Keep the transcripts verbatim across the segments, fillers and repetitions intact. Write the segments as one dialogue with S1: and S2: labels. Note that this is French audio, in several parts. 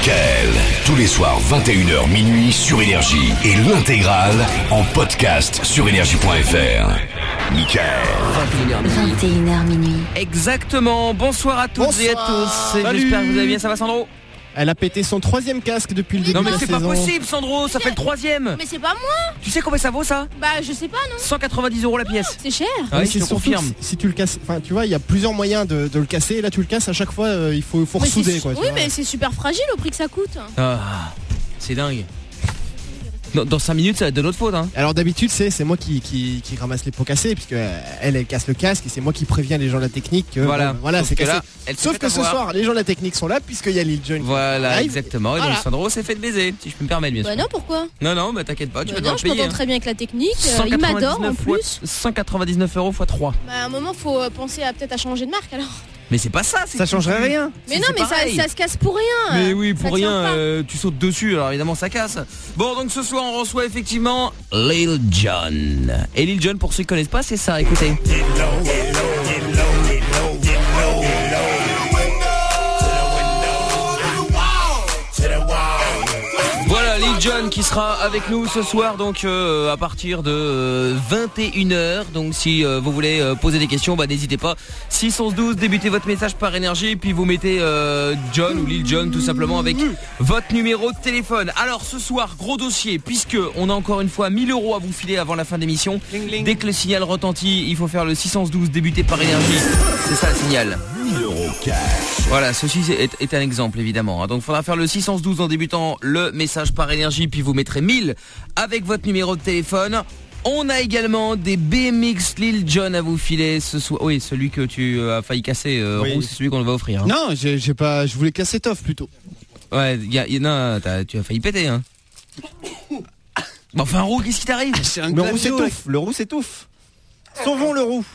S1: Michael. Tous les soirs vingt et une heures minuit sur Énergie et l'intégrale en podcast sur énergie point f r. Michael.
S2: vingt et une heures minuit.
S3: Exactement. Bonsoir à toutes
S4: Bonsoir.
S3: et à tous. Et
S4: Salut.
S3: j'espère que vous allez bien. Ça va, Sandro?
S4: Elle a pété son troisième casque depuis le début
S3: Non mais
S4: de la
S3: c'est
S4: saison.
S3: pas possible, Sandro. Ça fait le troisième.
S5: Mais c'est pas moi.
S3: Tu sais combien ça vaut, ça?
S5: Bah je sais pas non.
S3: cent quatre-vingt-dix euros la pièce.
S5: C'est cher.
S3: Ah oui,
S4: Mais
S3: je
S4: c'est
S3: te
S4: surtout
S3: confirme.
S4: Si, si tu le casses, enfin tu vois, il y a plusieurs moyens de, de le casser. Et là tu le casses à chaque fois, euh, il faut, faut
S5: Mais c'est
S4: ressouder
S5: su-
S4: quoi. tu
S5: Oui
S4: vois.
S5: mais c'est super fragile au prix que ça coûte.
S3: Ah, c'est dingue. Dans, dans cinq minutes, ça va être de notre faute, hein.
S4: Alors d'habitude c'est c'est moi qui, qui, qui ramasse les pots cassés puisque euh, elle elle casse le casque et c'est moi qui préviens les gens de la technique que
S3: Voilà.
S4: bon, voilà
S3: Sauf
S4: c'est
S3: que
S4: cassé.
S3: là, elle s'est
S4: Sauf
S3: fait
S4: que ce
S3: avoir.
S4: soir les gens de la technique sont là puisqu'il y a Lil Jon. qui
S3: Voilà,
S4: arrive.
S3: exactement. Et
S4: Voilà.
S3: donc Sandro s'est fait baiser, si je peux me permettre, bien sûr.
S5: Bah non pourquoi.
S3: Non, non, mais t'inquiète pas, tu
S5: Bah
S3: vas devoir
S5: non,
S3: le
S5: je
S3: payer.
S5: m'entends
S3: hein.
S5: très bien avec la technique. euh, il m'adore en
S3: cent quatre-vingt-dix-neuf fois-
S5: plus.
S3: cent quatre-vingt-dix-neuf euros fois trois.
S5: Bah à un moment faut euh, penser à peut-être à changer de marque alors.
S3: Mais c'est pas ça, c'est
S4: Ça
S3: que
S4: changerait
S3: tu-
S4: rien.
S5: Mais
S3: C'est-
S5: non
S3: c'est
S5: mais ça,
S3: pareil.
S5: ça se casse pour rien.
S3: Mais oui, pour
S5: Ça
S3: rien,
S5: tient pas.
S3: euh, tu sautes dessus, alors évidemment ça casse. Bon, donc ce soir on reçoit effectivement Lil Jon. Et Lil Jon, pour ceux qui connaissent pas, c'est ça, écoutez. Voilà Lil Jon qui sera avec nous ce soir donc euh, à partir de euh, vingt et une heures. Donc si euh, vous voulez euh, poser des questions, bah n'hésitez pas. six onze douze, débutez votre message par énergie et puis vous mettez euh, John ou Lil Jon tout simplement avec votre numéro de téléphone. Alors ce soir, gros dossier puisque on a encore une fois mille euros à vous filer avant la fin d'émission. Dès que le signal retentit, il faut faire le six onze douze, débutez par énergie. C'est ça le signal.
S1: mille euros cash.
S3: Voilà, ceci est, est un exemple évidemment. hein. Donc il faudra faire le six onze douze en débutant le message par énergie, puis vous mettrez mille avec votre numéro de téléphone. On a également des B M X Lil Jon à vous filer ce soir. Oui, celui que tu as failli casser, euh,
S4: Oui.
S3: Roux, c'est celui qu'on va offrir. hein.
S4: Non, j'ai j'ai pas, je voulais casser Toff plutôt.
S3: Ouais, y a, y a- non, t'as- tu as failli péter. Hein. Bon, enfin, Roux, qu'est-ce qui t'arrive?
S4: Le roux s'étouffe, le roux s'étouffe. Sauvons le roux.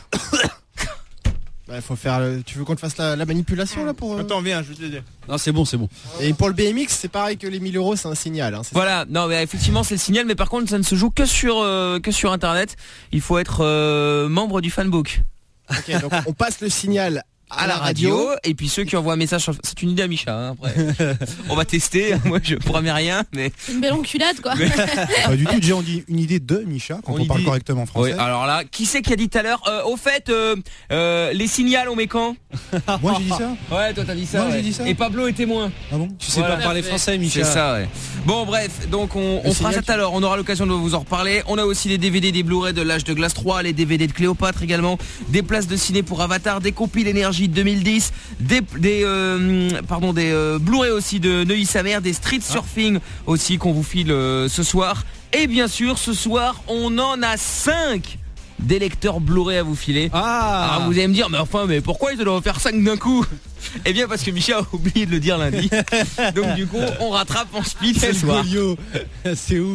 S4: Bah, faut faire. le- Tu veux qu'on te fasse la, la manipulation là pour. euh,
S6: Attends, viens, je vais te dire.
S7: Non, c'est bon, c'est bon.
S4: Et pour le B M X, c'est pareil que les mille euros, c'est un signal. Hein, c'est
S3: Voilà, non mais effectivement c'est le signal, mais par contre ça ne se joue que sur euh, que sur internet. Il faut être euh, membre du fanbook.
S4: ça. Ok, donc on passe le signal
S3: À la radio, et puis ceux qui envoient un message sur... C'est une idée à Micha, hein, après. On va tester, moi je promets rien, mais...
S5: C'est une belle enculade quoi.
S6: Pas du tout, déjà on dit une idée de Micha, quand
S3: On
S6: on,
S3: y
S6: parle
S3: dit-
S6: correctement français.
S3: Oui, alors là, qui c'est qui a dit tout à l'heure euh, Au fait, euh, euh, les signals on met quand?
S6: Moi j'ai dit ça.
S3: Ouais, toi t'as dit ça,
S6: Moi, j'ai
S3: ouais.
S6: dit ça.
S3: Et Pablo est témoin.
S6: Ah bon?
S7: Tu sais
S3: Voilà.
S7: pas parler français, Michel.
S3: C'est ça, ouais. Bon, bref, donc on, on fera ça
S4: signal
S3: tout à l'heure. On aura l'occasion de vous en reparler. On a aussi les D V D des Blu-ray de l'âge de glace trois, les D V D de Cléopâtre également, des places de ciné pour Avatar, des compiles Énergie deux mille dix, des, des euh, pardon, des euh, Blu-ray aussi de Neuilly-sa-Mère, des Street Surfing aussi qu'on vous file euh, ce soir. Et bien sûr, ce soir, on en a cinq des lecteurs Blu-ray à vous filer.
S7: Ah,
S3: Alors vous allez me dire, mais enfin, mais pourquoi ils doivent en faire cinq d'un coup? Eh bien parce que Micha a oublié de le dire lundi. Donc du coup, on rattrape en speed ce
S7: quel
S3: soir.
S7: golio. C'est ouf.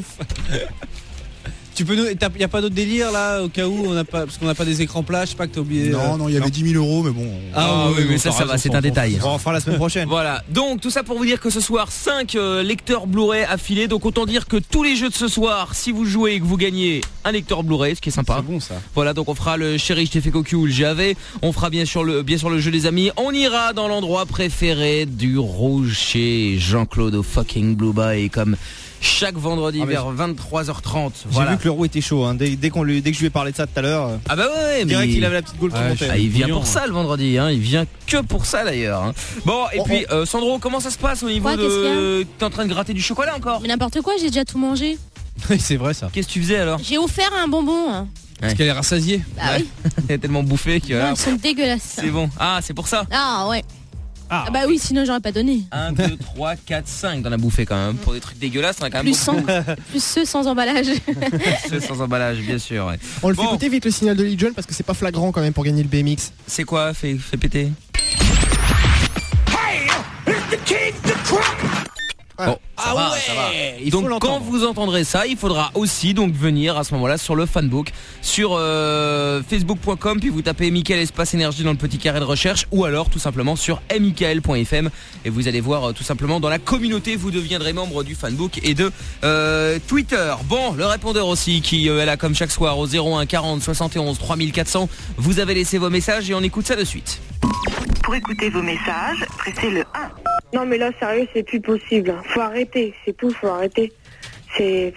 S7: Tu peux nous, y a pas d'autre délire là au cas où on n'a pas, parce qu'on n'a pas des écrans plats, je sais pas que t'as oublié.
S6: Non,
S7: euh,
S6: non, il y avait dix mille euros, mais bon. on-
S3: Ah oui, mais
S7: bon,
S3: ça,
S7: t'as
S3: ça va,
S7: raison,
S3: c'est
S7: on
S3: un
S7: s'en
S3: détail.
S6: On en fera la semaine prochaine.
S3: Voilà, donc tout ça pour vous dire que ce soir cinq euh, lecteurs Blu-ray affilés. Donc autant dire que tous les jeux de ce soir, si vous jouez et que vous gagnez un lecteur Blu-ray, ce qui est sympa.
S7: C'est bon ça.
S3: Voilà, donc on fera le chéri je t'ai fait cocu ou le G A V. On fera bien sûr le bien sûr le jeu des amis. On ira dans l'endroit préféré du rouge chez Jean-Claude au fucking Blue Bay, comme chaque vendredi
S4: Ah, mais
S3: vers vingt-trois heures trente.
S4: J'ai
S3: Voilà.
S4: vu que le roux était chaud. Hein. Dès, dès, qu'on lui, dès que je lui ai parlé de ça tout à l'heure, euh,
S3: Ah bah ouais,
S4: je
S3: mais
S4: dirais qu'il avait la petite gaule qui
S7: Ouais,
S4: montait.
S3: Ah, il vient
S7: bouillant,
S3: pour ça le vendredi, hein. Il vient que pour ça d'ailleurs. hein. Bon, et
S4: Oh,
S3: puis euh, Sandro, comment ça se passe au niveau
S5: Quoi, qu'est-ce
S3: de... T'es en train de gratter du chocolat encore?
S5: Mais n'importe quoi, j'ai déjà tout mangé.
S7: Oui, c'est vrai ça.
S3: Qu'est-ce que tu faisais alors?
S5: J'ai offert un bonbon. hein.
S7: Parce qu'elle est rassasiée.
S5: Bah
S3: Ouais.
S5: oui.
S3: Il a tellement bouffé que
S5: Non,
S3: là,
S5: ils sont dégueulasses.
S3: c'est bon. Ah, c'est pour ça.
S5: Ah ouais.
S3: Ah.
S5: Ah bah oui, sinon j'aurais pas donné.
S3: un, deux, trois, quatre, cinq T'en as bouffé quand même. Pour des trucs dégueulasses, t'en as quand même
S5: Plus cent, plus ceux sans emballage.
S3: beaucoup. Sans emballage, bien sûr. ouais.
S4: On le
S3: Bon.
S4: fait écouter vite le signal de Lil Jon parce que c'est pas flagrant quand même pour gagner le B M X.
S3: C'est quoi? Fais, fais péter. Bon, ça va, ça va.
S7: Il faut
S3: Donc quand
S7: l'entendre.
S3: vous entendrez ça, il faudra aussi donc venir à ce moment-là sur le fanbook, sur euh, facebook point com, puis vous tapez Mickaël espace énergie dans le petit carré de recherche, ou alors tout simplement sur mickaël point f m et vous allez voir euh, tout simplement dans la communauté, vous deviendrez membre du fanbook et de euh, Twitter. Bon, le répondeur aussi qui euh, est là comme chaque soir au zéro un quarante soixante et onze trois mille quatre cents. Vous avez laissé vos messages et on écoute ça de suite.
S8: Pour écouter vos messages, pressez le un. Non mais là sérieux c'est plus possible. Faut arrêter, c'est tout, faut arrêter. C'est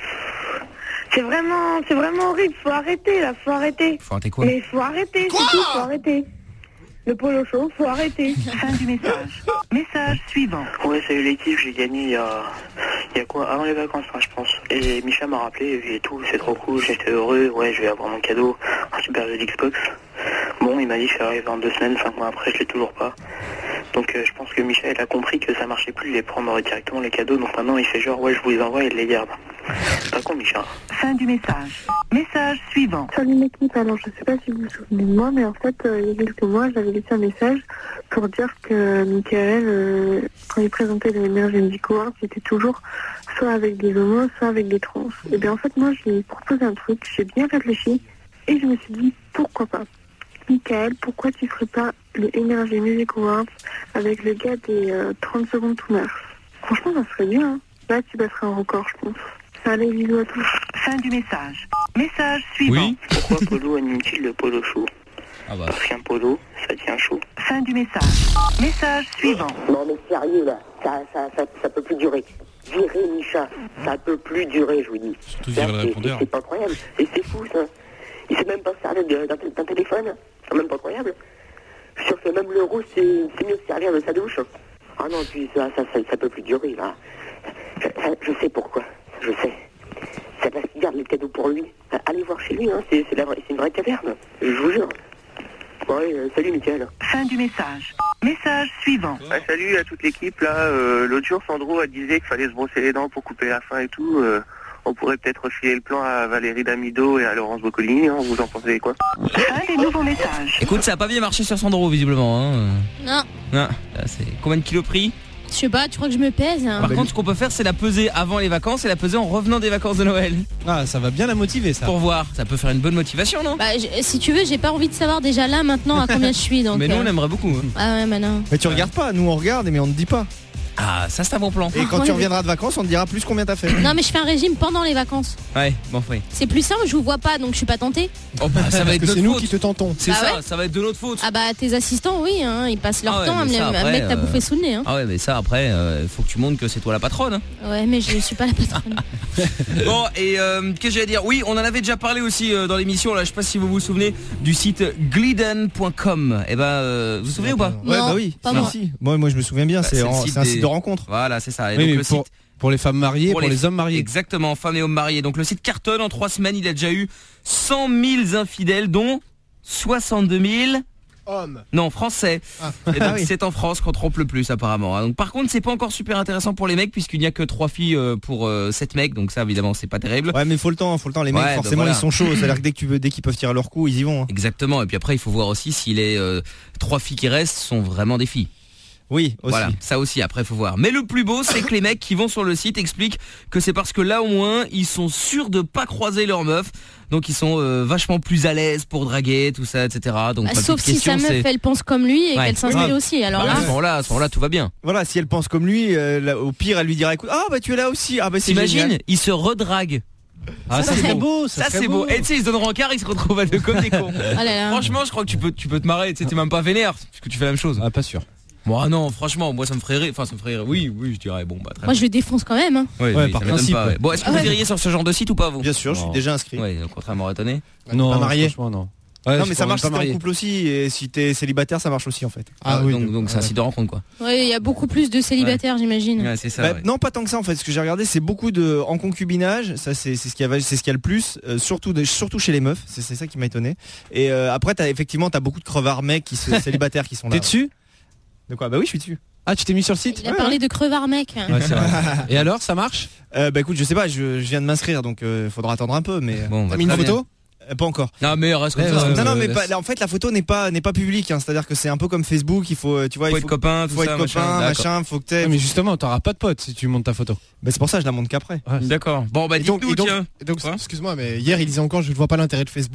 S8: c'est vraiment c'est vraiment horrible, faut arrêter là, faut arrêter.
S3: Faut arrêter quoi?
S8: Mais faut arrêter, c'est tout, faut arrêter. Le polo show, faut arrêter.
S9: Fin du message. Message suivant.
S10: Ouais, salut l'équipe, j'ai gagné il y a il y a quoi avant les vacances, moi, je pense. Et Micha m'a rappelé et tout, c'est trop cool, j'étais heureux, ouais, je vais avoir mon cadeau, un super jeu d'Xbox. Bon, il m'a dit que ça arrive dans deux semaines, cinq mois après, je l'ai toujours pas. Donc euh, je pense que Michel a compris que ça marchait plus, les prendre directement les cadeaux, donc maintenant il fait genre ouais je vous les envoie et il les garde. C'est pas con Michel.
S9: Fin du message. Message suivant.
S8: Salut l'équipe, alors je sais pas si vous vous souvenez de moi, mais en fait euh, il y a quelques mois j'avais laissé un message pour dire que Michael, euh, quand il présentait les Energy Music Awards, c'était toujours soit avec des homos, soit avec des trans. Et bien en fait moi j'ai proposé un truc, j'ai bien réfléchi et je me suis dit pourquoi pas. Michael, pourquoi tu ferais pas le Energy Music Awards avec le gars des euh, trente secondes to Mars? Franchement, ça serait bien. Hein. Là, tu battrais un record, je pense. Allez, bisous à tous.
S9: Fin du message. Message suivant.
S3: Oui.
S10: Pourquoi Polo anime-t-il le polo show?
S3: Ah bah.
S10: Parce qu'un polo, ça tient chaud.
S9: Fin du message. Message suivant.
S11: Non mais sérieux là, ça, ça, ça, ça peut plus durer. Virez Micha, ça peut plus durer, je vous dis.
S6: Surtout virer le répondeur.
S11: C'est pas incroyable, et c'est fou ça. Il sait même pas se servir de- d'un d'un téléphone, c'est même pas incroyable. Je suis sûr que même le roux, c'est c'est mieux de servir de sa douche. Ah non, puis ça, ça, ça, ça peut plus durer là. Je, ça- je sais pourquoi, je sais. C'est parce qu'il garde les cadeaux pour lui. Allez voir chez lui, hein, c'est c'est la vraie- c'est une vraie caverne, je vous jure. Ouais, euh, salut Mickaël.
S9: Fin du message. Message suivant.
S10: Ouais, salut à toute l'équipe là, euh, l'autre jour Sandro a disait qu'il fallait se brosser les dents pour couper la faim et tout. euh, on pourrait peut-être refiler le plan à Valérie Damido et à Laurence Boccolini, hein, vous en pensez quoi?
S9: Fin des nouveaux messages.
S3: Écoute, ça a pas bien marché sur Sandro visiblement. Hein.
S5: Non,
S3: Non, là, c'est combien de kilos pris?
S5: je sais pas, tu crois que je me pèse hein?
S3: Par contre, ce qu'on peut faire, c'est la peser avant les vacances et la peser en revenant des vacances de Noël.
S7: Ah, ça va bien la motiver ça.
S3: Pour voir, ça peut faire une bonne motivation, non?
S5: Bah, je- si tu veux, j'ai pas envie de savoir déjà là maintenant à combien je suis. Donc,
S3: Mais nous,
S5: euh,
S3: on aimerait beaucoup. hein.
S5: Ah ouais, mais non.
S4: Mais tu regardes pas, nous on regarde, mais on ne dit pas.
S3: Ah, ça c'est un bon plan.
S4: Et quand
S5: Ouais,
S4: tu
S5: mais-
S4: reviendras de vacances, on te dira plus combien t'as fait.
S5: Non, mais je fais un régime pendant les vacances.
S3: Ouais, bon, oui.
S5: C'est plus simple, je vous vois pas, donc je suis pas tentée.
S3: Oh bah, ça va
S4: Parce
S3: être
S4: que
S3: notre
S4: c'est nous
S3: faute.
S4: qui te tentons.
S3: C'est
S5: Bah
S3: ça,
S5: ouais.
S3: ça va être de notre faute.
S5: Ah bah tes assistants, oui, hein, ils passent leur
S3: Ah ouais,
S5: temps à me,
S3: mais ça,
S5: à me
S3: après,
S5: mettre ta
S3: euh,
S5: bouffée sous le nez. Hein.
S3: Ah ouais, mais ça après, il faut que tu montres que c'est toi la patronne. hein.
S5: Ouais, mais je suis pas la patronne.
S3: Bon, et euh, qu'est-ce que j'allais dire? Oui, on en avait déjà parlé aussi euh, dans l'émission. Là, je sais pas si vous vous souvenez du site glidden point com. Et ben, euh, vous vous souvenez ou pas?
S4: Ouais,
S5: Non,
S4: bah oui.
S5: pas
S4: si,
S5: moi.
S4: si. Moi, moi, je me souviens bien.
S3: Bah,
S4: c'est
S3: c'est le
S4: en-
S3: site
S4: c'est un
S3: des-
S4: site de rencontre.
S3: Voilà, c'est ça. Et
S7: Oui,
S3: donc
S7: mais
S3: le
S7: pour,
S3: site.
S7: pour les femmes mariées, pour,
S3: les-
S7: les hommes mariés.
S3: Exactement, femmes et hommes mariés. Donc le site cartonne en trois semaines. Il a déjà eu cent mille infidèles, dont soixante-deux mille.
S4: Homme.
S3: Non, français.
S4: Ah.
S3: Et donc
S4: Ah oui.
S3: c'est en France qu'on trompe le plus apparemment. hein. Donc par contre, c'est pas encore super intéressant pour les mecs puisqu'il n'y a que trois filles euh, pour euh, sept mecs. Donc ça évidemment, c'est pas terrible.
S4: Ouais, mais faut le temps, faut le temps. Les mecs,
S3: Ouais, bah
S4: forcément,
S3: voilà.
S4: ils sont chauds. C'est-à-dire que dès que tu veux, dès qu'ils peuvent tirer leur coup, ils y vont. hein.
S3: Exactement. Et puis après, il faut voir aussi si les euh, trois filles qui restent sont vraiment des filles.
S4: Oui, aussi.
S3: Voilà, ça aussi après faut voir. Mais le plus beau, c'est que les mecs qui vont sur le site expliquent que c'est parce que là au moins ils sont sûrs de pas croiser leur meuf, donc ils sont euh, vachement plus à l'aise pour draguer tout ça, et cetera. Donc
S5: Bah,
S3: ma
S5: sauf
S3: petite
S5: si
S3: question,
S5: sa meuf
S3: c'est-
S5: elle pense comme lui et
S3: Ouais.
S5: qu'elle s'inscrit
S4: Ouais.
S5: aussi. Alors
S3: Voilà,
S5: là,
S3: à ce moment-là, à ce moment-là, tout va bien.
S4: Voilà, si elle pense comme lui, euh, là, au pire, elle lui dira écoute, ah bah tu es là aussi. Ah bah c'est
S3: T'imagines,
S4: génial.
S3: ils se redraguent.
S7: Ah, ça
S3: c'est
S7: serait
S3: beau.
S7: beau, ça,
S3: Ça
S7: serait
S3: c'est beau. Et tu sais, ils se donnent rencard, ils se retrouvent à deux comme des cons.
S5: ah là là.
S3: Franchement, je crois que tu peux, tu peux te marrer. Tu sais, t'es même pas vénère puisque tu fais la même chose.
S7: Ah, pas sûr.
S3: Moi non, franchement, moi ça me ferait rire. Enfin, ça me ferait rire. Oui, oui, je dirais bon bah très
S5: Moi je le défonce quand même. Hein.
S3: Oui,
S4: Ouais,
S3: oui,
S4: par
S3: ça m'étonne
S4: principe,
S3: pas, ouais.
S4: ouais.
S3: Bon, est-ce que
S5: Ah
S3: vous
S5: ouais.
S3: iriez sur ce genre de site ou pas vous?
S4: Bien sûr, je suis
S7: Non.
S4: déjà inscrit.
S3: Oui, contrairement à étonné.
S7: Non,
S4: pas marié.
S7: franchement, non. Ouais,
S4: Non,
S7: je
S4: mais ça
S7: pourrais
S4: marche
S7: pas
S4: si t'es en
S7: marier.
S4: couple aussi. Et si t'es célibataire, ça marche aussi en fait.
S3: Ah, oui, donc donc c'est un site de rencontre quoi.
S5: Ouais, il y a beaucoup plus de célibataires, j'imagine.
S3: Ouais, c'est ça.
S4: Bah,
S3: ouais.
S4: Non, pas tant que ça en fait. Ce que j'ai regardé, c'est beaucoup de en concubinage. Ça, c'est c'est ce qu'il y a, c'est ce qu'il y a le plus, euh, surtout de- surtout chez les meufs. C'est c'est ça qui m'a étonné. Et euh, après, t'as effectivement, t'as beaucoup de crevards mecs qui se, célibataires qui sont là.
S7: T'es dessus?
S4: De quoi? Bah oui, je suis dessus.
S7: Ah, tu t'es mis sur le site?
S5: Il a parlé de crevard mec.
S7: Ouais, c'est vrai. Et alors, ça marche?
S4: Euh, bah écoute, je sais pas. Je, je viens de m'inscrire, donc euh, faudra attendre un peu. Mais
S3: Bon, bah,
S4: t'as mis une
S3: très
S4: photo? Euh, Pas encore.
S3: Non mais reste comme
S7: Ouais,
S3: ça.
S7: ouais,
S4: non, non, mais
S7: laisse.
S4: pas- là, en fait, la photo n'est pas n'est pas publique. Hein, C'est-à-dire que c'est un peu comme Facebook. Il faut, euh, tu vois,
S3: Faut
S4: il
S3: être
S4: faut,
S3: copain, tout
S4: faut
S3: ça,
S4: être
S3: machin,
S4: copain,
S3: d'accord.
S4: machin. Faut que t'aies.
S7: Ouais, mais justement, t'auras pas de potes si tu montes ta photo.
S4: Bah c'est pour ça, je la montre qu'après.
S7: Ouais,
S3: D'accord. Bon bah
S12: Et donc,
S3: dites-nous
S12: et donc-
S3: tiens.
S12: et donc,
S3: Quoi
S12: excuse-moi, mais hier il disait encore je ne vois pas l'intérêt de Facebook.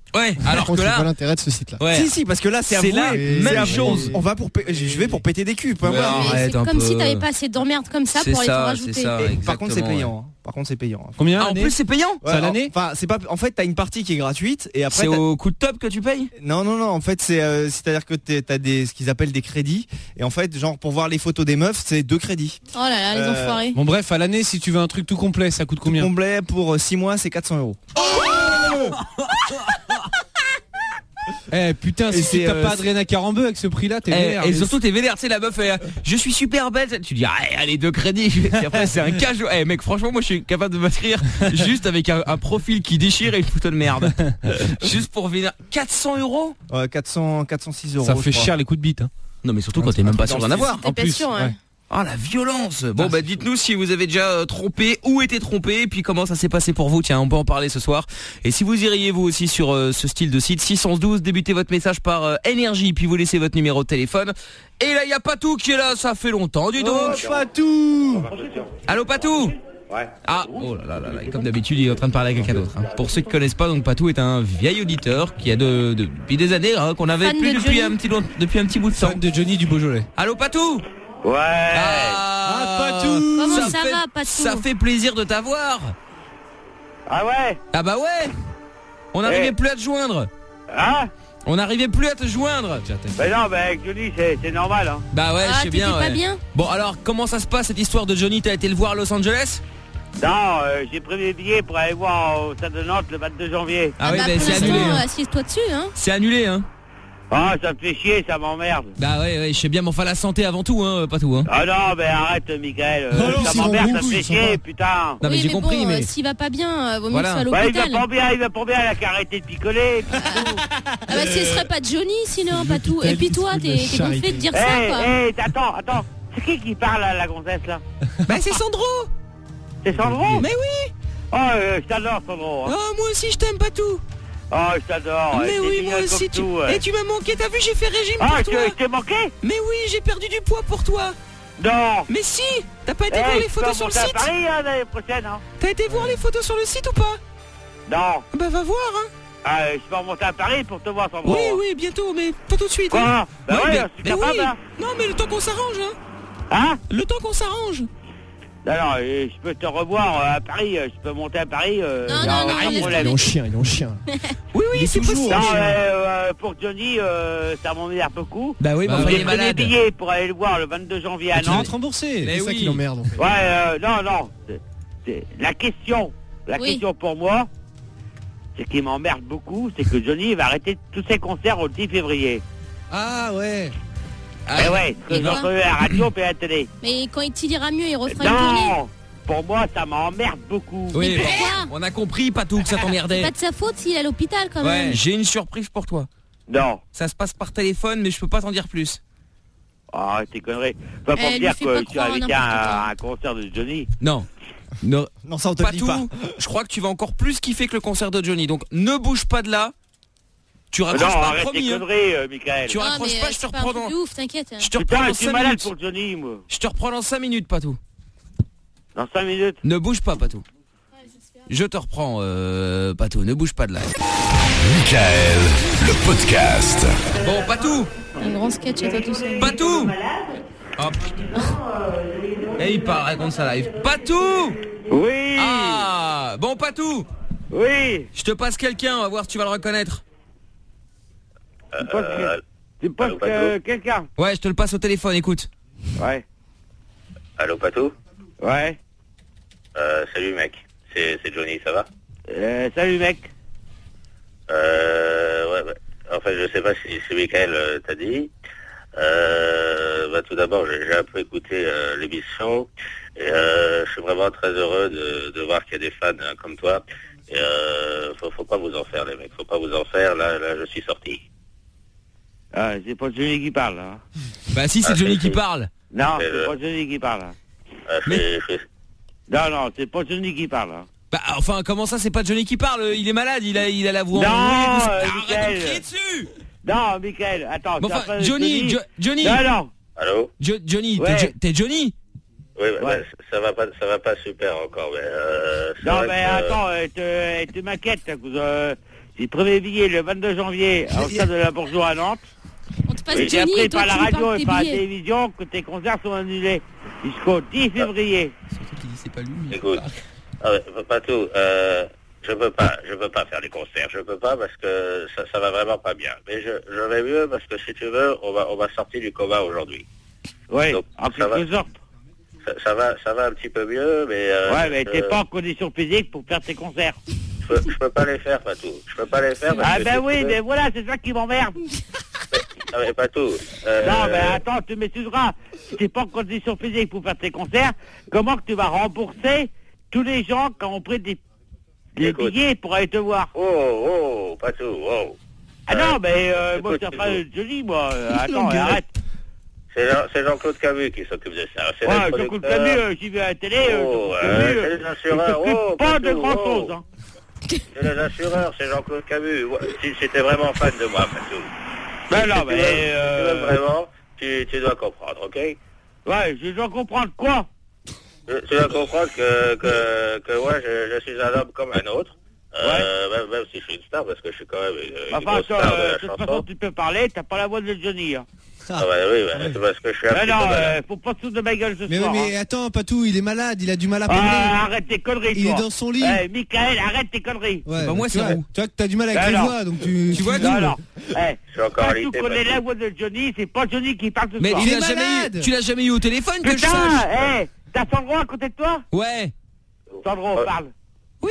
S3: Ouais, alors
S6: Par contre,
S3: que
S6: c'est
S3: là.
S6: pas l'intérêt de ce site-là.
S3: Ouais.
S4: Si si parce que là c'est
S3: C'est
S4: avoué,
S3: la
S4: c'est
S3: même
S4: avoué.
S3: chose.
S4: On va pour pé- je vais pour péter des culs, pas
S3: Mais
S4: moi.
S3: non.
S5: Mais
S3: Arrête
S5: c'est
S3: un
S5: comme
S3: peu.
S5: si t'avais pas assez d'emmerdes comme ça
S3: C'est
S5: pour aller t'en
S3: ça,
S5: rajouter.
S3: c'est ça.
S4: Et par contre c'est
S3: exactement,
S4: payant. hein. Par contre c'est payant.
S7: Combien
S3: Ah, en
S7: l'année
S3: plus c'est payant.
S4: Ouais,
S7: à l'année
S4: Enfin c'est pas. En fait t'as une partie qui est gratuite et après.
S3: C'est
S4: t'as-
S3: au coup de top que tu payes.
S4: Non non non. En fait c'est euh, c'est-à-dire que t'es- t'as des ce qu'ils appellent des crédits et en fait genre pour voir les photos des meufs c'est deux crédits.
S5: Oh là là, les
S4: Euh,
S5: enfoirés.
S7: Bon bref, à l'année, si tu veux un truc tout complet, ça coûte combien?
S4: Complet pour six mois c'est quatre cents euros.
S7: Eh putain,
S4: Et
S7: si
S4: c'est,
S7: tu t'as
S4: euh,
S7: pas
S4: c'est-
S7: Adriana Carambeu avec ce prix-là, t'es
S3: Eh,
S7: vénère.
S3: et surtout t'es vénère, tu sais la meuf elle, je suis super belle, tu dis ah, allez deux crédits, et après c'est un cash. Eh mec franchement moi je suis capable de m'inscrire juste avec un, un profil qui déchire et une photo de merde. Juste pour vénère. quatre cents euros.
S4: Ouais, quatre cents quatre cent six euros.
S7: Ça fait
S4: je crois.
S7: cher les coups de bite. Hein.
S3: Non mais surtout quand t'es même pas sûr d'en avoir.
S5: T'es pas sûr, hein.
S3: Ah la violence. Bon bah dites-nous si vous avez déjà euh, trompé ou été trompé et puis comment ça s'est passé pour vous. Tiens, on peut en parler ce soir. Et si vous iriez vous aussi sur euh, ce style de site six un deux, débutez votre message par euh, énergie puis vous laissez votre numéro de téléphone. Et là il y a Patou qui est là, ça fait longtemps, dis donc.
S4: Oh, Patou.
S3: Allô Patou.
S12: Ouais.
S3: Ah, oh là là là là, et comme d'habitude, il est en train de parler à quelqu'un d'autre. Hein. Pour ceux qui connaissent pas, donc Patou est un vieil auditeur qui a de, de- depuis des années, hein, qu'on avait
S5: Fan
S3: plus
S5: de
S3: depuis
S5: Johnny.
S3: un petit long- depuis un petit bout de temps.
S7: Fan de Johnny du Beaujolais.
S3: Allô Patou.
S12: Ouais.
S3: Ah,
S7: Patou.
S5: Comment ça
S3: fait,
S5: va, Patou?
S3: Ça fait plaisir de t'avoir.
S12: Ah ouais.
S3: Ah bah ouais. On n'arrivait
S12: Eh.
S3: plus à te joindre.
S12: Hein?
S3: On n'arrivait plus à te joindre.
S12: Ben non, ben avec Johnny, c'est c'est normal, hein.
S3: Bah ouais,
S5: Ah,
S3: je sais
S5: t'étais
S3: bien.
S5: pas
S3: ouais.
S5: bien?
S3: Bon alors, comment ça se passe cette histoire de Johnny? T'as été le voir à Los Angeles?
S12: Non, euh, j'ai pris mes billets pour aller voir au Stade de Nantes le vingt-deux janvier.
S3: Ah, oui,
S5: bah,
S3: bah,
S5: pour
S3: c'est
S5: l'instant,
S3: annulé. hein.
S5: assieds-toi dessus, hein.
S3: C'est annulé, hein.
S12: Ah, ça me fait chier, ça m'emmerde.
S3: Bah ouais, ouais, je sais bien, mais enfin la santé avant tout, hein, pas tout, hein.
S12: Ah non, ben arrête, Michael. euh,
S6: Oh non,
S12: ça
S6: s'ils vont
S12: m'emmerde, ça me
S6: beaucoup,
S12: fait
S6: ils sont
S12: chier,
S6: pas.
S12: putain.
S3: Non mais
S5: Oui,
S3: j'ai
S5: mais
S3: compris,
S5: bon,
S3: mais.
S5: euh, s'il va pas bien, euh, vaut mieux
S3: Voilà.
S5: qu'il soit à
S12: Bah, il va
S5: l'hôpital.
S12: pas bien, il va pas bien, il a qu'à arrêter de picoler. puis c'est tout.
S5: Ah bah ce serait pas Johnny sinon, Patou. Et puis toi, t'es t'es gonflé de dire ça,
S12: Hé,
S5: quoi.
S12: hé, attends, attends. C'est qui qui parle à la gonzesse là?
S3: Bah c'est Sandro.
S12: C'est Sandro?
S3: Mais oui.
S12: Oh, euh, je t'adore, Sandro. hein.
S3: Oh moi aussi je t'aime, Patou.
S12: Oh, je t'adore.
S3: Mais
S12: t'es
S3: oui,
S12: mignonne
S3: moi aussi
S12: comme
S3: tu.
S12: tout, ouais.
S3: Et tu m'as manqué, t'as vu, j'ai fait régime
S12: Ah,
S3: pour
S12: je
S3: toi.
S12: je t'ai manqué?
S3: Mais oui, j'ai perdu du poids pour toi.
S12: Non.
S3: Mais si. T'as pas été
S12: Eh,
S3: voir les
S12: tu
S3: photos
S12: vas
S3: sur le
S12: monter à
S3: site?
S12: Paris hein, l'année prochaine, hein?
S3: T'as été voir les photos sur le site ou pas?
S12: Non.
S3: Bah va voir, hein.
S12: Ah, euh, je vais remonter à Paris pour te voir, Sandro.
S3: Oui, oui, bientôt, mais pas tout de suite.
S12: Quoi?
S3: hein.
S12: Bah ouais,
S3: mais,
S12: je suis
S3: mais
S12: capable,
S3: oui.
S12: hein.
S3: Non, mais le temps qu'on s'arrange, hein.
S12: Hein?
S3: Le temps qu'on s'arrange.
S12: Alors, euh, je peux te revoir euh, à Paris, euh, je peux monter à Paris, euh,
S5: Non,
S12: y a
S5: non,
S12: aucun
S5: non, laisse
S12: problème.
S6: Il est en chien, il est en chien.
S3: Oui, oui, c'est possible.
S12: Non, euh, euh, pour Johnny, euh, ça m'emmerde beaucoup.
S3: Bah oui,
S7: Bah
S3: bah,
S7: oui,
S3: il
S12: J'ai
S3: est
S12: pris des
S3: malade.
S12: billets pour aller le voir le vingt-deux janvier à
S7: Tu vas
S12: Nantes.
S7: te rembourser.
S3: Mais
S6: C'est ça
S3: oui.
S6: qui l'emmerde en fait.
S12: Ouais, euh, non, non. c'est- c'est- La question, la
S5: Oui.
S12: question pour moi, c'est qui m'emmerde beaucoup, c'est que Johnny va arrêter tous ses concerts au dix février.
S7: Ah ouais.
S3: Ah,
S12: Eh ouais, ce que
S5: Et
S12: j'ai
S5: quoi
S12: entendu à la radio et à la télé.
S5: Mais quand il t'y ira mieux, il refera une tournée.
S12: Non, pour moi, ça m'emmerde beaucoup.
S3: Oui,
S5: Mais pourquoi?
S3: on a compris, Patou, que ça
S5: C'est
S3: t'emmerdait.
S5: pas de sa faute s'il est à l'hôpital quand
S3: Ouais,
S5: même.
S3: j'ai une surprise pour toi.
S12: Non.
S3: Ça se passe par téléphone, mais je peux pas t'en dire plus.
S12: Ah, t'es conneries. Faut pas
S5: Eh,
S12: me
S5: lui
S12: dire
S5: fais
S12: que
S5: pas
S12: je suis
S5: croire à
S12: invité à
S5: n'importe
S12: un, un concert de Johnny.
S3: Non. Ne...
S4: Non ça on te le dit pas.
S3: Patou, je crois que tu vas encore plus kiffer que le concert de Johnny. Donc ne bouge pas de là. Tu
S12: non,
S3: raccroches pas,
S12: arrête tes
S3: promis. hein.
S12: conneries, euh, Michael.
S3: Tu
S5: Non,
S3: raccroches
S5: mais,
S3: pas,
S5: euh,
S3: je te
S5: c'est pas un
S3: reprends
S5: truc
S3: dans...
S5: de ouf, t'inquiète.
S3: Je te reprends
S12: Putain,
S3: dans
S12: je suis
S3: cinq
S12: malade
S3: minutes.
S12: pour Johnny, moi.
S3: Je te reprends dans cinq minutes, Patou.
S12: Dans cinq minutes.
S3: Ne bouge pas, Patou. Je te reprends, euh, Patou. Ne bouge pas de là.
S1: Michael, le podcast.
S3: Bon, Patou.
S5: Un grand sketch à toi tout seul.
S3: Patou. Oh putain. Et il part, raconte sa live. Patou.
S12: Oui.
S3: Ah. Bon, Patou.
S12: Oui.
S3: Je te passe quelqu'un, on va voir si tu vas le reconnaître.
S12: Tu penses que... Tu penses que quelqu'un?
S3: Ouais, je te le passe au téléphone, écoute.
S12: Ouais.
S13: Allô, Patou?
S12: Ouais.
S13: Euh, salut, mec. C'est c'est Johnny, ça va?
S12: Euh, salut, mec.
S13: Euh, ouais, ouais. En fait, je sais pas si, si Michael euh, t'a dit. Euh, bah, tout d'abord, j'ai j'ai un peu écouté euh, l'émission et euh, je suis vraiment très heureux de, de voir qu'il y a des fans hein, comme toi. Et euh, faut, faut pas vous en faire, les mecs. Faut pas vous en faire. Là, là, je suis sorti.
S12: Ah, c'est pas Johnny qui parle, là.
S3: Bah si, c'est
S13: Ah,
S3: Johnny
S13: si,
S3: qui
S13: si.
S3: parle.
S12: Non,
S13: Mais
S12: c'est
S13: le-
S12: pas Johnny qui parle, là.
S13: Ah, je
S3: Mais-
S13: suis- je suis-
S12: Non, non, c'est pas Johnny qui parle, là.
S3: Bah enfin, comment ça, c'est pas Johnny qui parle? Il est malade, il a, il a la voix
S12: Non,
S3: enrouée, tout ça.
S12: euh,
S3: Arrête de
S12: Michael.
S3: me crier dessus.
S12: Non, Michael, attends.
S3: Bon,
S12: tu
S3: enfin,
S12: as pas
S3: Johnny, Jo- Johnny.
S12: Non, non.
S13: Allô?
S3: Jo- Johnny,
S12: Ouais.
S3: t'es Jo- t'es Johnny?
S13: Oui, bah,
S12: Ouais.
S13: bah, ça va pas, ça va pas super encore, mais euh, c'est
S12: Non,
S13: vrai
S12: mais
S13: que, euh,
S12: attends, euh, te, tu m'inquiètes, à cause, euh, J'ai premier billet le vingt-deux janvier au stade de la Bourgeois à Nantes.
S5: On te passe
S12: Et j'ai
S5: Johnny
S12: appris
S5: et toi
S12: par la
S5: tu nous
S12: radio
S5: parles
S12: et
S5: tes
S12: par la
S5: billets.
S12: télévision que tes concerts sont annulés jusqu'au dix février.
S3: C'est pas lui.
S13: Écoute, ah ouais, pas tout. Euh, je peux pas, je peux pas faire les concerts. Je peux pas parce que ça, ça va vraiment pas bien. Mais je, je vais mieux parce que si tu veux, on va, on va sortir du coma aujourd'hui.
S12: Oui,
S13: Donc,
S12: en
S13: ça va,
S12: quelque sorte.
S13: ça, ça va, ça va un petit peu mieux, mais. Euh,
S12: Ouais, mais
S13: je,
S12: t'es pas en condition physique pour faire tes concerts.
S13: Je peux, je peux pas les faire, pas tout. Je peux pas les faire. Parce
S12: Ah
S13: que
S12: ben
S13: si
S12: oui,
S13: tu veux-
S12: mais voilà, c'est ça qui m'emmerde.
S13: Non mais pas tout. Euh,
S12: Non, mais attends, tu m'excuseras. Si t'es pas en condition physique pour faire tes concerts, comment que tu vas rembourser tous les gens qui ont pris des, des
S13: Écoute.
S12: billets pour aller te voir?
S13: Oh, oh, pas tout, oh.
S12: Ah non, mais euh, moi,
S13: écoute,
S12: je suis pas
S13: écoute.
S12: joli, moi. Euh, Attends, arrête.
S13: C'est Jean- c'est Jean-Claude Camus qui s'occupe de ça. C'est
S12: Ouais,
S13: le
S12: Jean-Claude
S13: producteur.
S12: Camus, euh, j'y vais à la télé. euh,
S13: Oh,
S12: Jean-Claude
S13: euh,
S12: Camus,
S13: c'est
S12: euh,
S13: les assureurs.
S12: il s'occupe
S13: Oh,
S12: pas
S13: pas
S12: de
S13: tout,
S12: grand-chose.
S13: oh.
S12: Hein.
S13: C'est les assureurs, c'est Jean-Claude Camus. Ouais, Si c'était vraiment fan de moi, Fatou.
S12: Ben
S13: Si
S12: non,
S13: tu
S12: mais...
S13: veux- si tu veux
S12: Euh...
S13: vraiment, tu, tu dois comprendre, ok?
S12: Ouais, je dois comprendre quoi?
S13: Tu dois comprendre que, que, que moi, je, je suis un homme comme un autre. Euh, même, même si je suis une star, parce que je suis quand même une, une
S12: Enfin,
S13: grosse
S12: toi,
S13: star de
S12: euh,
S13: la
S12: de toute
S13: chanson.
S12: façon, tu peux parler, t'as pas la voix de Johnny. Hein.
S13: Ah bah oui, bah, c'est parce que je suis un
S12: Mais
S13: petit
S12: non,
S13: peu malade.
S12: euh, faut pas te foutre de ma gueule ce
S7: Mais,
S12: soir.
S7: mais
S12: hein.
S7: attends, Patou, il est malade, il a du mal à parler.
S12: Ah, arrête tes conneries,
S7: Il
S12: toi.
S7: est dans son lit.
S12: Eh, Michael, arrête tes conneries.
S7: Ouais,
S3: Bah, moi,
S7: tu
S3: c'est
S7: vois,
S3: roux.
S7: tu vois que t'as du mal avec
S12: Ben
S7: les
S12: non.
S7: voix, donc tu.
S3: Tu vois,
S12: Non,
S3: nous,
S12: non. Eh,
S13: Je suis encore
S12: Patou
S13: alité,
S12: connaît
S13: Patou.
S12: la voix de Johnny, c'est pas Johnny qui parle ce
S3: Mais
S12: soir.
S3: tu
S7: Il
S3: l'as
S7: est
S3: jamais
S7: malade.
S3: eu, tu l'as jamais eu au téléphone que je
S12: Putain,
S3: sache.
S12: eh, t'as Sandro à côté de toi?
S3: Ouais.
S12: Sandro,
S13: Ouais.
S12: parle.
S3: Oui.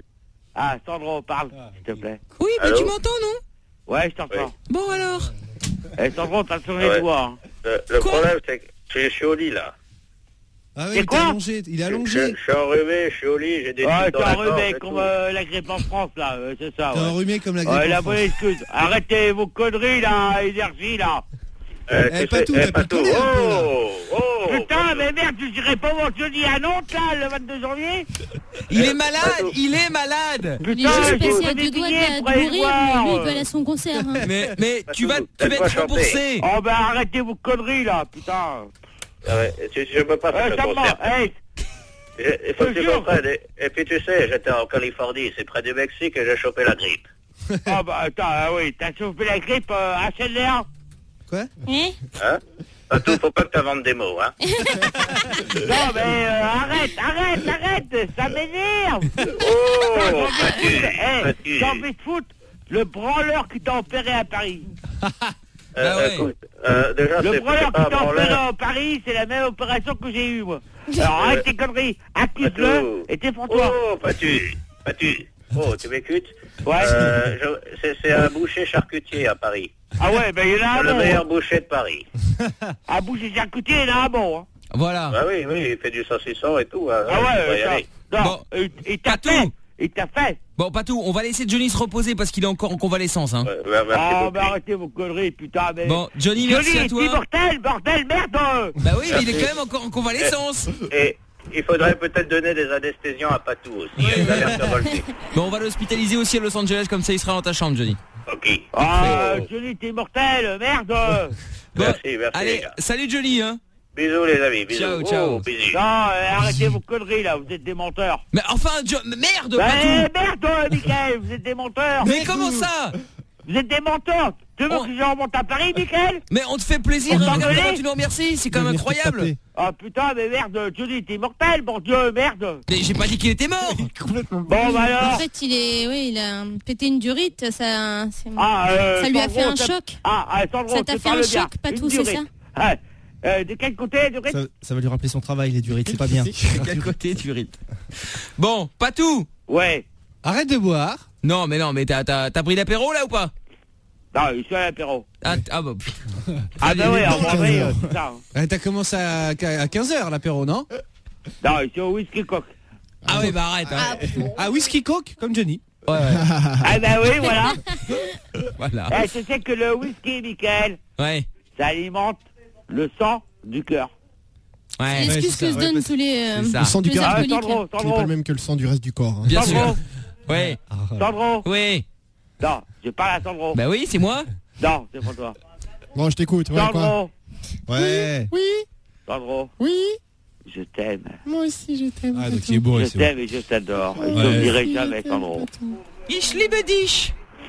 S12: Ah, Sandro, parle, s'il te plaît.
S3: Oui, mais
S13: Allô
S3: tu m'entends, non?
S12: Ouais, je t'entends.
S3: Bon alors.
S12: Eh, Sandro, t'as changé
S13: Ouais.
S12: de voix. Hein.
S13: Le, le
S3: Quoi
S13: problème, c'est que je suis- je suis au lit, là.
S7: Ah oui,
S12: C'est
S7: il est
S12: quoi
S7: allongé, il est
S13: Je,
S7: allongé.
S13: je suis enrhumé, je suis au lit, j'ai des
S12: Ouais,
S13: trucs dans
S12: t'es
S13: la gorge
S12: enrhumé
S13: et
S12: comme
S13: tout.
S12: euh, la grippe en France, là, euh, c'est ça,
S7: T'es
S12: ouais.
S7: enrhumé comme la
S12: Ouais,
S7: grippe
S12: la
S7: en
S12: bonne
S7: France.
S12: excuse. Arrêtez vos conneries, là, énergie, là.
S13: Euh,
S7: Eh,
S13: tu
S7: pas
S13: sais-
S7: tout,
S13: eh,
S7: t'as
S13: pas
S7: pu
S13: tout.
S7: connaître un peu, là.
S13: Oh, oh,
S12: Putain,
S13: pas
S12: mais merde, tu dirais pas voir Johnny à Nantes, là, le vingt-deux janvier?
S3: Il
S13: Eh,
S3: est malade,
S13: Patou.
S3: il est malade.
S5: Il est
S12: Putain,
S5: juste
S12: j'ai
S5: passé
S12: pris
S5: à
S12: des
S5: deux doigts
S12: billets
S5: de,
S12: pour
S5: de
S12: aller
S5: mourir,
S12: voir,
S5: mais lui, il
S12: euh.
S5: veut aller à son concert. hein.
S3: Mais, mais tu vas, tu vas
S13: Laisse-moi
S3: être
S13: chanter.
S3: remboursé.
S12: Oh, ben arrêtez vos conneries, là, putain.
S13: Ah ouais, tu, je peux pas faire
S12: Eh,
S13: le
S12: ça
S13: concert.
S12: va, eh,
S13: Je- Il faut
S12: je
S13: que tu
S12: jure.
S13: comprennes. Et, et puis tu sais, j'étais en Californie, c'est près du Mexique, et j'ai chopé la grippe.
S12: oh, bah, attends, ah oui, t'as chauffé la grippe euh, à Chandler?
S7: Quoi?
S5: Hein
S13: Hein? Pas tout, faut pas que tu inventes des mots, hein.
S12: Non, mais euh, arrête, arrête, arrête, ça m'énerve.
S13: Oh,
S12: J'ai envie de
S13: Patu,
S12: foutre- eh,
S13: Patu.
S12: j'ai envie de foutre le branleur qui t'a opéré à Paris.
S13: Euh,
S3: Ah ouais.
S13: écoute, euh, déjà,
S12: Le
S13: c'est
S12: branleur
S13: c'est
S12: qui
S13: pas un
S12: t'a opéré
S13: branleur.
S12: à Paris, c'est la même opération que j'ai eue, moi. Alors arrête tes conneries, accuse-le
S13: Patu.
S12: et défends-toi.
S13: Oh, Patu, Patu. Oh, tu m'écoutes?
S12: Ouais.
S13: Euh, je- c'est- c'est un boucher charcutier à Paris.
S12: Ah ouais, ben il y en a
S13: C'est
S12: un
S13: le
S12: bon.
S13: meilleur boucher de Paris.
S12: À boucher charcutier, il y en a un bon. Hein.
S3: Voilà.
S13: Ah oui, oui, il fait du saucisson et tout. Hein.
S12: Ah
S13: tu vas
S12: ouais,
S13: y
S12: ça,
S13: aller.
S12: non,
S3: Bon.
S12: il, il t'a
S3: Patou.
S12: fait, il t'a fait.
S3: Bon, Patou, on va laisser Johnny se reposer parce qu'il est encore en convalescence. Hein.
S13: Ouais, ouais, merci
S12: Ah,
S13: beaucoup.
S12: ben arrêtez vos conneries, putain, mais...
S3: Bon, Johnny, merci
S12: Johnny,
S3: à toi.
S12: t'es mortel, bordel, merde.
S3: Bah oui, mais il est quand même encore en convalescence.
S13: Et il faudrait peut-être donner des anesthésiens à Patou aussi. Il a l'air de revolter.
S3: Bon, on va l'hospitaliser aussi à Los Angeles, comme ça il sera dans ta chambre, Johnny.
S13: Ok.
S12: Ah, Johnny, t'es mortel, merde.
S3: Bon,
S13: Merci, merci les
S3: allez,
S13: gars.
S3: salut Johnny, hein.
S13: Bisous les amis, bisous.
S3: Ciao, ciao.
S13: Oh, bisous.
S12: Non, euh, arrêtez vos conneries, là, vous êtes des menteurs.
S3: Mais enfin, Jo- merde,
S12: Bah,
S3: Patou.
S12: merde, euh, Michael, vous êtes des menteurs.
S3: Mais comment ça?
S12: Vous êtes des menteurs. Tu veux
S3: Oh.
S12: que je remonte à Paris, Michael?
S3: Mais on te fait plaisir,
S12: On
S3: regarde
S12: t'engueulait.
S3: comment tu nous remercies, c'est quand même incroyable.
S12: Ah putain, mais merde, Johnny, t'es mortel, mon Dieu, merde.
S3: Mais j'ai pas dit qu'il était mort.
S12: Bon, bah
S5: En
S12: alors.
S5: fait, il est, oui, il a pété une durite, ça, c'est-
S12: Ah, euh,
S5: ça lui a
S12: Sandro,
S5: fait un
S12: t'as-
S5: choc.
S12: Ah, ah, Sandro,
S5: Ça t'a
S12: tu
S5: fait un
S12: parles bien.
S5: choc, Patou,
S12: Une
S5: c'est
S12: durite.
S5: ça?
S12: Ah, euh, de quel côté, durite?
S4: Ça, ça va lui rappeler son travail, les durites, c'est pas bien.
S3: Quel côté tu rites? Bon, Patou.
S12: Ouais.
S7: Arrête de boire.
S3: Non, mais non, mais t'as t'as t'as pris l'apéro là ou pas?
S12: Non, je suis à l'apéro.
S3: Ah, t- ah bah. putain.
S12: Ah bah oui, en vrai, euh, c'est ça. hein.
S7: Eh, T'as commencé à, à quinze heures l'apéro, non?
S12: Non, je suis au whisky coq.
S3: Ah ouais, bah arrête. Hein.
S7: Ah, whisky coke, comme Johnny.
S3: Ouais, ouais.
S12: Ah bah oui, voilà.
S3: Voilà.
S12: Eh, tu sais que le whisky, Michael,
S3: Ouais.
S12: ça alimente le sang du cœur.
S3: Ouais.
S5: C'est l'excuse que se donnent tous les, euh,
S3: C'est ça.
S6: Le sang du
S5: les
S6: cœur,
S12: Ah,
S5: alcooliques.
S12: Sandro,
S5: là.
S6: qui n'est
S12: Sandro,
S6: pas le même que le sang du reste du corps. hein.
S3: Bien
S12: Sandro,
S3: sûr. Ouais.
S12: Sandro.
S3: Oui.
S12: Non, je parle à Sandro.
S3: Bah oui, c'est moi.
S12: Non, c'est pas toi.
S6: Bon, je t'écoute. Ouais, quoi?
S12: Sandro,
S6: Ouais. Oui,
S12: Sandro,
S6: oui.
S12: je t'aime.
S6: Moi aussi, je t'aime.
S7: Ah, donc il est bourré,
S12: Je
S7: c'est bon.
S12: t'aime et je t'adore. Et je
S7: Ouais.
S12: ne dirai jamais, Sandro.
S3: Ich liebe dich.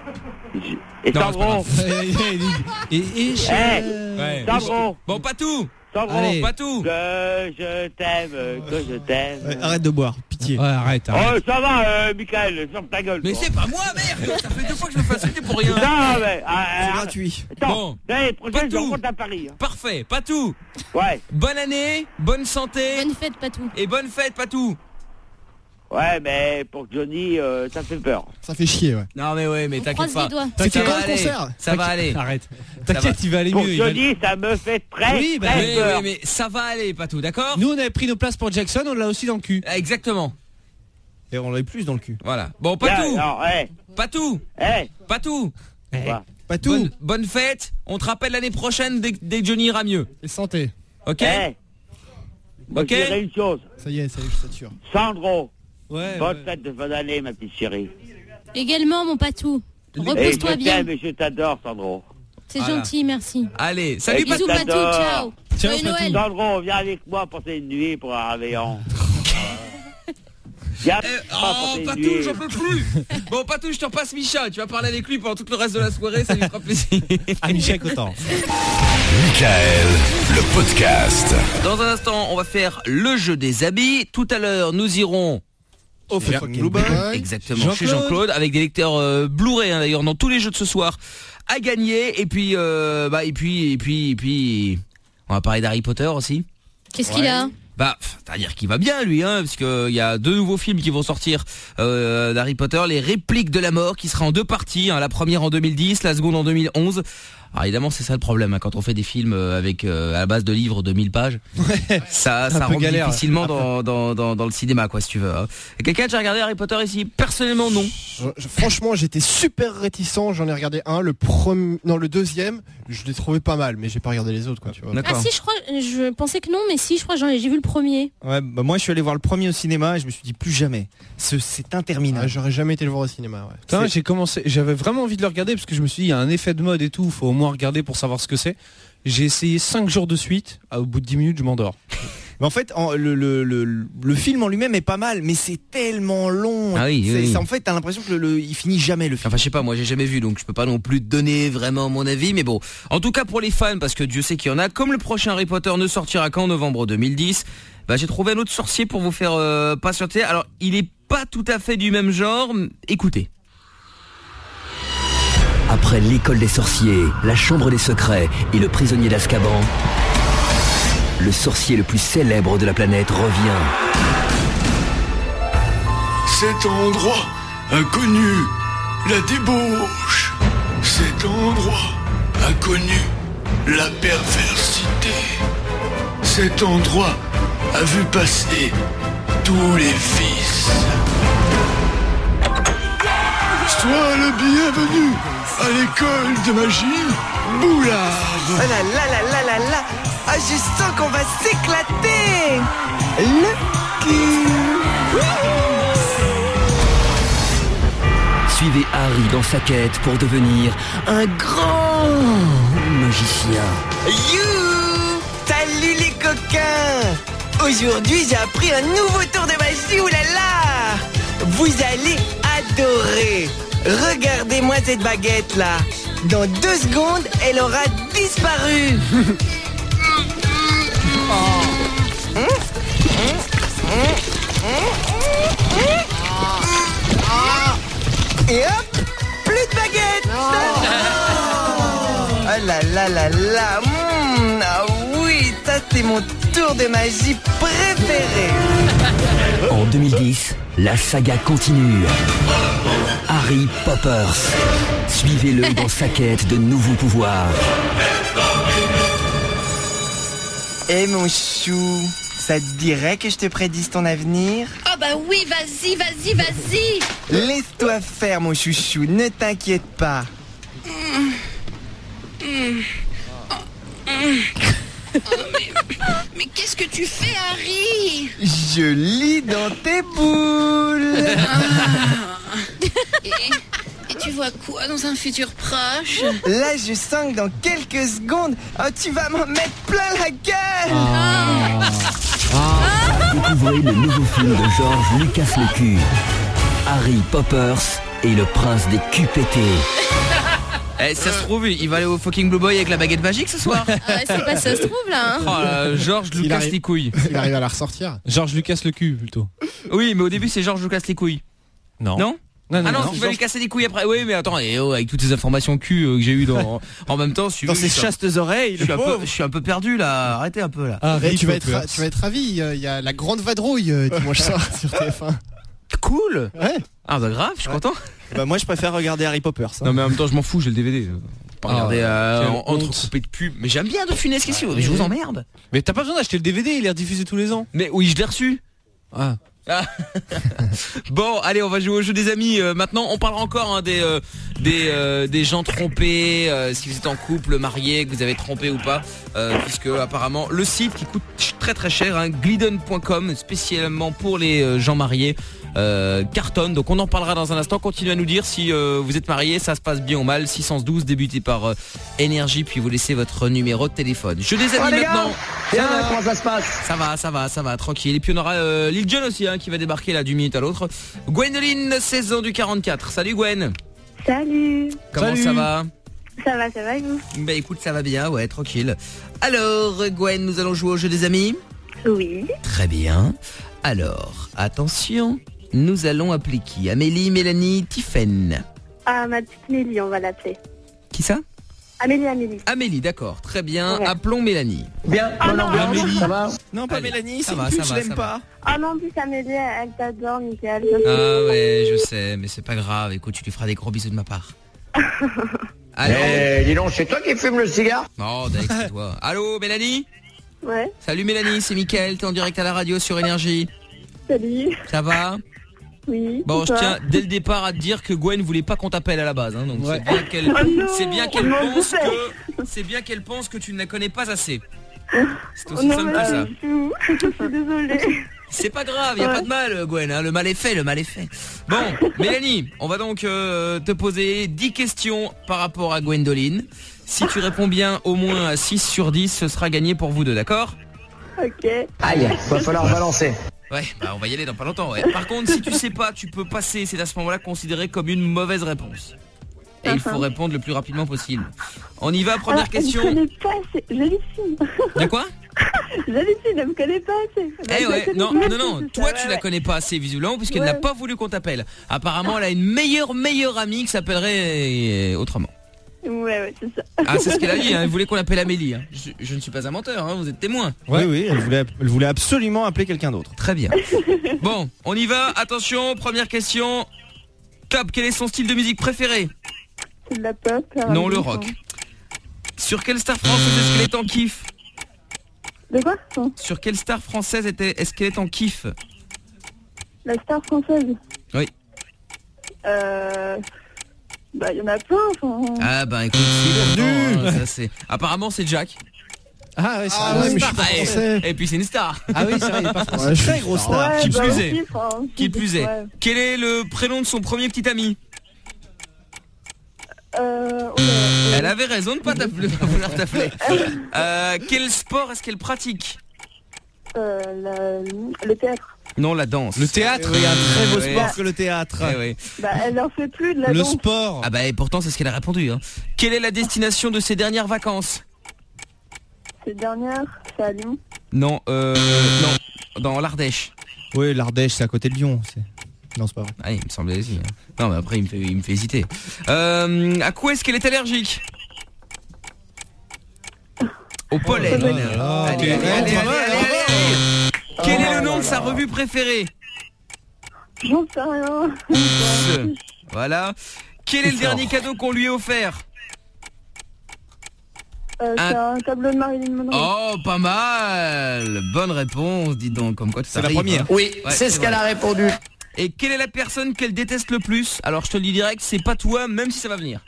S12: Et Sandro.
S7: Et, et je...
S12: Hey,
S3: Ouais.
S12: Sandro.
S3: Bon, pas tout.
S12: Sandro.
S7: Allez.
S3: Pas tout.
S12: Que je t'aime, que je t'aime.
S4: Ouais, arrête de boire, pitié.
S7: Ouais, arrête, arrête.
S12: Oh, ça va, euh, Michael, ferme ta gueule.
S3: Mais
S12: toi.
S3: c'est pas moi, merde. Ça fait deux fois que je me fais insulter pour rien.
S12: Non, mais.
S4: C'est
S12: Euh,
S4: gratuit.
S12: attends,
S3: Bon.
S12: l'année prochaine, je
S3: Pas tout.
S12: remonte à Paris. hein.
S3: Parfait, pas tout.
S12: Ouais.
S3: Bonne année, bonne santé
S5: Bonne fête, pas tout.
S3: et bonne fête, pas tout.
S12: Ouais, mais pour Johnny, euh, ça fait peur.
S6: Ça fait chier, ouais.
S3: Non mais ouais, mais
S5: On
S3: t'inquiète
S5: croise
S3: pas.
S5: les doigts.
S3: Ça
S6: C'était
S3: va
S6: quand le
S3: aller.
S6: concert
S3: Ça va aller.
S7: Arrête.
S3: Ça
S7: T'inquiète,
S3: va.
S7: il va aller
S12: Pour
S7: mieux. il va-
S12: Johnny, ça me fait très,
S7: Oui, bah,
S12: très
S3: Oui,
S12: peur.
S3: oui, mais ça va aller, pas tout, d'accord?
S7: Nous, on avait pris nos places pour Jackson, on l'a aussi dans le cul.
S3: Exactement.
S4: Et on l'avait plus dans le cul.
S3: Voilà. Bon, pas
S12: Là,
S3: tout.
S12: non, hey,
S3: Pas tout.
S12: hey,
S3: Pas tout.
S12: quoi.
S4: Pas tout.
S3: Bonne, bonne fête. On te rappelle l'année prochaine dès, dès que Johnny ira mieux.
S6: Et santé.
S3: Ok?
S12: Hey, moi,
S3: Ok.
S12: je dirais une chose.
S6: Ça y est, ça y est, je sature.
S12: Sandro,
S7: Ouais.
S12: bonne
S7: ouais.
S12: fête de fin d'année, ma petite chérie.
S5: Également, mon patou.
S12: Et
S5: Repose-toi
S12: je
S5: bien.
S12: t'aime et je t'adore, Sandro.
S5: C'est
S3: Voilà.
S5: gentil, merci.
S3: Allez, salut,
S12: Et
S3: pas
S5: Bisous,
S12: je
S5: patou,
S12: t'adore.
S5: ciao.
S7: Ciao,
S5: Joyeux
S7: Patou.
S5: Noël.
S12: Sandro, viens avec moi passer une nuit pour un réveillon. Viens
S3: Eh,
S12: pas
S3: oh,
S12: passer une
S3: Patou,
S12: nuit.
S3: j'en peux plus. Bon, Patou, je te repasse Micha. Tu vas parler avec lui pendant tout le reste de la soirée, ça lui fera plaisir.
S7: Ah, Michel Cotan.
S1: Michael, le podcast.
S3: Dans un instant, on va faire le jeu des habits. Tout à l'heure, nous irons
S4: Au
S6: Jean-
S4: fucking Blue Bar.
S3: exactement
S7: Jean-Claude.
S3: chez Jean-Claude avec des lecteurs euh, Blu-ray hein, d'ailleurs dans tous les jeux de ce soir à gagner. Et puis, euh, bah et puis et puis et puis, on va parler d'Harry Potter aussi.
S5: Qu'est-ce qu'il a?
S3: Bah, c'est-à-dire qu'il va bien lui, hein, parce que il y a deux nouveaux films qui vont sortir euh, d'Harry Potter, les répliques de la mort, qui sera en deux parties, hein, la première en deux mille dix, la seconde en deux mille onze. Alors évidemment, c'est ça le problème hein, quand on fait des films euh, avec euh, à la base de livres de mille pages. Ça, ça
S7: peu
S3: rentre
S7: galère.
S3: difficilement dans, dans, dans, dans le cinéma, quoi, si tu veux. Hein. Et quelqu'un a déjà regardé Harry Potter ici? Personnellement, non.
S6: Je- je- franchement, j'étais super réticent. J'en ai regardé un, le premier, non, le deuxième. Je l'ai trouvé pas mal, mais j'ai pas regardé les autres, quoi. Tu vois.
S5: Ah si, je crois, je pensais que non, mais si, je crois, j'en ai- j'ai vu le premier.
S4: Ouais, bah moi je suis allé voir le premier au cinéma et je me suis dit plus jamais. Ce- C'est interminable.
S6: Ah, j'aurais jamais été le voir au cinéma. Ouais.
S7: Putain,
S4: C'est-
S7: j'ai commencé, j'avais vraiment envie de le regarder parce que je me suis dit il y a un effet de mode et tout, faut au moins regarder pour savoir ce que c'est. J'ai essayé cinq jours de suite, au bout de dix minutes je m'endors.
S4: Mais en fait, en- le, le, le, le film en lui-même est pas mal, mais c'est tellement long.
S3: Ah oui,
S4: C'est-
S3: oui, oui.
S4: c'est- en fait, t'as l'impression que le, le- il finit jamais le film.
S3: Enfin, je sais pas, moi j'ai jamais vu, donc je peux pas non plus donner vraiment mon avis, mais bon. En tout cas pour les fans, parce que Dieu sait qu'il y en a, comme le prochain Harry Potter ne sortira qu'en novembre deux mille dix, bah j'ai trouvé un autre sorcier pour vous faire euh, patienter. Alors, il est pas tout à fait du même genre, écoutez.
S14: Après l'école des sorciers, la chambre des secrets et le prisonnier d'Azkaban, le sorcier le plus célèbre de la planète revient.
S15: Cet endroit inconnu, la débauche. Cet endroit inconnu, la perversité. Cet endroit a vu passer tous les fils. Sois le bienvenu à l'école de magie Boulard.
S16: Oh là là là là là là. Ah, je sens qu'on va s'éclater. Le cul.
S14: Suivez Harry dans sa quête pour devenir un grand magicien.
S16: You. Salut les coquins. Aujourd'hui, j'ai appris un nouveau tour de magie. Ouh là là. Vous allez adorer. Regardez-moi cette baguette là. Dans deux secondes, elle aura disparu. Et hop, plus de baguette. Oh là là là là. Mmh, ah oui, ça c'est mon tour de magie préféré.
S14: En deux mille dix, la saga continue. Harry Poppers. Suivez-le dans sa quête de nouveaux pouvoirs.
S16: Eh mon chou, ça te dirait que je te prédise ton avenir?
S5: Ah bah oui, vas-y, vas-y, vas-y.
S16: Laisse-toi faire mon chouchou, ne t'inquiète pas.
S5: Mm. Mm. Oh, mm. Oh, mais mais qu'est-ce que tu fais, Harry?
S16: Je lis dans tes boules.
S5: Ah. Et, et tu vois quoi dans un futur proche?
S16: Là, je sens que dans quelques secondes, oh, tu vas m'en mettre plein la gueule.
S14: Ah. Découvrez le nouveau film de George Lucas Lecu, Harry Poppers et le prince des culs pétés.
S3: Eh, ça se trouve, il va aller au fucking Blue Boy avec la baguette magique ce soir.
S17: Ah ouais, c'est pas ça se trouve là. Hein.
S3: Oh là, Georges Lucas
S6: arrive-
S3: les couilles.
S6: Il arrive à la ressortir.
S7: Georges Lucas le cul plutôt.
S3: Oui, mais au début c'est Georges Lucas les couilles.
S7: Non.
S3: Non
S7: Non, non,
S3: ah non,
S7: non,
S3: tu vas lui
S7: Georges-
S3: casser les couilles après. Oui, mais attends, et oh, avec toutes ces informations cul euh, que j'ai eues dans, en même temps, si tu
S4: Dans
S3: veux,
S4: ses
S3: je suis un-
S4: chastes oreilles,
S3: je suis,
S4: le
S3: un peu,
S4: pauvre.
S3: je suis un peu perdu là. Arrêtez un peu là.
S7: Ah,
S6: Eh,
S7: Rick
S6: tu, vas être,
S7: Poppers.
S6: ra- tu vas être ravi, euh, il y a la grande vadrouille euh, dimanche soir sur T F un.
S3: Cool.
S6: Ouais.
S3: Ah bah grave, je suis content.
S4: Bah moi je préfère regarder Harry Poppers. hein.
S3: Non mais en même temps, je m'en fous, j'ai le D V D. Pas
S7: Ah,
S3: regarder euh,
S7: quelle
S3: en- entre
S7: honte.
S3: coupés de pub. Mais j'aime bien De Funès, qu'est-ce que mais je vous emmerde.
S7: Mais t'as pas besoin d'acheter le D V D, il est rediffusé tous les ans.
S3: Mais oui, je l'ai reçu.
S7: Ah.
S3: Ah. Bon, allez, on va jouer au jeu des amis. Euh, maintenant, on parlera encore hein, des euh, des euh, des gens trompés. Euh, si vous êtes en couple, marié, que vous avez trompé ou pas, euh, puisque apparemment le site qui coûte très très cher, hein, glidden point com, spécialement pour les euh, gens mariés, euh, cartonne. Donc on en parlera dans un instant. Continuez à nous dire si euh, vous êtes marié, ça se passe bien ou mal. six cent douze, débuté par euh, Énergie, puis vous laissez votre numéro de téléphone. Jeu des amis
S18: Oh, les gars,
S3: maintenant.
S18: tiens,
S3: Ça va
S18: comment ça se passe?
S3: Ça va, ça va, ça va, tranquille. Et puis on aura euh, Lil Jon aussi hein, qui va débarquer là d'une minute à l'autre. Gwendoline, seize ans du quarante-quatre. Salut Gwen.
S8: Salut.
S3: Comment
S7: Salut.
S3: ça va?
S8: Ça va, ça va et vous?
S3: Bah écoute, ça va bien, ouais, tranquille. Alors Gwen, nous allons jouer au jeu des amis.
S8: Oui.
S3: Très bien. Alors, attention, nous allons appeler qui? Amélie, Mélanie, Tiffaine.
S8: Ah, ma petite Mélie, on va l'appeler.
S3: Qui ça?
S8: Amélie, Amélie.
S3: Amélie, d'accord, très bien.
S8: Ouais.
S3: Appelons Mélanie.
S18: Bien,
S8: Ah
S18: bonne
S8: non,
S18: ambiance,
S3: Amélie.
S18: ça va?
S4: Non pas
S3: Allez,
S4: Mélanie,
S3: ça
S4: c'est
S3: va,
S4: une pute,
S3: ça
S4: je
S3: va,
S4: l'aime
S3: ça
S4: pas.
S8: Ah non, en plus Amélie, elle t'adore, Mickaël.
S3: Ah ouais, je sais, mais c'est pas grave. Écoute, tu lui feras des gros bisous de ma part. Allô?
S18: Eh, dis donc, c'est toi qui fumes le cigare?
S3: Non, Dex, c'est toi. Allô, Mélanie?
S8: Ouais,
S3: Salut Mélanie, c'est Mickaël, t'es en direct à la radio sur Énergie.
S8: salut.
S3: Ça va?
S8: Oui.
S3: Bon,
S8: et
S3: je
S8: toi?
S3: tiens dès le départ à te dire que Gwen voulait pas qu'on t'appelle à la base, hein, donc
S7: Ouais.
S3: c'est bien qu'elle,
S8: Oh non,
S3: c'est bien qu'elle
S8: on m'en
S3: pense
S8: doutait.
S3: que, c'est bien qu'elle pense que tu ne la connais pas assez. C'est
S8: Oh
S3: aussi
S8: non,
S3: simple
S8: mais
S3: que ça.
S8: je suis- je suis désolée.
S3: C'est pas grave, y a
S8: Ouais.
S3: pas de mal, Gwen. Hein, le mal est fait, le mal est fait. Bon, Mélanie, on va donc euh, te poser dix questions par rapport à Gwendoline. Si tu réponds bien au moins à six sur dix, ce sera gagné pour vous deux, d'accord?
S8: Ok.
S18: Aïe, va falloir balancer.
S3: Ouais, bah on va y aller dans pas longtemps, ouais. Par contre, si tu sais pas, tu peux passer, c'est à ce moment-là considéré comme une mauvaise réponse. Et il faut
S8: Uh-huh.
S3: répondre le plus rapidement possible. On y va, première
S8: Alors,
S3: question.
S8: Elle me connaît pas assez. J'hallucine.
S3: De quoi?
S8: J'hallucine, elle me connaît pas assez.
S3: Eh
S8: Je la
S3: ouais,
S8: connais
S3: non,
S8: pas,
S3: non, non,
S8: c'est
S3: toi
S8: ça,
S3: tu
S8: ouais,
S3: la
S8: ouais.
S3: connais pas assez visiblement puisqu'elle
S8: Ouais.
S3: n'a pas voulu qu'on t'appelle. Apparemment, elle a une meilleure, meilleure amie qui s'appellerait euh, autrement.
S8: Ouais, ouais, c'est ça.
S3: Ah, c'est ce qu'elle a dit, hein. Elle voulait qu'on l'appelle Amélie. Hein. Je, je ne suis pas un menteur, hein. Vous êtes témoin.
S4: Oui oui, elle voulait, elle voulait absolument appeler quelqu'un d'autre.
S3: Très bien. Bon, on y va, attention, première question. Top, quel est son style de musique préféré?
S8: C'est de la pop.
S3: Non, le rock. Sur quelle star française est-ce qu'elle est en kiff?
S8: De quoi? Non.
S3: Sur quelle star française était- est-ce qu'elle est en kiff?
S8: La star française.
S3: Oui.
S8: Euh... Bah, il y en a plein, enfin...
S3: Ah bah écoute, si, pourtant, hein, ça, c'est... apparemment c'est Jack.
S7: Ah ouais, c'est
S6: Ah
S7: vrai.
S6: ouais, mais je
S3: Ah,
S6: suis pas
S3: et-
S6: français.
S3: Et puis c'est une star.
S7: Ah oui, c'est vrai, il est pas français.
S6: Ouais, je suis
S4: Très grosse star.
S8: Ouais,
S3: Qui
S8: bah,
S3: plus
S8: aussi,
S3: est.
S8: enfin,
S3: Qui plus est.
S8: ouais.
S3: Quel est le prénom de son premier petit ami?
S8: Euh... oh là,
S3: Elle avait raison de pas t'appeler, pas vouloir t'appeler. Euh, quel sport est-ce qu'elle pratique?
S8: euh, la- le théâtre.
S3: Non, la danse.
S7: Le théâtre.
S4: Oui, un très beau
S3: Ouais.
S4: sport que le théâtre.
S3: Eh oui.
S8: Bah, elle en fait plus de la
S7: Le
S8: danse.
S7: sport.
S3: Ah bah et pourtant c'est ce qu'elle a répondu. Hein. Quelle est la destination de ses dernières vacances?
S8: Ces dernières, c'est à Lyon.
S3: Non, euh, non, dans l'Ardèche.
S4: Oui, l'Ardèche, c'est à côté de Lyon. c'est- Non, c'est pas vrai.
S3: Ah, il me semblait aussi. Hein. Non, mais après il me fait, il me fait hésiter. Euh, à quoi est-ce qu'elle est allergique? Au pollen.
S7: Oh là là.
S3: Allez, allez,
S7: Oh,
S3: allez,
S7: pas
S3: allez,
S7: mal,
S3: allez,
S7: hein.
S3: allez, allez. Quel est le nom de sa revue préférée?
S8: J'en sais rien.
S3: Ce. Voilà. Quel est le dernier cadeau qu'on lui a offert?
S8: Euh,
S3: Un-
S8: c'est un tableau de Marilyn Monroe.
S3: Oh, pas mal. Bonne réponse, dis donc. Comme quoi tout
S4: C'est la
S3: arrive,
S4: première.
S3: hein.
S18: Oui,
S3: Ouais,
S18: c'est ce
S3: vrai.
S18: qu'elle a répondu.
S3: Et quelle est la personne qu'elle déteste le plus? Alors je te le dis direct, c'est pas toi, même si ça va venir.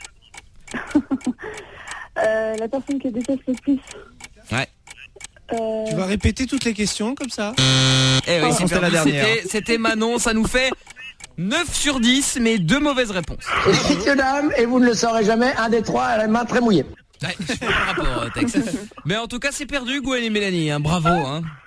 S8: Euh, la personne que je déteste le plus.
S3: Ouais.
S8: Euh...
S7: Tu vas répéter toutes les questions comme ça?
S3: Eh oui,
S4: Oh,
S3: c'est
S4: c'était la
S3: perdu.
S4: dernière.
S3: C'était- C'était Manon, ça nous fait neuf sur dix, mais deux mauvaises réponses.
S18: Et messieurs, dames, et vous ne le saurez jamais, un des trois a la main très mouillée.
S3: Ouais, je sais pas par rapport, euh, Tex. Mais en tout cas, c'est perdu, Gwen et Mélanie. Hein. Bravo. Hein.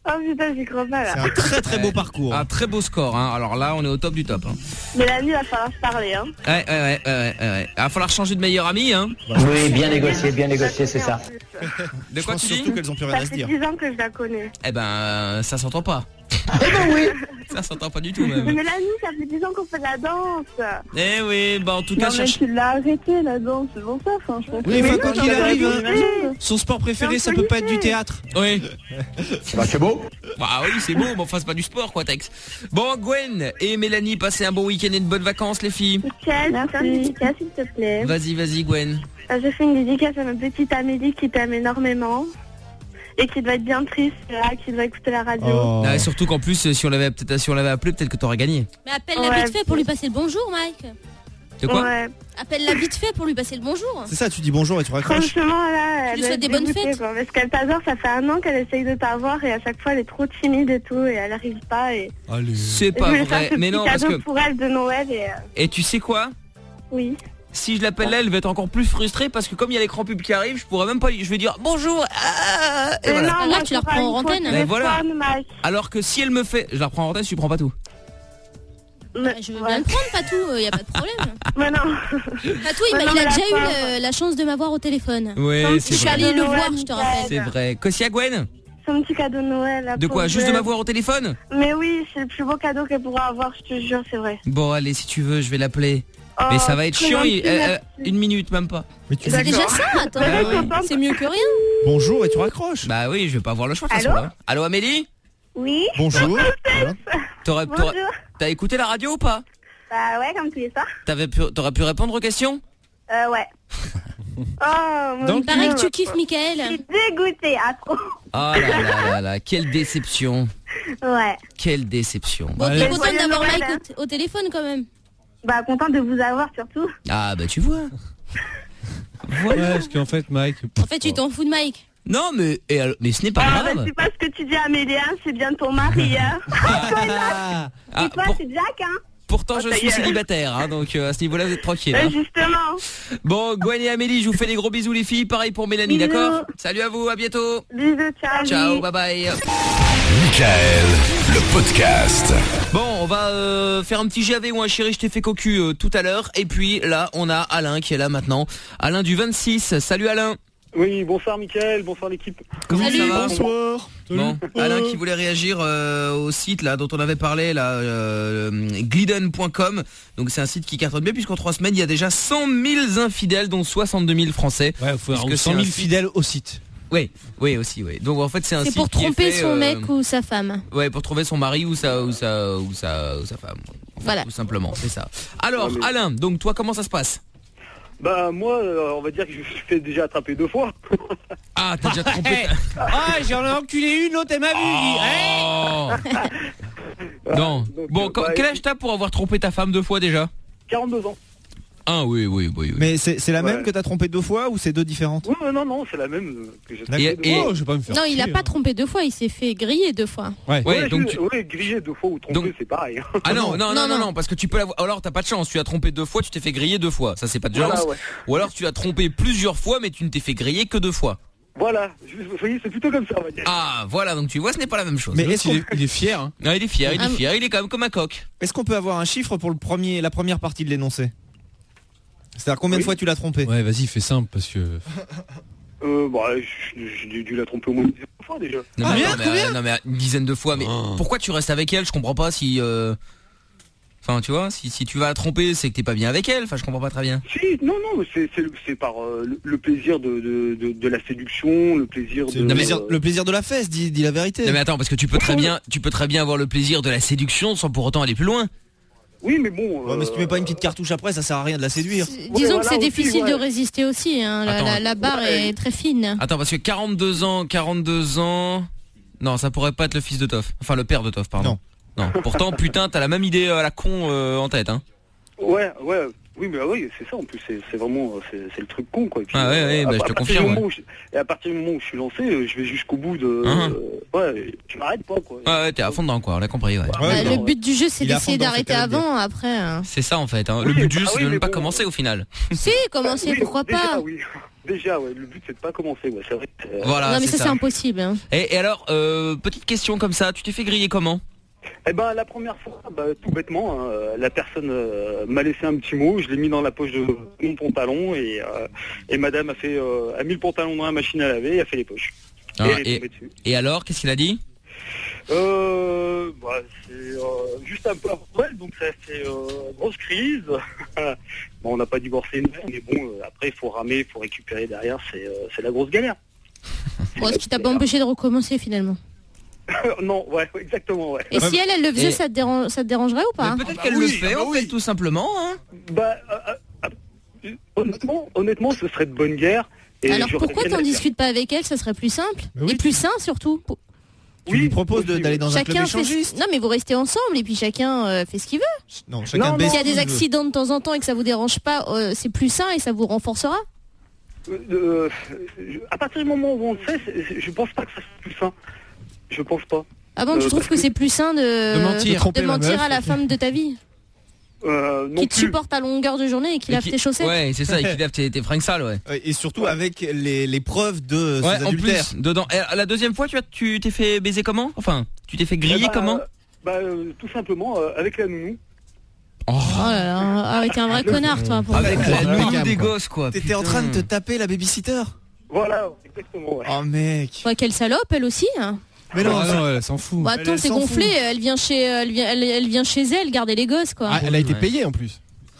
S8: Oh putain, j'y crois pas là.
S4: C'est un très très beau
S3: Ouais.
S4: parcours.
S3: Un très beau score, hein. Alors là, on est au top du top. Hein.
S8: Mélanie, il va falloir se parler, hein.
S3: Ouais, ouais, ouais, ouais, ouais, ouais. Il va falloir changer de meilleur ami, hein.
S18: Oui, bien négocié, bien négocié, c'est ça.
S3: De quoi tu dis?
S4: Surtout qu'elles ont plus rien
S8: Ça
S4: à se
S8: fait
S4: dire.
S8: dix ans que je la connais.
S3: Eh ben, euh, ça s'entend pas.
S8: Eh ben oui.
S3: Ça s'entend pas du tout,
S8: Mais
S3: même.
S8: Mélanie, ça fait dix ans qu'on fait de la danse.
S3: Eh oui, bah en tout cas,
S8: Non, mais
S3: cherche...
S8: tu l'as arrêté la danse, c'est bon ça, franchement.
S7: Oui,
S8: Mais
S7: enfin,
S8: non,
S7: quoi
S8: j'en
S7: qu'il
S8: avais
S7: arrive,
S8: rien
S7: hein,
S8: fait.
S7: son sport préféré, ça peut pas être du théâtre.
S3: Oui.
S18: Bah, c'est beau.
S3: Bah oui, c'est beau, mais enfin, c'est pas du sport, quoi, Tex. Bon, Gwen et Mélanie, passez un bon week-end et de bonnes vacances, les filles.
S8: Michael, fais une dédicace, s'il te plaît.
S3: Vas-y, vas-y, Gwen.
S8: Euh, Je fais une dédicace à ma petite Amélie qui t'aime énormément. Et qui doit être bien triste, là, qui doit écouter la radio.
S4: Oh.
S3: Ah, et surtout qu'en plus, si on l'avait peut-être, si on l'avait appelé, peut-être que t'aurais gagné.
S17: Mais appelle-la
S8: Ouais.
S17: vite fait pour lui passer le bonjour, Mike.
S3: De quoi?
S8: Ouais.
S17: Appelle-la vite fait pour lui passer le bonjour.
S4: C'est ça, tu dis bonjour et tu raccroches.
S8: Franchement, là,
S17: Tu
S8: elle
S17: lui
S8: doit
S17: souhaites
S8: être
S17: des bonnes
S8: dégoûtée,
S17: fêtes.
S8: quoi, parce qu'elle t'adore, ça fait un an qu'elle essaye de t'avoir et à chaque fois elle est trop timide et tout et elle arrive pas et...
S7: Allez.
S3: C'est
S8: et
S3: pas
S8: je voulais faire
S3: vrai.
S8: ce
S3: Mais
S8: petit
S3: non, parce
S8: cadeau
S3: que.
S8: pour elle de Noël et... euh,
S3: Et tu sais quoi?
S8: Oui.
S3: Si je l'appelle là, elle va être encore plus frustrée parce que comme il y a l'écran pub qui arrive, je pourrais même pas. Je vais dire bonjour. ah, et
S8: Mais
S3: voilà.
S8: non,
S17: Là,
S8: moi,
S17: tu la
S8: je
S17: reprends en
S8: prends une
S17: antenne.
S8: photo
S3: Mais
S8: de
S3: voilà.
S8: téléphone, Mike.
S3: Alors que si elle me fait, je la prends en antenne, tu prends pas tout.
S17: Bah, je veux bien le prendre, Patou, y a pas de problème.
S8: Mais non.
S17: Patou, il,
S8: Ouais,
S17: m'a-
S8: non,
S17: il a
S8: mais
S17: déjà
S8: la
S17: eu
S8: part-
S17: le- la chance de m'avoir au téléphone.
S3: Oui,
S8: Comme
S3: c'est
S17: Je suis
S3: vrai.
S17: allée le
S8: Noël,
S17: voir, je te rappelle.
S3: C'est vrai. Kossia, Gwen?
S8: Son petit cadeau de Noël. la
S3: De quoi?
S8: pauvre
S3: Juste de
S8: Gwen.
S3: m'avoir au téléphone?
S8: Mais oui, c'est le plus beau cadeau qu'elle pourra avoir, je te jure, c'est vrai.
S3: Bon, allez, si tu veux, je vais l'appeler.
S8: Oh,
S3: Mais ça va être
S8: très
S3: chiant.
S8: gentil,
S3: il- euh, euh,
S8: merci.
S3: une minute, même pas.
S4: Mais tu
S17: C'est
S4: dis
S17: déjà ça, attends.
S8: Bah,
S3: oui.
S17: C'est mieux que rien.
S4: bonjour et tu raccroches.
S3: Bah oui, je vais pas avoir le choix de toute
S8: Allô
S3: façon, là. Allô, Amélie?
S8: Oui.
S4: Bonjour. Voilà.
S3: T'aurais,
S8: Bonjour.
S3: t'aurais- T'as écouté la radio ou pas?
S8: Bah ouais, comme tous les soirs.
S3: T'avais pu, t'aurais pu répondre aux questions?
S8: Euh, ouais. Oh, mon
S17: Donc, il paraît
S8: Dieu.
S17: que tu kiffes
S8: Je
S17: Mickaël.
S8: suis dégoûtée, à trop.
S3: Oh là là là là, quelle déception.
S8: Ouais.
S3: Quelle déception.
S17: Bon,
S7: Allez.
S17: t'es contente
S8: Joyeux
S17: d'avoir
S8: Noël,
S17: Mike
S8: hein.
S17: au, au téléphone quand même.
S8: Bah, contente de vous avoir surtout.
S3: Ah bah tu vois.
S7: Ouais, parce qu'en fait, Mike.
S17: En fait, tu t'en fous de Mike.
S3: Non mais, et alors- mais ce n'est pas
S8: Ah, bah,
S3: grave.
S8: c'est pas ce que tu dis à Méléa, c'est bien ton mari, hein.
S7: Ah,
S3: Ah,
S8: Et toi,
S3: pour-
S8: c'est Jack, hein.
S3: pourtant
S8: Oh,
S3: je
S8: ta
S3: suis
S8: gueule.
S3: célibataire, hein, donc euh, à ce niveau-là vous êtes tranquille.
S8: Euh,
S3: Hein.
S8: justement.
S3: Bon, Gwen et Amélie, je vous fais des gros bisous les filles. Pareil pour Mélanie,
S8: Bisous.
S3: d'accord? Salut à vous, à bientôt.
S8: Bisous, ciao.
S3: Ciao, bye bye.
S1: Michael, le podcast.
S3: Bon, on va euh, faire un petit G A V ou un chéri, je t'ai fait cocu euh, tout à l'heure. Et puis là, on a Alain qui est là maintenant. Alain du vingt-six. Salut Alain.
S19: Oui, bonsoir Mickaël, bonsoir l'équipe.
S3: Comment
S17: Salut.
S3: ça va?
S4: Bonsoir.
S3: Bon, Alain qui voulait réagir euh, au site là dont on avait parlé là, euh, glidden point com. Donc c'est un site qui cartonne bien puisqu'en trois semaines il y a déjà cent mille infidèles dont soixante-deux mille français.
S7: Ouais, il faut
S3: Puisque
S7: avoir
S3: c'est
S7: cent
S3: un
S7: mille
S3: site-
S7: fidèles au site.
S3: Oui, oui aussi, oui. Donc en fait c'est un
S17: C'est
S3: site
S17: pour
S3: qui est
S17: tromper
S3: fait,
S17: son
S3: euh,
S17: mec ou sa femme.
S3: Ouais, pour trouver son mari ou sa ou sa ou sa, ou sa femme. Enfin,
S17: Voilà.
S3: Tout simplement, c'est ça. Alors
S19: Ouais, mais-
S3: Alain, donc toi comment ça se passe?
S19: Bah moi, euh, on va dire que je me suis fait déjà attraper deux fois.
S3: Ah, t'as déjà trompé. ta-
S7: Ah, j'en ai enculé une, l'autre elle m'a vu.
S3: Oh. Non.
S19: Donc,
S3: Bon,
S19: euh,
S3: quand-
S19: bah,
S3: quel âge t'as pour avoir trompé ta femme deux fois déjà?
S19: quarante-deux ans.
S3: Ah oui, oui, oui, oui.
S4: Mais c'est c'est la
S19: Ouais.
S4: même que t'as trompé deux fois ou c'est deux différentes?
S19: Ouais, non, non, c'est la même euh, que j'ai
S3: Et-
S19: trompé deux
S3: et-
S19: fois.
S7: Oh, je vais pas me faire
S17: Non, il a
S7: tuer,
S17: pas
S7: hein.
S17: trompé deux fois, il s'est fait griller deux fois.
S7: Ouais.
S3: Ouais,
S19: Ouais,
S3: donc
S19: je-
S3: tu-
S19: ouais, griller deux fois ou tromper,
S3: Donc-
S19: c'est pareil.
S3: Ah non, non, non,
S17: Non,
S3: non,
S17: non.
S3: non, parce que tu peux l'avoir. Alors t'as pas de chance, tu as trompé deux fois, tu t'es fait griller deux fois. Ça c'est pas de chance.
S19: Voilà, ouais.
S3: Ou alors tu as trompé plusieurs fois, mais tu ne t'es fait griller que deux fois.
S19: Voilà, je- vous voyez, c'est plutôt comme ça, on va dire.
S3: Ah, voilà, donc tu vois, ce n'est pas la même chose.
S4: Mais
S7: L'autre,
S4: est-ce qu'on
S7: il, est, il est fier. Hein.
S3: Non, il est fier, il est
S17: Ah,
S3: fier, il est quand même comme un coq.
S4: est-ce qu'on peut avoir un chiffre pour le premier, la première partie de l'énoncé? C'est-à-dire combien de
S19: Oui.
S4: fois tu l'as trompé?
S7: Ouais, vas-y, fais simple parce que.
S19: Euh, bah, j'ai j'ai dû la tromper au moins une dizaine de fois déjà.
S3: Non, mais, attends, mais, euh, non, mais une dizaine de fois. Mais
S7: Oh.
S3: pourquoi tu restes avec elle? Je comprends pas si. euh, Enfin, tu vois, si, si tu vas la tromper, c'est que t'es pas bien avec elle. Enfin, je comprends pas très bien.
S19: Si, non, non, mais c'est- c'est le- c'est par euh, le, le plaisir de, de, de, de la séduction, le plaisir
S4: C'est
S19: de...
S4: le,
S3: mais-
S4: plaisir, le plaisir de la fesse, dis, dis la vérité.
S3: Non, mais attends, parce que tu peux très bien, tu peux très bien avoir le plaisir de la séduction sans pour autant aller plus loin.
S19: Oui, mais bon...
S4: Ouais, mais si tu mets pas une petite cartouche après, ça sert à rien de la séduire.
S17: Disons
S19: voilà
S17: que c'est
S19: aussi,
S17: difficile
S19: ouais.
S17: de résister aussi, hein. la,
S3: Attends.
S17: la- la barre
S19: Ouais.
S17: est très fine.
S3: Attends, parce que quarante-deux ans, quarante-deux ans. Non, ça pourrait pas être le fils de Toff. Enfin, le père de Toff, pardon. Non. Pourtant, putain, t'as la même idée à la con euh, en tête, hein.
S19: Ouais, ouais. Oui, mais ah oui, c'est ça, en plus, c'est, c'est vraiment, c'est, c'est le truc con, quoi. Et puis,
S3: Ah ouais, ouais,
S19: à-
S3: bah,
S19: à
S3: je te
S19: partir du
S3: confirme,
S19: moment
S3: ouais.
S19: où je- et à partir du moment où je suis lancé, euh, je vais jusqu'au bout de...
S3: Hein.
S19: euh, ouais, je m'arrête pas, quoi.
S3: Ouais, ouais, t'es à fond dedans, quoi, on l'a compris, ouais.
S17: Bah, le but du jeu, c'est
S3: Il est à
S17: d'essayer
S3: fond dedans,
S17: d'arrêter
S3: c'est
S17: avant, après. hein.
S3: C'est ça, en fait, hein.
S19: Oui,
S3: Le but du
S19: bah
S3: jeu, c'est
S19: oui,
S3: de ne
S19: mais
S3: pas
S19: bon.
S3: commencer, au final.
S17: Si, commencez,
S19: Oui,
S17: pourquoi
S19: déjà,
S17: pas
S19: oui. Déjà, ouais, le but, c'est de pas commencer, ouais, c'est vrai. que, euh,
S3: Voilà,
S17: Non, mais
S3: c'est
S17: ça, c'est impossible. hein.
S3: Et, et alors, euh, petite question comme ça, tu t'es fait griller comment?
S19: Eh ben, la première fois, bah, tout bêtement, hein, euh, la personne euh, m'a laissé un petit mot, je l'ai mis dans la poche de mon pantalon et, euh, et madame a fait, euh, a mis le pantalon dans la machine à laver et a fait les poches.
S3: Ah,
S19: et elle est
S3: et,
S19: tombée dessus.
S3: et alors, qu'est-ce qu'il a dit?
S19: Euh, bah, c'est euh, juste un peu après, donc ça fait euh, grosse crise. Bon, on n'a pas divorcé, mais bon, euh, après, il faut ramer, il faut récupérer derrière, c'est, euh, c'est la grosse galère.
S17: Bon, ce qui t'a pas empêché de recommencer, finalement.
S19: Non, ouais, exactement, ouais.
S17: Et si elle, elle le faisait,
S3: Et-
S17: ça, te dérange, ça te dérangerait ou pas?
S3: Peut-être qu'elle le fait, en fait, tout simplement, hein.
S19: Bah, euh, euh, honnêtement, honnêtement, ce serait de bonne guerre. Et
S17: Alors
S19: j'aurais
S17: pourquoi
S19: rien
S17: t'en
S19: à dire.
S17: discutes pas avec elle? Ça serait plus simple. Et plus sain, surtout. Pour-
S4: Tu lui proposes de- d'aller dans un club
S17: Chacun fait...
S4: échangiste.
S17: Non, mais vous restez ensemble et puis chacun euh, fait ce qu'il veut.
S4: Non, chacun
S17: S'il
S4: baisse
S17: y a
S4: ce
S17: des
S4: qu'il veut.
S17: accidents de temps en temps et que ça vous dérange pas, euh, c'est plus sain et ça vous renforcera.
S19: Euh, euh, je- à partir du moment où on le sait, c'est- c'est- je pense pas que ça soit plus sain. Je pense pas.
S17: Ah bon,
S19: Euh,
S17: tu trouves
S19: parce
S17: que c'est plus sain de,
S19: De mentir. De tromper
S17: de
S19: la
S17: mentir
S19: meuf.
S17: à la femme de ta vie
S19: Euh, non
S17: qui te
S19: plus.
S17: supporte à longueur de journée et qui
S3: Et
S17: lave
S3: qui-
S17: tes chaussettes.
S3: Ouais, c'est ça, et qui lave tes, tes fringues sales, ouais.
S4: Ouais, Et surtout avec les, les preuves de
S3: Ouais,
S4: ces
S3: en
S4: adultères.
S3: plus, dedans. Et la deuxième fois, tu as, tu t'es fait baiser comment? Enfin, tu t'es fait griller
S19: Eh bah,
S3: comment?
S19: euh, Bah, euh, tout simplement euh, avec la nounou.
S17: Oh là là, arrête, t'es un vrai connard, toi. pour
S3: Avec
S17: le coup.
S3: la nounou
S4: Impeccable,
S3: des
S4: quoi.
S3: gosses, quoi.
S4: T'étais en train de te taper la babysitter.
S19: Voilà, exactement, ouais.
S4: Oh mec.
S17: Ouais, quelle salope, elle aussi. Hein.
S4: Mais non,
S7: Ah
S4: ça-
S7: non, elle s'en fout.
S17: Bah,
S4: Elle,
S17: attends,
S4: elle
S17: c'est
S4: s'en
S17: gonflé.
S4: fout.
S17: Elle vient chez, elle vient, elle, elle vient chez elle garder les gosses, quoi.
S6: Ah, elle a été
S3: Ouais.
S6: payée en plus.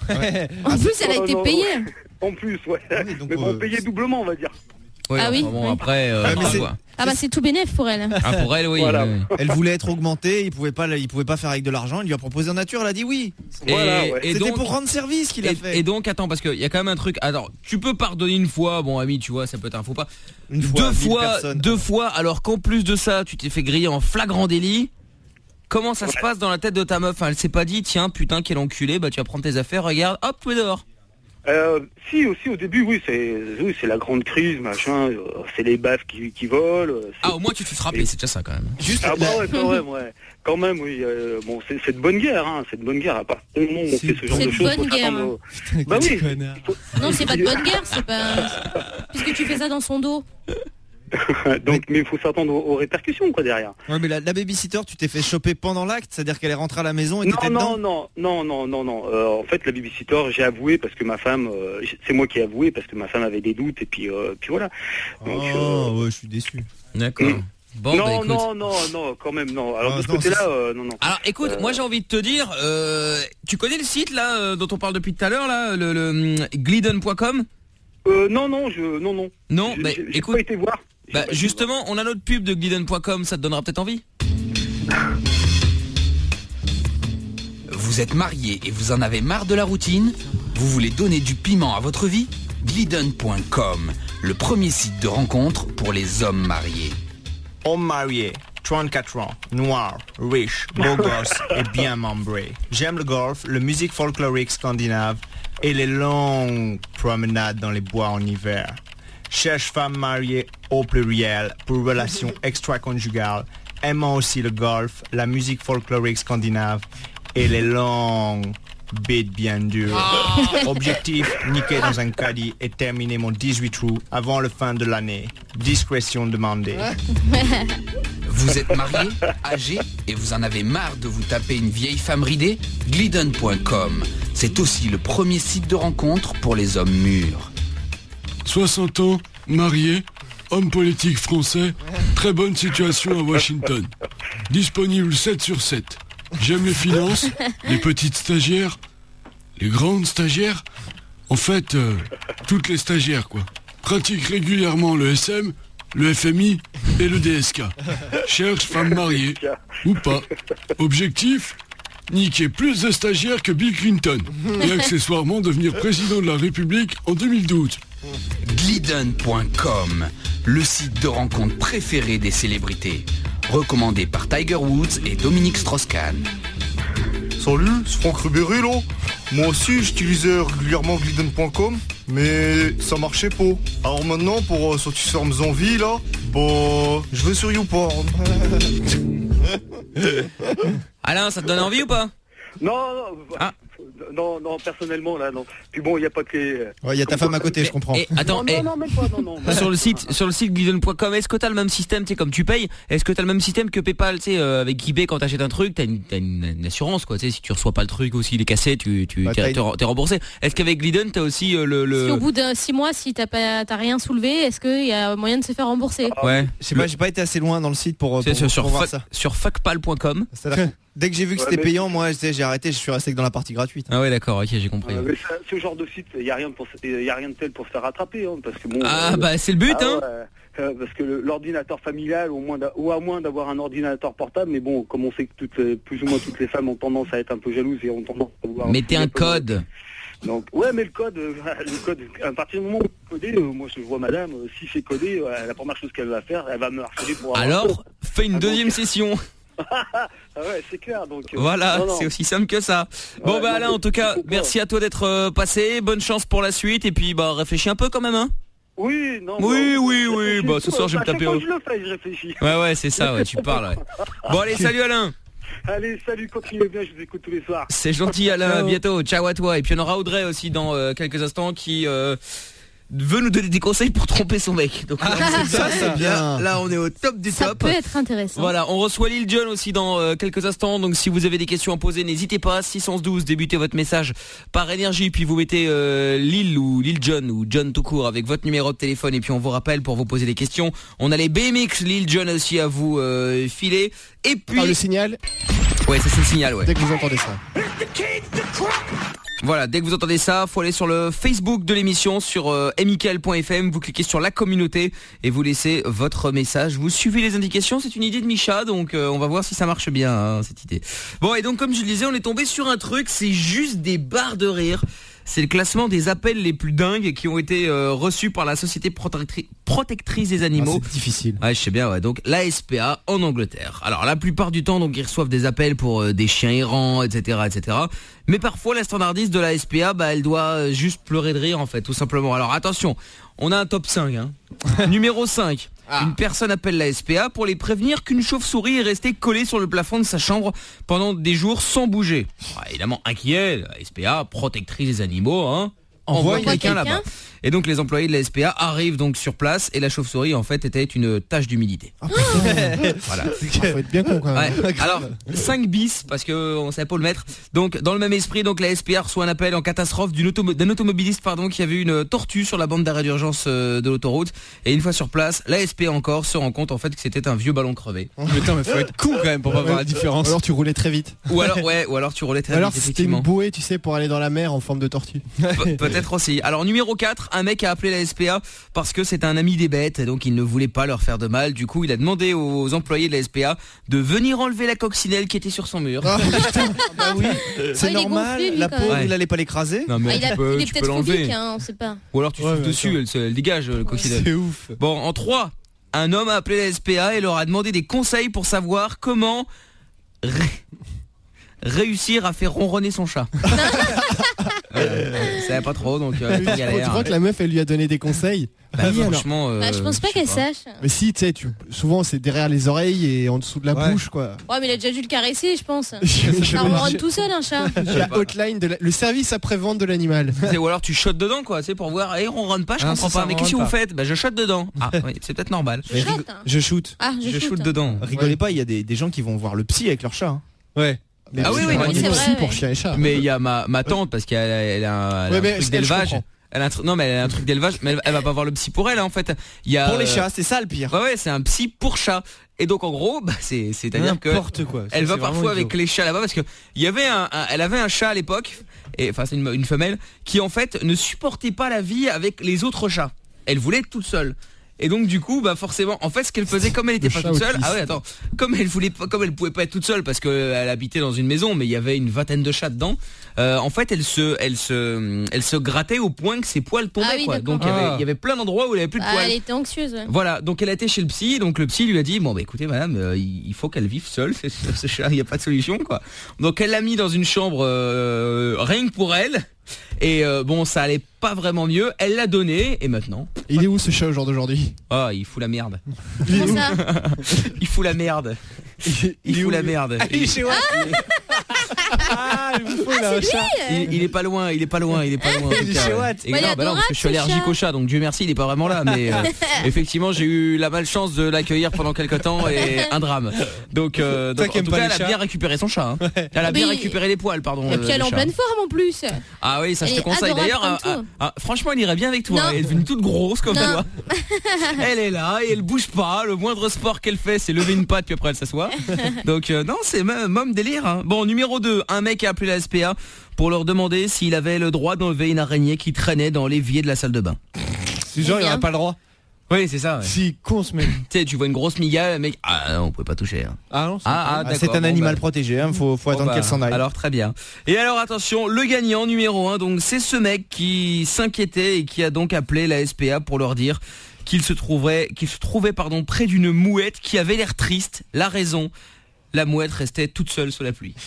S17: En plus, elle a
S19: Oh,
S17: été
S19: non,
S17: payée.
S19: En plus, ouais.
S4: donc,
S19: Mais bon,
S4: euh,
S19: payer doublement, on va dire.
S3: Ouais,
S17: Ah oui.
S3: enfin bon,
S17: Oui.
S3: après, euh,
S4: Ouais, mais
S3: enfin,
S4: c'est-
S3: quoi.
S17: Ah bah c'est tout bénef pour elle.
S3: Ah, pour elle, oui.
S19: Voilà.
S3: oui.
S4: Elle voulait être augmentée, il pouvait pas, il pouvait pas faire avec de l'argent. Il lui a proposé en nature, elle a dit oui.
S3: Et,
S19: Voilà, ouais.
S3: et
S4: C'était
S3: donc,
S4: pour rendre service qu'il a
S3: et,
S4: fait.
S3: et donc, attends, parce qu'il y a quand même un truc. Alors, tu peux pardonner une fois, bon, ami, tu vois, ça peut être un faux pas.
S4: Une fois,
S3: deux
S4: mille
S3: fois,
S4: personnes.
S3: deux fois, alors qu'en plus de ça, tu t'es fait griller en flagrant délit. Comment ça se passe dans la tête de ta meuf? Enfin, elle s'est pas dit, tiens, putain, quel enculé, bah tu vas prendre tes affaires, regarde, hop, tu es dehors.
S19: Euh, si, aussi au début, oui, c'est oui, c'est la grande crise, machin. euh, c'est les baffes qui, qui volent. euh, c'est-
S3: Ah, au moins tu te fais frapper, c'est déjà ça quand même.
S4: Juste
S19: Ah bah
S4: la-
S19: ouais, quand même, ouais. Quand même, oui. euh, bon, c'est c'est de bonne guerre, hein. C'est de bonne guerre. À partir du moment où on fait ce genre
S17: C'est
S19: de
S17: de
S19: choses,
S17: bonne
S19: faut
S17: guerre,
S19: s'attendre
S17: hein.
S19: au- Bah oui.
S17: Non, c'est pas de bonne guerre, c'est pas. Puisque tu fais ça dans son dos.
S19: Donc, mais il faut s'attendre aux, aux répercussions, quoi, derrière.
S4: Ouais, mais la, la babysitter, tu t'es fait choper pendant l'acte, c'est-à-dire qu'elle est rentrée à la maison et t'étais
S19: Non,
S4: dedans.
S19: non, non, non, non, non, non. Euh, en fait, la babysitter, j'ai avoué parce que ma femme, euh, j- c'est moi qui ai avoué parce que ma femme avait des doutes et puis, euh, puis voilà. Donc,
S4: Oh, ouais, je suis déçu.
S3: D'accord. Bon,
S19: non,
S3: bah écoute.
S19: non, non, non, quand même, non. Alors
S4: Ah,
S19: de ce
S4: non,
S19: côté-là,
S4: c'est-
S19: euh, non, non.
S3: Alors écoute,
S19: Euh,
S3: moi j'ai envie de te dire, euh, tu connais le site là euh, dont on parle depuis tout à l'heure là, le, le hum, glidden point com?
S19: Euh, non, non, je, non, non.
S3: Non,
S19: J'ai-
S3: bah
S19: j'ai- j'ai
S3: écoute,
S19: pas été voir. J'ai
S3: bah
S19: pas été
S3: justement, on a notre pub de glidden point com, ça te donnera peut-être envie.
S20: Vous êtes marié et vous en avez marre de la routine? Vous voulez donner du piment à votre vie? glidden point com, le premier site de rencontre pour les hommes mariés.
S21: Homme marié, trente-quatre ans, noir, riche, beau gosse et bien membré. J'aime le golf, la musique folklorique scandinave et les longues promenades dans les bois en hiver. Cherche femme mariée au pluriel pour relations extra-conjugales, aimant aussi le golf, la musique folklorique scandinave et les longues bites bien dures. Objectif, niquer dans un caddie et terminer mon dix-huit trous avant la fin de l'année. Discrétion demandée.
S20: Vous êtes marié, âgé et vous en avez marre de vous taper une vieille femme ridée? glidden point com, c'est aussi le premier site de rencontre pour les hommes mûrs.
S15: soixante ans, marié, homme politique français, très bonne situation à Washington. Disponible sept sur sept. J'aime les finances, les petites stagiaires, les grandes stagiaires. En fait, euh, toutes les stagiaires, quoi. Pratique régulièrement le S M, le F M I et le D S K. Cherche femme mariée, ou pas. Objectif, niquer plus de stagiaires que Bill Clinton. Et accessoirement devenir président de la République en deux mille douze.
S20: glidden point com, le site de rencontre préféré des célébrités. Recommandé par Tiger Woods et Dominique Strauss-Kahn.
S22: Salut, c'est Franck Ribéry, là.
S2: moi aussi j'utilisais régulièrement Glidden point com, mais ça marchait pas. Alors maintenant, pour euh, satisfaire mes envies là, bah, je vais sur YouPorn.
S3: Alain, ça te donne envie ou pas?
S19: Non, non,
S3: ah.
S19: non, non, personnellement là, non. Puis bon, il n'y a pas que les...
S4: Ouais, il y a ta femme à côté, je comprends.
S3: Et, attends,
S19: non,
S3: et...
S19: non, non, même pas, non, non.
S3: Sur le site, sur le site Glidden point com, est-ce que t'as le même système, tu sais, comme tu payes, est-ce que t'as le même système que PayPal, tu sais, euh, avec eBay quand t'achètes un truc, t'as une, t'as une, une assurance, quoi, tu sais, si tu reçois pas le truc aussi, les cassés, tu, tu,
S4: bah,
S3: t'es,
S4: t'es...
S3: t'es remboursé. Est-ce qu'avec Glidden, t'as aussi euh, le, le...
S17: Si au bout de six mois, si t'as pas, t'as rien soulevé, est-ce qu'il y a moyen de se faire rembourser?
S3: Ouais.
S4: Je sais pas, j'ai pas été assez loin dans le site pour, pour,
S3: sur,
S4: pour voir
S3: fuck,
S4: ça.
S3: Sur fuckpal point com.
S4: Dès que j'ai vu que
S19: Ouais,
S4: c'était
S19: mais-
S4: payant, moi j'ai arrêté, je suis resté que dans la partie gratuite.
S3: Ah ouais, d'accord, ok, j'ai compris.
S19: Euh, mais ça, ce genre de site, il n'y a rien pour, il y a rien de tel pour se faire rattraper, hein, parce que bon.
S3: Ah
S19: euh,
S3: bah c'est le but,
S19: ah
S3: hein.
S19: ouais, euh, parce que le- l'ordinateur familial, au moins, d'a- ou à moins d'avoir un ordinateur portable, mais bon, comme on sait que toutes, les- plus ou moins toutes les femmes ont tendance à être un peu jalouses et ont tendance à vouloir.
S3: Mettez un code.
S19: Donc ouais, mais le code, euh, le code, à partir du moment où c'est codé, euh, moi je vois madame, euh, si c'est codé, euh, la première chose qu'elle va faire, elle va me harceler pour. avoir un
S3: Alors,
S19: code.
S3: fais une
S19: Ah,
S3: deuxième
S19: donc-
S3: session.
S19: Ah ouais, c'est clair. Donc. euh,
S3: Voilà,
S19: non, non.
S3: c'est aussi simple que ça. Bon
S19: Ouais,
S3: bah
S19: non,
S3: Alain,
S19: mais
S3: en tout cas, merci à toi d'être euh, passé. Bonne chance pour la suite et puis bah réfléchis un peu quand même, hein.
S19: Oui, non.
S3: Oui,
S19: bah,
S3: oui,
S19: je
S3: oui.
S19: réfléchis
S3: Bah ce
S19: tout,
S3: soir je vais
S19: à
S3: me
S19: chaque
S3: taper.
S19: fois
S3: au-
S19: que je le fais, je réfléchis.
S3: Ouais ouais, c'est ça. Ouais, tu parles. Ouais. Bon allez, salut Alain.
S19: Allez, salut, continuez bien, je vous écoute tous les soirs.
S3: C'est gentil Alain. À
S19: Ciao.
S3: bientôt. Ciao à toi. Et puis on aura Audrey aussi dans euh, quelques instants qui euh, veut nous donner des conseils pour tromper son mec. Donc là,
S4: Ah, ça, c'est bien.
S3: Là, là, on est au top du
S17: Ça
S3: top.
S17: peut être intéressant.
S3: Voilà, on reçoit Lil Jon aussi dans euh, quelques instants. Donc si vous avez des questions à poser, n'hésitez pas. six un deux, débutez votre message par énergie, puis vous mettez euh, Lil ou Lil Jon ou John tout court avec votre numéro de téléphone et puis on vous rappelle pour vous poser des questions. On a les B M X Lil Jon aussi à vous euh, filer. Et puis
S6: Ah, le signal,
S3: ouais, ça c'est le signal, ouais.
S6: dès que vous entendez ça.
S3: Voilà, dès que vous entendez ça, faut aller sur le Facebook de l'émission, sur euh, mickaël point f m, vous cliquez sur la communauté et vous laissez votre message. Vous suivez les indications, c'est une idée de Micha, donc euh, on va voir si ça marche bien, hein, cette idée. Bon, et donc comme je le disais, on est tombé sur un truc, c'est juste des barres de rire. C'est le classement des appels les plus dingues qui ont été euh, reçus par la Société protectri- protectrice des animaux.
S4: Ah, c'est difficile.
S3: Ouais, je sais bien, ouais. Donc l'A S P A en Angleterre. Alors la plupart du temps, donc ils reçoivent des appels pour euh, des chiens errants, et cetera, et cetera. Mais parfois la standardiste de l'A S P A, bah elle doit euh, juste pleurer de rire en fait, tout simplement. Alors attention, on a un top cinq. Hein. Numéro cinq. Une personne appelle la S P A pour les prévenir qu'une chauve-souris est restée collée sur le plafond de sa chambre pendant des jours sans bouger. Ah, évidemment inquiet, la S P A, protectrice des animaux, hein. Envoie quelqu'un
S17: quelqu'un.
S3: là-bas. Et donc les employés de la S P A arrivent donc sur place et la chauve-souris en fait était une tache d'humidité. Voilà.
S6: Il faut être bien con quand même.
S3: Ouais. Alors cinq bis parce que on savait pas où le mettre. Donc dans le même esprit, donc la S P A reçoit un appel en catastrophe d'une automo- d'un automobiliste pardon qui a vu une tortue sur la bande d'arrêt d'urgence euh, de l'autoroute et une fois sur place, la S P A encore se rend compte en fait que c'était un vieux ballon crevé.
S7: Putain, mais faut être con quand même pour pas voir la différence.
S6: Ou alors tu roulais très vite.
S3: Ou alors ouais, ou alors tu roulais très
S6: Ou alors
S3: vite,
S6: c'était
S3: effectivement.
S6: une bouée, tu sais, pour aller dans la mer en forme de tortue.
S3: Pe- Peut-être aussi. Alors numéro quatre, un mec a appelé la S P A parce que c'est un ami des bêtes, donc il ne voulait pas leur faire de mal. Du coup, il a demandé aux employés de la S P A de venir enlever la coccinelle qui était sur son mur.
S4: Ah, bah oui, c'est
S17: Ah, il est
S4: normal,
S17: gonflé, lui,
S4: la
S17: quand
S4: pauvre,
S3: même.
S4: il allait pas l'écraser.
S3: Non mais
S17: Ah, il, a-
S3: tu peux,
S17: il est
S3: tu peux
S17: peut-être
S3: l'enlever.
S17: phobique, hein, on sait pas.
S3: Ou alors tu
S6: Ouais,
S3: souffles
S6: bien
S3: dessus,
S6: sûr.
S3: elle, se- elle dégage le coccinelle.
S6: C'est ouf.
S3: Bon, en trois, un homme a appelé la S P A et leur a demandé des conseils pour savoir comment ré- réussir à faire ronronner son chat. euh, ça va pas trop, donc euh,
S6: Tu
S3: pas galère.
S6: crois que la meuf elle lui a donné des conseils?
S3: Bah,
S6: Oui, alors.
S3: franchement, euh,
S17: Bah, je pense pas
S3: sais
S17: qu'elle sache.
S6: Mais si, tu sais, tu... souvent c'est derrière les oreilles et en dessous de la
S4: Ouais.
S6: bouche quoi.
S17: Ouais, mais il a déjà dû le caresser, je pense.
S6: Je-
S17: Ça ronronne tout seul, un chat.
S6: La hotline, de la- le service après-vente de l'animal.
S3: C'est- ou alors tu shottes dedans quoi, c'est pour voir. Eh, on rentre pas, je
S4: Ah,
S3: comprends
S4: c'est ça,
S3: pas. Mais
S4: on
S3: qu'est-ce que
S4: rentre
S3: vous
S4: pas.
S3: faites Bah je shotte dedans. Ah oui, c'est peut-être normal.
S17: Je shotte, hein.
S4: Je shoot.
S17: Ah, je,
S3: Je
S17: shoot.
S3: shoot dedans.
S4: Rigolez pas, il y a des, des gens qui vont voir le psy avec leur chat. hein.
S7: Ouais.
S6: Mais
S3: Ah oui,
S6: c'est
S3: oui,
S6: vraiment
S3: oui, c'est
S6: aussi
S17: vrai,
S6: pour
S17: ouais.
S6: chien et chat.
S3: Mais il y a ma, ma tante parce qu'elle a, elle a un, elle a
S6: Ouais,
S3: un
S6: mais
S3: truc
S6: elle, je
S3: d'élevage.
S6: comprends.
S3: Elle a un truc, non mais elle a un truc d'élevage, mais elle, elle va pas voir le psy pour elle hein, en fait. Il y a,
S4: Pour les
S3: euh,
S4: chats, c'est ça le pire.
S3: Ouais ouais, c'est un psy pour chat. Et donc en gros, bah c'est c'est à dire que
S4: N'importe quoi.
S3: elle
S4: Ça,
S3: va
S4: c'est
S3: parfois
S4: vraiment
S3: avec
S4: idiot.
S3: les chats là-bas parce que il y avait un, un- elle avait un chat à l'époque et enfin c'est une, une femelle qui en fait ne supportait pas la vie avec les autres chats. Elle voulait être toute seule. Et donc du coup, bah forcément, en fait, ce qu'elle faisait, comme elle était
S6: Le
S3: pas
S6: chat
S3: toute seule,
S6: autiste.
S3: ah ouais, attends, comme elle voulait, pas- comme elle pouvait pas être toute seule parce qu'elle habitait dans une maison, mais il y avait une vingtaine de chats dedans. Euh, en fait, elle se, elle se, elle se grattait au point que ses poils tombaient.
S17: Ah oui,
S3: quoi.
S17: d'accord.
S3: Donc il y avait,
S6: Ah.
S3: il y avait plein d'endroits où elle avait plus de
S17: Ah,
S3: poils.
S17: elle était anxieuse. Ouais.
S3: Voilà, donc elle a été chez le psy, donc le psy lui a dit bon bah écoutez madame, euh, il faut qu'elle vive seule, ce, ce chat, il n'y a pas de solution quoi. Donc elle l'a mis dans une chambre euh, rien que pour elle. Et euh, bon, ça allait pas vraiment mieux. Elle l'a donné et maintenant.
S6: Il est où ce chat au jour d'aujourd'hui?
S3: Ah, il fout la merde.
S17: Comment ça?
S3: Il fout la merde. Il, il fout la merde.
S7: Ah, il est chez Watt. Ah, je vous fous là, un chat.
S3: Il, il est pas loin, il est pas loin, il est pas loin.
S7: Il est chez Watt.
S3: Et
S17: Ouais, il
S3: non,
S17: est
S3: bah non, parce que je suis
S17: adorable, ce
S3: allergique
S17: chat.
S3: au chat, donc Dieu merci, il est pas vraiment là. Mais euh, effectivement, j'ai eu la malchance de l'accueillir pendant quelques temps et un drame. Donc, euh,
S7: Toi
S3: donc
S7: qui
S3: en
S7: aimes
S3: tout
S7: pas
S3: cas,
S7: les
S3: elle a
S7: chats.
S3: bien récupéré son chat. Hein. Elle a bien
S17: Mais-
S3: récupéré les poils, pardon.
S17: Et puis
S3: euh,
S17: elle est
S3: du
S17: en
S3: chat.
S17: pleine forme en plus.
S3: Ah oui, ça
S17: Elle
S3: je te
S17: est
S3: conseille.
S17: adorable
S3: D'ailleurs,
S17: comme
S3: ah,
S17: tout.
S3: ah, ah, franchement, elle irait bien avec toi.
S17: Non.
S3: Elle est devenue toute grosse comme
S17: Non.
S3: ça. Elle est là et elle bouge pas. Le moindre sport qu'elle fait, c'est lever une patte puis après elle s'assoit. Donc euh, non, c'est même mom délire. Hein. Bon, numéro deux, un mec a appelé la S P A pour leur demander s'il avait le droit d'enlever une araignée qui traînait dans l'évier de la salle de bain.
S6: C'est genre, il
S17: bien.
S6: aurait pas le droit.
S3: Oui, c'est ça. Ouais.
S6: Si, con ce mec.
S3: Tu sais, tu vois une grosse migale, le mec, ah non, on pouvait pas toucher. Hein.
S6: Ah non, c'est
S3: Ah, ah,
S4: Ah,
S3: d'accord,
S4: c'est un
S3: bon,
S4: animal
S3: bah.
S4: protégé, hein, faut, faut
S3: Bon,
S4: attendre
S3: bah,
S4: qu'elle s'en aille.
S3: Alors très bien. Et alors attention, le gagnant numéro un, donc c'est ce mec qui s'inquiétait et qui a donc appelé la S P A pour leur dire qu'il se trouvait, qu'il se trouvait pardon près d'une mouette qui avait l'air triste. La raison, la mouette restait toute seule sous la pluie.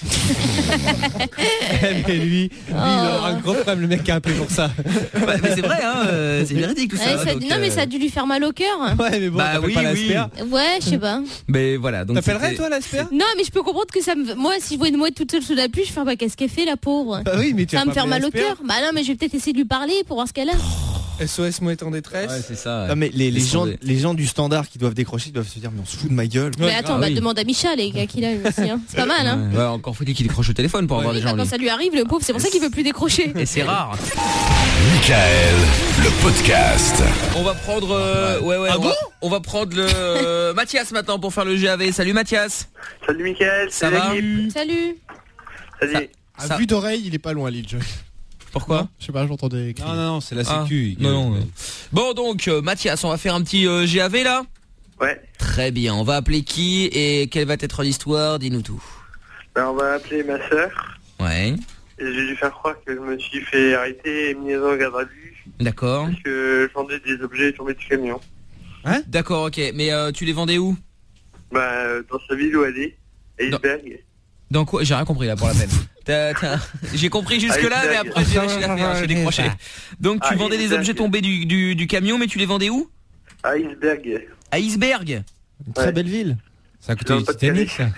S6: Mais lui, lui il aura un gros problème, le mec qui a appelé pour ça.
S3: Bah, mais c'est vrai, hein, euh, c'est véridique tout
S17: Ouais,
S3: ça.
S17: ça-
S3: donc,
S17: non mais
S3: euh,
S17: ça a dû lui faire mal au cœur.
S6: Ouais, mais bon,
S3: Bah
S6: t'appelles
S3: oui,
S6: pas la
S3: oui.
S6: S P A.
S17: Ouais, je sais pas.
S3: Mais voilà, donc
S6: T'appellerais
S3: c'était-
S6: toi la S P A?
S17: Non mais je peux comprendre que ça me... Moi si je vois une mouette toute seule sous la pluie, je fais bah qu'est-ce qu'elle fait la pauvre.
S6: Bah oui, mais tu
S17: Ça
S6: vas
S17: va me
S6: pas
S17: faire
S6: appeler
S17: mal au
S6: la S P A?
S17: cœur. Bah non mais je vais peut-être essayer de lui parler pour voir ce qu'elle a.
S6: S O S mouette en détresse.
S3: Ouais, c'est ça. ouais.
S4: Non, mais les, les,
S3: Ils
S4: gens,
S3: sont des-
S4: les gens du standard qui doivent décrocher doivent se dire mais on se fout de ma gueule.
S17: Mais attends,
S3: ah
S17: bah
S3: oui.
S17: demande à Micha les gars qu'il a eu aussi. Hein. C'est pas mal hein.
S3: Ouais, ouais, encore faut-il qu'il décroche le téléphone pour avoir
S17: Oui,
S3: des
S17: bah,
S3: gens.
S17: quand
S3: lui.
S17: ça lui arrive, le pauvre, c'est pour ça qu'il veut plus décrocher.
S3: Et c'est rare.
S1: Michael, le podcast.
S3: On va prendre, euh, ouais ouais,
S7: Ah
S3: on,
S7: bon
S3: va, on va prendre le euh, Mathias maintenant pour faire le G A V. Salut Mathias.
S10: Salut Mickaël,
S3: Ça
S10: salut
S3: va
S10: l'équipe.
S17: Salut.
S10: Salut.
S6: À
S3: Ça-
S6: vue d'oreille, il est pas loin, Lil Jon.
S3: Pourquoi
S6: Non, je sais pas, j'entendais crier.
S7: Non, non, non, c'est la
S3: Ah,
S7: sécu.
S3: non, non, non. Bon donc euh, Mathias, on va faire un petit euh, G A V là.
S10: Ouais.
S3: Très bien. On va appeler qui et quelle va être l'histoire? Dis-nous tout.
S10: Ben, on va appeler ma sœur.
S3: Ouais.
S10: Et j'ai dû faire croire que je me suis fait arrêter et mis en garde à vue
S3: D'accord.
S10: parce que je vendais des objets tombés du camion.
S3: Hein? D'accord, ok. Mais euh, tu les vendais où?
S10: Bah, euh, dans sa ville où elle est, à Iceberg.
S3: Dans quoi? J'ai rien compris là pour la peine. T'as- t'as- J'ai compris jusque là, mais après j'ai lâché l'affaire, j'ai décroché. Donc tu
S10: Ah,
S3: vendais des
S10: Iceberg.
S3: objets tombés du, du, du camion, mais tu les vendais où?
S10: À Iceberg.
S3: À Iceberg.
S4: Une très belle ville.
S7: Ça a coûté du Titanic, ça.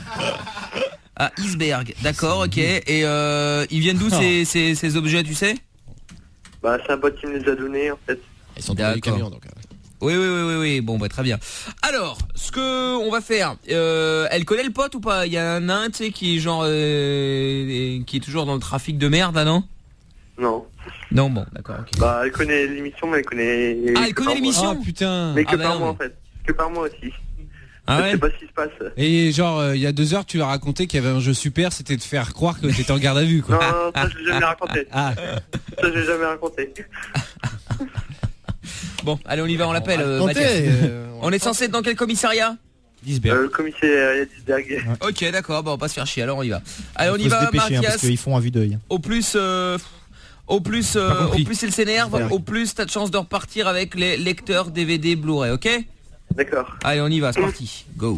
S3: À Iceberg, d'accord, ok. Et euh, ils viennent d'où ces, ces, ces objets, tu sais?
S10: Bah, c'est un pote qui me les a donnés en fait.
S6: Ils sont tombés du
S3: D'accord.
S6: camion, donc. euh.
S3: Oui, oui, oui, oui, oui. Bon, bah très bien. Alors, ce que on va faire, euh, elle connaît le pote ou pas? Il y a un nain, tu sais, qui est genre, euh, qui est toujours dans le trafic de merde, là, non?
S10: Non.
S3: Non, bon, d'accord. ok.
S10: Bah, elle connaît l'émission, mais elle connaît.
S3: Ah, elle
S10: que
S3: connaît
S10: par
S3: l'émission?
S10: moi.
S7: Oh putain.
S10: Mais que
S3: Ah, bah
S10: par
S3: non,
S10: moi
S3: mais-
S10: en fait. Que par moi aussi.
S3: Ah
S10: je
S3: ouais?
S10: sais pas ce qui se passe.
S7: Et genre, euh, il y a deux heures, tu as raconté qu'il y avait un jeu super, c'était de faire croire que t'étais en garde à vue,
S10: Non,
S7: quoi.
S10: non, ça je l'ai jamais raconté.
S7: Ah,
S10: Ça je l'ai jamais raconté.
S3: Bon, allez, on y va, on l'appelle, euh,
S6: Tentez,
S3: Mathias.
S6: euh,
S3: On est censé être dans quel commissariat?
S7: Iceberg.
S10: Euh, le commissariat d'Iceberg.
S3: Ok, d'accord, bon, on va pas se faire chier, alors on y va. Allez, on
S4: Il
S3: y
S4: faut se
S3: va,
S4: dépêcher hein, parce
S3: Mathias.
S4: qu'ils font à vue d'œil.
S3: Au plus, euh, au plus, euh,
S7: Pas compris.
S3: au plus il s'énerve, au plus t'as de chance de repartir avec les lecteurs D V D Blu-ray, ok?
S10: D'accord.
S3: Allez, on y va, c'est parti. Go.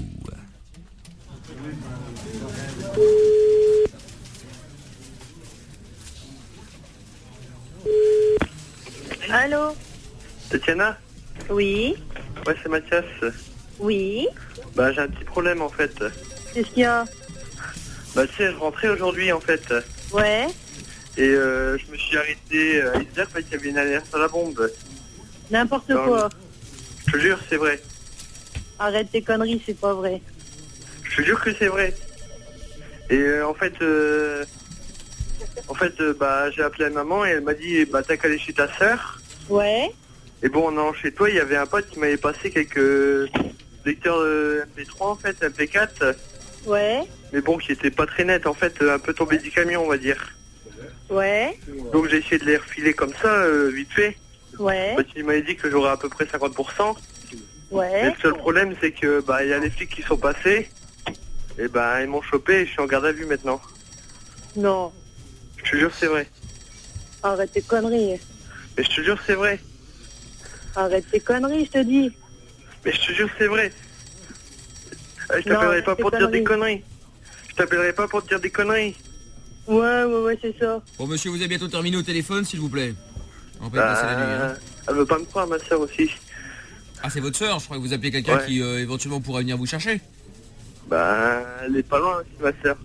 S8: Allô?
S10: Tatiana?
S8: Oui?
S10: Ouais, c'est Mathias.
S8: Oui?
S10: Bah, j'ai un petit problème en fait.
S8: Qu'est-ce qu'il y a?
S10: Bah, tu sais, je rentrais aujourd'hui en fait.
S8: Ouais?
S10: Et euh, je me suis arrêté à Iceberg parce qu'il y avait une alerte à la bombe.
S8: N'importe
S10: Non,
S8: quoi.
S10: Je te jure, c'est vrai.
S8: Arrête tes conneries, c'est pas vrai.
S10: Je te jure que c'est vrai. Et euh, en fait, euh, en fait, euh, bah, j'ai appelé maman et elle m'a dit, bah, t'as qu'à aller chez ta sœur.
S8: Ouais?
S10: Et bon, en allant chez toi, il y avait un pote qui m'avait passé quelques lecteurs de M P trois, en fait, M P quatre.
S8: Ouais?
S10: Mais bon, qui étaient pas très nets, en fait, un peu tombés du camion, on va dire.
S8: Ouais?
S10: Donc j'ai essayé de les refiler comme ça, euh, vite fait.
S8: Ouais.
S19: Bah, il m'avait dit que j'aurais à peu près cinquante pour cent. Mais
S8: Ouais.
S19: le seul problème, c'est que bah il y a les flics qui sont passés. Et bah ils m'ont chopé et je suis en garde à vue maintenant.
S8: Non.
S19: Je te jure, c'est vrai.
S8: Arrête tes conneries.
S19: Mais je te jure, c'est vrai.
S8: Arrête tes conneries, je te dis.
S19: Mais je te jure, c'est vrai. Euh, Je
S8: Non,
S19: t'appellerai
S8: arrête
S19: pas
S8: tes
S19: pour te dire des
S8: conneries.
S19: conneries. Je t'appellerai pas pour te dire des conneries.
S8: Ouais, ouais, ouais, c'est ça.
S3: Bon, monsieur, vous avez bientôt terminé au téléphone, s'il vous plaît. On peut y passer la nuit.
S19: Bah,
S3: Hein.
S19: elle veut pas me croire, ma soeur aussi.
S3: Ah, c'est votre soeur. Je crois que vous appelez quelqu'un
S19: Ouais.
S3: qui euh, éventuellement pourrait venir vous chercher.
S19: Bah, elle est pas loin, c'est ma soeur.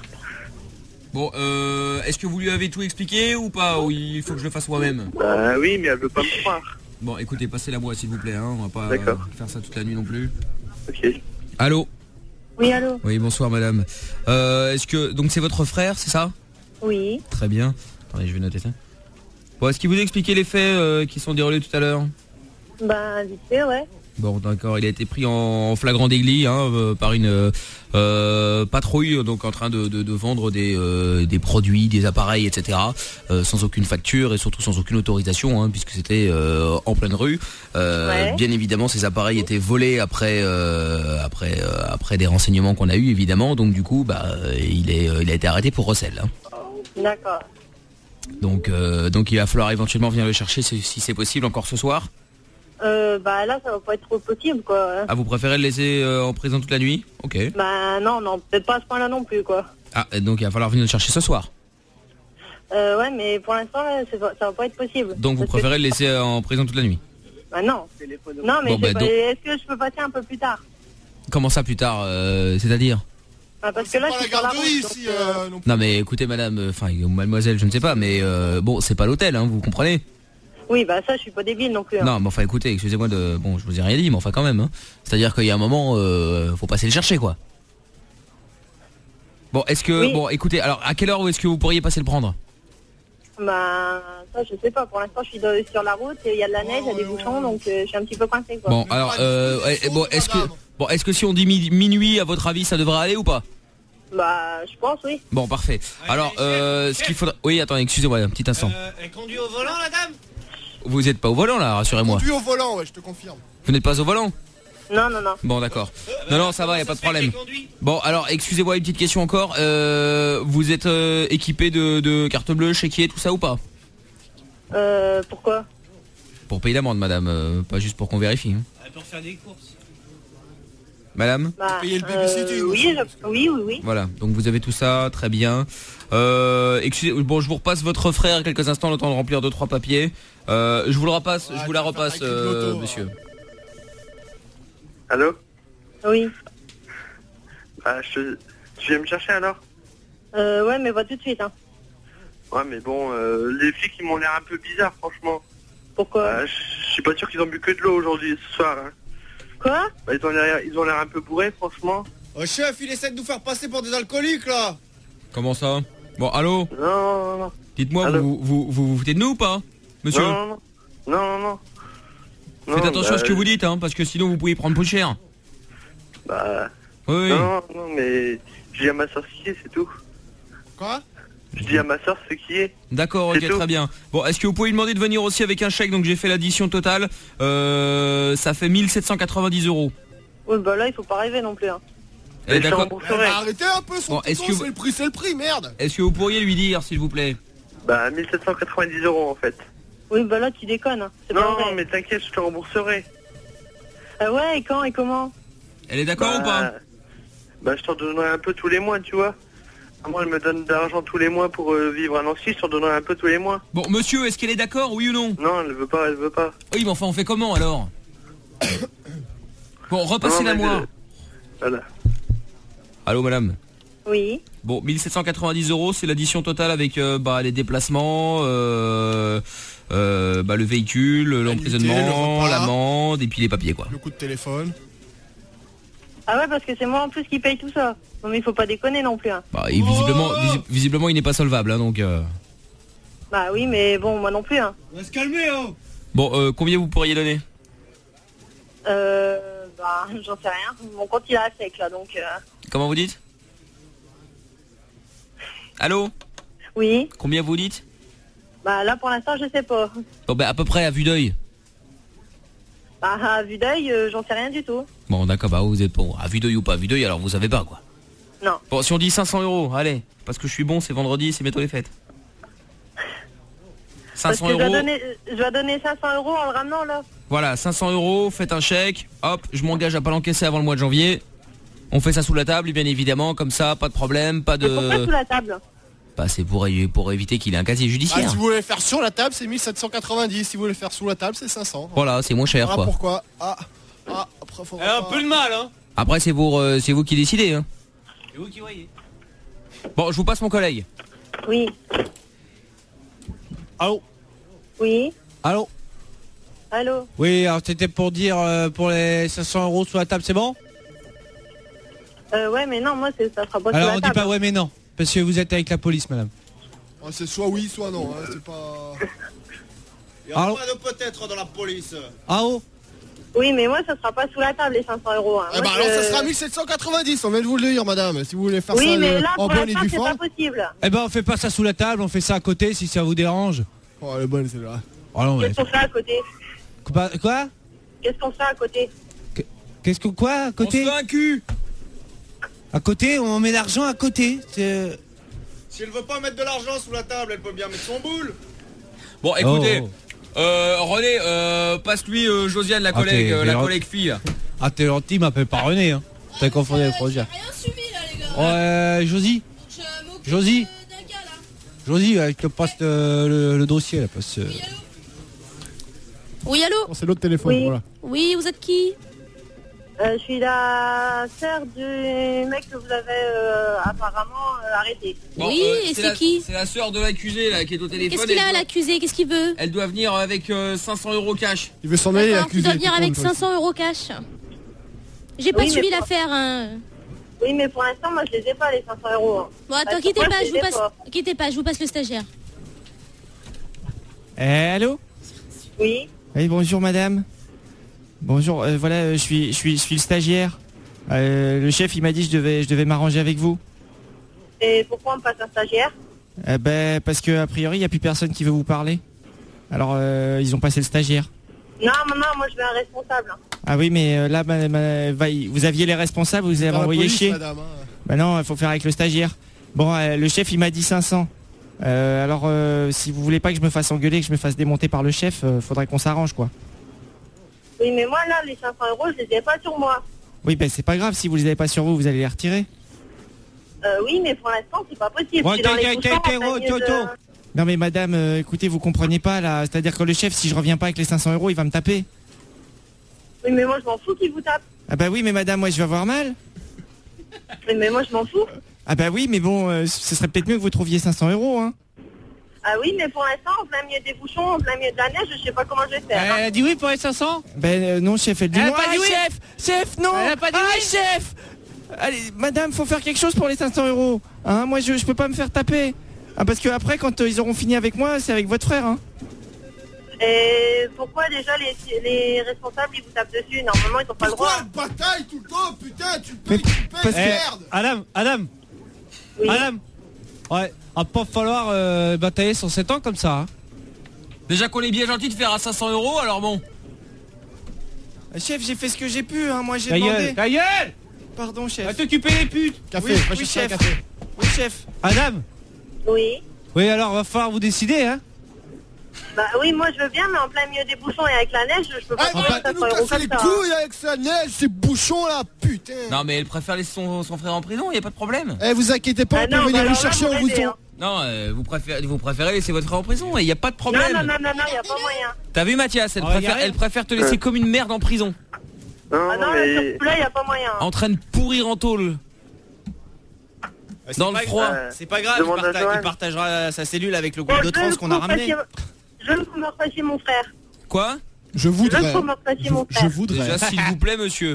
S3: Bon, euh, est-ce que vous lui avez tout expliqué ou pas? Ou il faut que je le fasse moi-même?
S19: Bah oui, mais elle veut pas me croire.
S3: Bon, écoutez, passez-la moi, s'il vous plaît. Hein. On va pas euh,
S19: D'accord.
S3: faire ça toute la nuit non plus.
S19: Ok.
S3: Allô?
S8: Oui, allô?
S3: Oui, bonsoir, madame. Euh, est-ce que... Donc, c'est votre frère, c'est ça?
S8: Oui.
S3: Très bien. Attendez, je vais noter ça. Bon, est-ce qu'il vous a expliqué les faits euh, qui sont déroulés tout à l'heure?
S8: Ben, vite fait, ouais.
S3: Bon, d'accord, il a été pris en flagrant délit hein, euh, par une euh, patrouille, donc en train de, de, de vendre des, euh, des produits, des appareils, et cetera, euh, sans aucune facture et surtout sans aucune autorisation, hein, puisque c'était euh, en pleine rue. Euh,
S8: Ouais.
S3: Bien évidemment, ces appareils étaient volés après euh, après euh, après des renseignements qu'on a eu évidemment, donc du coup, bah, il est il a été arrêté pour recel. Hein.
S8: D'accord.
S3: Donc euh, donc il va falloir éventuellement venir le chercher si, si c'est possible encore ce soir.
S8: Euh, bah là, ça va pas être trop possible, quoi.
S3: Ah, vous préférez le laisser euh, en prison toute la nuit? Ok.
S8: Bah non, non, peut-être pas à ce point-là non plus, quoi.
S3: Ah, donc il va falloir venir le chercher ce soir.
S8: Euh, ouais, mais pour l'instant, là, c'est pas- ça va pas être possible.
S3: Donc vous
S8: Parce que-
S3: préférez le laisser euh, en prison toute la nuit?
S8: Bah non. Non, mais
S3: Bon,
S8: je
S3: bah,
S8: sais pas,
S3: donc-
S8: est-ce que je peux passer un peu plus tard?
S3: Comment ça plus tard euh, C'est-à-dire?
S8: Bah, parce que là, je suis sur la route. donc, euh,
S3: Non mais écoutez madame, enfin ou mademoiselle, je ne sais pas, mais euh, bon c'est pas l'hôtel, hein, vous comprenez?
S8: Oui, bah ça, je suis pas débile non plus. hein.
S3: Non mais enfin écoutez, excusez-moi de... Bon je vous ai rien dit, mais enfin quand même. Hein. C'est-à-dire qu'il y a un moment, euh, faut passer le chercher quoi. Bon est-ce que...
S8: Oui.
S3: Bon écoutez, alors à quelle heure est-ce que vous pourriez passer le prendre?
S8: Bah ça, je sais pas. Pour l'instant, je suis dans- sur la route, il y a de la neige, il y a des bouchons, donc euh, je suis un petit peu coincée, quoi.
S3: Bon alors, euh, ouais, bon est-ce que... Bon est-ce que si on dit mi- minuit, à votre avis ça devrait aller ou pas?
S8: Bah, je pense, oui.
S3: Bon parfait. Alors euh, ce qu'il faudra... Oui attendez, excusez-moi un petit instant.
S6: Elle conduit au volant, la dame?
S3: Vous êtes pas au volant là, rassurez-moi.
S6: Conduit au volant, ouais, je te confirme.
S3: Vous n'êtes pas au volant?
S8: Non, non, non.
S3: Bon d'accord. Non non ça va, y a pas de problème. Bon alors excusez-moi une petite question encore. Euh, vous êtes euh, équipé de, de carte bleue, chéquier, tout ça ou pas?
S8: Euh, pourquoi?
S3: Pour payer l'amende madame, euh, pas juste pour qu'on vérifie. Hein.
S7: Pour faire des courses.
S3: Madame?
S8: Bah, euh, oui, je- oui, oui, oui.
S3: Voilà, donc vous avez tout ça, très bien. Euh, excusez, bon, je vous repasse votre frère quelques instants, le temps de remplir deux trois papiers. Euh, je vous le repasse, je vous la repasse, euh, monsieur.
S19: Allô?
S8: Oui.
S19: Bah, je te... Tu viens me chercher alors?
S8: Euh, ouais, mais va tout de suite, hein.
S19: Ouais, mais bon, euh, les flics ils m'ont l'air un peu bizarres, franchement.
S8: Pourquoi?
S19: Bah, je je suis pas sûr qu'ils ont bu que de l'eau aujourd'hui, ce soir. Hein.
S8: Quoi?
S19: Bah, ils ont l'air ils ont l'air un peu bourrés, franchement.
S6: Oh chef, il essaie de nous faire passer pour des alcooliques, là.
S3: Comment ça? Bon, allô?
S19: Non, non, non.
S3: Dites-moi,
S19: Allô
S3: vous, vous, vous vous foutez de nous ou pas, monsieur?
S19: Non, non, non. Non, non, non.
S3: Faites
S19: Non,
S3: attention
S19: bah,
S3: à ce que vous dites, hein, parce que sinon vous pouvez prendre plus cher.
S19: Bah...
S3: Oui, oui.
S19: Non, non, mais je dis à ma soeur ce qui est, c'est tout.
S6: Quoi?
S19: Je dis à ma soeur ce qui est.
S3: D'accord, ok,
S19: C'est tout.
S3: très bien. Bon, est-ce que vous pouvez lui demander de venir aussi avec un chèque? Donc j'ai fait l'addition totale. Euh, ça fait mille sept cent quatre-vingt-dix euros.
S8: Oui, bah là, il faut pas rêver non plus, hein.
S3: Eh, d'accord.
S6: Eh bah, arrêtez un peu son
S3: Bon, est-ce
S6: titon,
S3: que vous-
S6: c'est le prix, c'est le prix, merde.
S3: Est-ce que vous pourriez lui dire, s'il vous plaît?
S19: Bah, mille sept cent quatre-vingt-dix euros en fait.
S8: Oui, bah là, tu déconnes, hein. C'est pas
S19: Non,
S8: vrai.
S19: mais t'inquiète, je te rembourserai.
S8: Euh, ouais, et quand et comment?
S3: Elle est d'accord ou pas?
S19: Bah, je t'en donnerai un peu tous les mois, tu vois. Moi, elle me donne de l'argent tous les mois pour euh, vivre à Nancy, je t'en donnerai un peu tous les mois.
S3: Bon, monsieur, est-ce qu'elle est d'accord, oui ou non?
S19: Non, elle veut pas, elle veut pas.
S3: Oui, mais enfin, on fait comment alors? Bon, repassez-la
S19: Non, mais
S3: moi.
S19: de- Voilà.
S3: Allô, madame?
S8: Oui.
S3: Bon, mille sept cent quatre-vingt-dix euros, c'est l'addition totale avec euh, bah, les déplacements, euh, euh, bah, le véhicule, l'emprisonnement,
S6: repas.
S3: l'amende et puis les papiers, quoi.
S6: Le coup de téléphone.
S8: Ah ouais, parce que c'est moi en plus qui paye tout ça. Non, mais il faut pas déconner non plus, hein.
S3: Bah, et visiblement, visi- visiblement, il n'est pas solvable, hein, donc. euh.
S8: Bah oui, mais bon, moi non plus, hein.
S7: On va se calmer, oh.
S3: Bon, euh, combien vous pourriez donner?
S8: Euh, bah, j'en sais rien. Mon compte, il est à sec, là, donc... euh,
S3: Comment vous dites? Allô?
S8: Oui.
S3: Combien vous dites?
S11: Bah là pour l'instant je sais pas.
S3: Bon bah à peu près à vue d'œil.
S11: Bah à vue d'œil, euh, j'en sais rien du tout.
S3: Bon d'accord, bah vous êtes bon. À vue d'œil ou pas à vue d'œil, alors vous savez pas quoi.
S11: Non.
S3: Bon, si on dit cinq cents euros, allez, parce que je suis bon, c'est vendredi, c'est bientôt les fêtes. cinq cents
S11: Parce que je dois
S3: euros.
S11: donner, je dois donner cinq cents euros en le ramenant là.
S3: Voilà, cinq cents euros, faites un chèque, hop, je m'engage à pas l'encaisser avant le mois de janvier. On fait ça sous la table, bien évidemment, comme ça, pas de problème, pas de...
S11: Mais pourquoi sous la table?
S3: Bah c'est pour, pour éviter qu'il ait un casier
S6: Ah,
S3: judiciaire.
S6: si vous voulez faire sur la table, c'est mille sept cent quatre-vingt-dix. Si vous voulez faire sous la table, c'est cinq cents.
S3: Voilà, c'est moins cher
S6: Voilà
S3: quoi.
S6: pourquoi. Ah, ah, après, faudra
S7: Elle a un
S6: pas-
S7: peu de mal, hein.
S3: Après c'est vous, euh, c'est vous qui décidez. Hein.
S7: C'est vous qui voyez.
S3: Bon, je vous passe mon collègue.
S11: Oui.
S7: Allô.
S11: Oui.
S7: Allô.
S11: Allô.
S7: Oui, alors c'était pour dire euh, pour les cinq cents euros sous la table, c'est bon?
S11: Euh, ouais mais non, moi c'est, ça sera pas
S7: Alors
S11: sous
S7: on
S11: la
S7: dit
S11: table.
S7: pas ouais mais non, parce que vous êtes avec la police, madame.
S6: Ah, c'est soit oui, soit non. Hein, c'est pas.
S4: Il y a
S7: Allô
S4: pas de peut-être dans la police.
S7: Allô.
S11: Oui mais moi ça sera pas sous la table les cinq cents euros. Hein.
S6: Eh
S11: Moi,
S6: bah alors
S11: je-
S6: ça sera mille sept cent quatre-vingt-dix, on vient de vous le dire madame, si vous voulez faire
S11: Oui
S6: ça
S11: mais
S6: euh,
S11: là
S6: en
S11: pour
S6: bonne et
S11: l'instant
S6: due
S11: c'est
S6: forme.
S11: pas possible.
S7: Eh ben on fait pas ça sous la table, on fait ça à côté si ça vous dérange.
S6: Oh elle est bonne celle-là.
S7: Oh non, mais...
S11: Qu'est-ce qu'on fait à côté?
S7: Quoi, quoi?
S11: Qu'est-ce qu'on fait à côté?
S7: Qu'est-ce que quoi à côté?
S3: On se fait un cul.
S7: À côté, on met l'argent à côté. C'est...
S4: Si elle veut pas mettre de l'argent sous la table, elle peut bien mettre son boule.
S3: Bon, écoutez,
S7: Oh.
S3: euh, René, euh, passe-lui euh, Josiane, la
S7: Ah,
S3: collègue,
S7: t'es-
S3: euh,
S7: t'es
S3: la
S7: gentil.
S3: collègue fille.
S7: Ah t'es gentil, m'appelle pas René, hein. T'as confondu avec Roger.
S17: Rien suivi là, les gars.
S7: Ouais, Josie. Josie. Josie, euh, je te passe le, le- le dossier là, parce que...
S17: Oui, allô.
S6: Oh, c'est l'autre téléphone,
S11: Oui.
S6: voilà.
S17: Oui, vous êtes qui?
S11: Euh, je suis la sœur du mec que vous avez euh, apparemment euh, arrêté.
S17: Oui,
S3: euh,
S17: et c'est
S3: la-
S17: qui?
S3: C'est la sœur de l'accusé là qui est au téléphone.
S17: Qu'est-ce qu'il
S3: elle
S17: a à
S3: doit-
S17: l'accusé? Qu'est-ce qu'il veut?
S3: Elle doit venir avec euh, cinq cents euros cash.
S6: Il veut s'en aller
S17: D'accord, tu
S6: accuser.
S17: dois venir avec cinq cents euros cash. J'ai pas
S11: Oui, mais
S17: suivi
S11: pour-
S17: l'affaire, hein.
S11: Oui mais pour l'instant moi je les ai pas les cinq cents euros. hein.
S17: Bon, attends,
S11: Parce que
S17: quittez
S11: moi,
S17: pas,
S11: je
S17: je vous
S11: les ai
S17: passe...
S11: pas.
S17: Quittez pas, je vous passe le stagiaire.
S4: Eh, allô?
S11: Oui.
S4: Oui, bonjour madame. Bonjour, euh, voilà, euh, je suis, je suis, je suis le stagiaire. Euh, le chef, il m'a dit que je devais, je devais m'arranger avec vous.
S11: Et pourquoi on me passe un stagiaire?
S4: Euh, ben, parce que a priori, il y a plus personne qui veut vous parler. Alors, euh, ils ont passé le stagiaire.
S11: Non, non, non, moi je veux un responsable. hein.
S4: Ah oui, mais euh, là, ma- ma- va- vous aviez les responsables, vous avez
S6: Dans la
S4: envoyé
S6: police,
S4: chier.
S6: madame, hein.
S4: Bah non, il faut faire avec le stagiaire. Bon, euh, le chef, il m'a dit cinq cents. Euh, alors, euh, si vous voulez pas que je me fasse engueuler, que je me fasse démonter par le chef, euh, faudrait qu'on s'arrange, quoi.
S11: Oui, mais moi là, les cinq cents euros, je les ai pas sur moi.
S4: Oui, ben c'est pas grave, si vous les avez pas sur vous, vous allez les retirer.
S11: Euh, oui, mais pour l'instant, c'est pas possible.
S7: Ouais,
S11: Je suis dans
S7: t'es-
S11: les
S7: t'es-
S11: bouchons,
S7: t'es-
S11: en plein
S7: t'es-
S11: milieu de-
S7: Toto.
S4: Non mais madame, euh, écoutez, vous comprenez pas là, c'est-à-dire que le chef, si je reviens pas avec les cinq cents euros, il va me taper.
S11: Oui, mais moi je m'en fous qu'il vous tape.
S4: Ah bah oui, mais madame, moi je vais avoir mal.
S11: Oui, mais moi je m'en fous.
S4: Ah bah oui, mais bon, euh, ce serait peut-être mieux que vous trouviez cinq cents euros, hein.
S11: Ah oui, mais pour l'instant, en plein milieu des bouchons, en plein milieu de la neige, je sais pas comment je vais faire. hein.
S7: Elle a dit oui pour les cinq cents?
S4: Ben euh, non, chef, elle dit
S7: Elle a
S4: non.
S7: pas
S4: Ah,
S7: dit oui.
S4: chef, chef, non.
S7: Elle a pas dit
S4: ah,
S7: oui.
S4: chef. Allez, madame, faut faire quelque chose pour les cinq cents euros. Hein, moi je, je peux pas me faire taper. Ah, parce que après, quand euh, ils auront fini avec moi, c'est avec votre frère, hein.
S11: Et pourquoi déjà les, les responsables ils vous tapent dessus? Normalement, ils ont pas le droit.
S6: Pourquoi elle bataille tout le temps, putain, tu le
S4: Mais
S6: payes, tu le payes,
S4: parce que-
S6: merde.
S7: Adam, Adam,
S11: Oui.
S7: Adam. Ouais, va pas falloir euh, batailler sur sept ans comme ça. Hein.
S3: Déjà qu'on est bien gentil de faire à cinq cents euros, alors bon.
S4: Euh, Chef, j'ai fait ce que j'ai pu, hein. Moi j'ai
S7: Ta
S4: demandé.
S7: gueule, ta gueule.
S4: Pardon, chef.
S7: Va t'occuper les putes.
S6: Café,
S4: Oui,
S6: va
S4: oui,
S6: chercher un
S4: chef.
S6: café.
S4: Oui, chef.
S7: Adam.
S11: Oui.
S7: Oui, alors va falloir vous décider, hein.
S11: Bah oui, moi je veux bien, mais en plein milieu des bouchons et avec la neige, je peux pas
S6: Ah,
S11: prendre
S6: bah,
S11: cinq
S6: t'as nous
S11: cents euros
S6: casser
S11: comme
S6: les
S11: ça. hein.
S6: couilles avec sa neige, ces bouchons là, putain.
S3: Non mais elle préfère laisser son, son frère en prison, y a pas de problème.
S6: Eh, vous inquiétez pas,
S11: Ah
S6: on peut
S11: non,
S6: venir
S11: bah
S6: vous
S11: alors là,
S6: chercher,
S11: vous
S6: on vous
S11: rêvez,
S6: en...
S11: hein.
S3: Non, euh, vous préférez vous préférez laisser votre frère en prison et y a pas de
S11: Non,
S3: problème.
S11: non, non, non, non, y a pas moyen.
S3: T'as vu Mathias, elle
S7: Ah, y a
S3: préfère
S7: rien.
S3: elle préfère te laisser comme une merde en prison.
S10: Non,
S11: Ah non,
S10: mais...
S11: sur ce coup-là, y a pas moyen.
S3: En train de pourrir en tôle.
S4: C'est
S3: Dans
S4: pas
S3: le froid.
S4: grave, C'est pas grave, il,
S10: Demande à
S4: parta-
S10: Johan.
S4: il partagera sa cellule avec le
S11: Bon,
S4: groupe de
S11: je
S4: trans
S11: veux
S4: qu'on
S11: que
S4: a
S11: vous
S4: ramené.
S11: refassiez- Je veux que vous me refassiez mon frère.
S3: Quoi?
S6: Je
S11: Je veux
S6: voudrais.
S11: que vous me refassiez
S6: Je,
S11: mon
S6: je
S11: frère.
S6: voudrais.
S3: Déjà s'il vous plaît monsieur.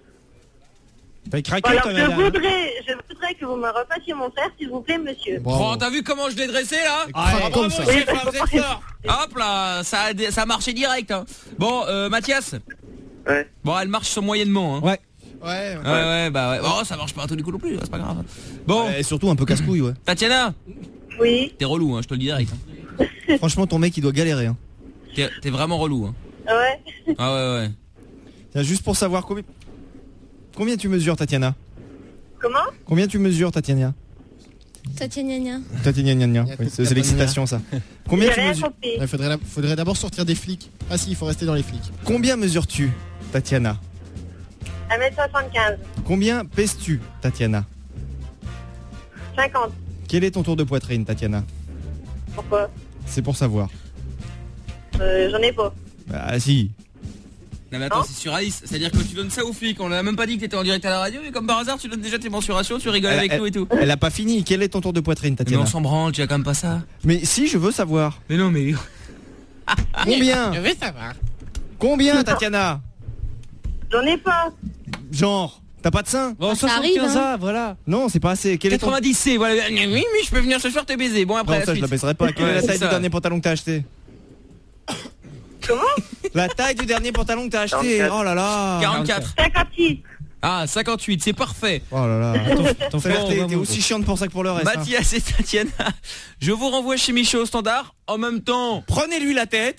S7: T'as craqué
S11: Alors,
S7: toi,
S11: je
S7: madame.
S11: voudrais, je voudrais que vous me refassiez mon frère, s'il vous plaît, monsieur.
S6: Bravo.
S3: Oh, t'as vu comment je l'ai dressé là?
S7: Ah,
S6: Craque
S7: ouais.
S6: comme
S3: Bravo,
S6: ça.
S3: chef,
S11: Oui,
S3: hein, vous êtes fort. Hop là, ça a, dé- ça a marché direct. Hein. Bon, euh, Mathias.
S10: Ouais.
S3: Bon, elle marche sur moyennement. Hein.
S7: Ouais.
S6: Ouais,
S3: Ouais, ouais, bah ouais. Oh, ça marche pas à tous les coups non plus, c'est pas grave. Bon,
S4: Et surtout un peu casse-couille, ouais.
S3: Tatiana,
S11: Oui.
S3: t'es relou, hein, je te le dis direct. Hein.
S4: Franchement, ton mec, il doit galérer. Hein.
S3: T'es, t'es vraiment relou. Hein.
S11: Ouais.
S3: Ah ouais, ouais.
S4: Tiens, juste pour savoir combien... Combien tu mesures, Tatiana?
S11: Comment?
S4: Combien tu mesures, Tatiana?
S17: Tatiana.
S4: Tatiana, oui, c'est, c'est l'excitation, ça. Combien tu mesures?
S6: Il faudrait, faudrait d'abord sortir des flics. Ah si, il faut rester dans les flics.
S4: Combien mesures-tu, Tatiana?
S11: un mètre soixante-quinze.
S4: Combien pèses-tu, Tatiana?
S11: cinquante.
S4: Quel est ton tour de poitrine, Tatiana?
S11: Pourquoi?
S4: C'est pour savoir.
S11: euh, J'en ai pas.
S4: Bah si.
S3: Non mais attends, c'est sur Alice, c'est-à-dire que tu donnes ça aux flics, on l'a même pas dit que t'étais en direct à la radio et comme par hasard tu donnes déjà tes mensurations, tu rigoles
S4: Elle-
S3: avec
S4: elle-
S3: nous et tout.
S4: Elle a pas fini. Quel est ton tour de poitrine, Tatiana?
S3: Mais on s'en branle, tu as quand même pas ça.
S4: Mais si, je veux savoir.
S3: Mais non mais...
S4: Combien?
S11: Je veux savoir.
S4: Combien, Tatiana?
S11: J'en ai pas.
S4: Genre, t'as pas de sein?
S7: Bon,
S17: Ça arrive,
S7: soixante-quinze
S17: hein.
S7: A, voilà.
S4: Non, c'est pas assez. Quel est ton...
S3: quatre-vingt-dix C, voilà. Oui, mais je peux venir ce soir te baiser. Bon après
S4: Non,
S3: la
S4: ça je
S3: suite.
S4: la baisserai pas. Quelle
S3: Ouais,
S4: est la
S3: c'est
S4: taille
S3: ça.
S4: du dernier pantalon que t'as acheté?
S11: Comment?
S4: La taille du dernier pantalon que t'as acheté?
S3: quarante-quatre.
S4: Oh là là.
S3: quarante-quatre.
S11: cinquante-six.
S3: Ah, cinquante-huit, c'est parfait.
S4: Oh là là.
S3: Ton
S4: Frère, t'es, t'es aussi chiante pour ça que pour le reste. hein.
S3: Mathias et Tatiana, je vous renvoie chez Michaud au standard. En même temps, prenez-lui la tête.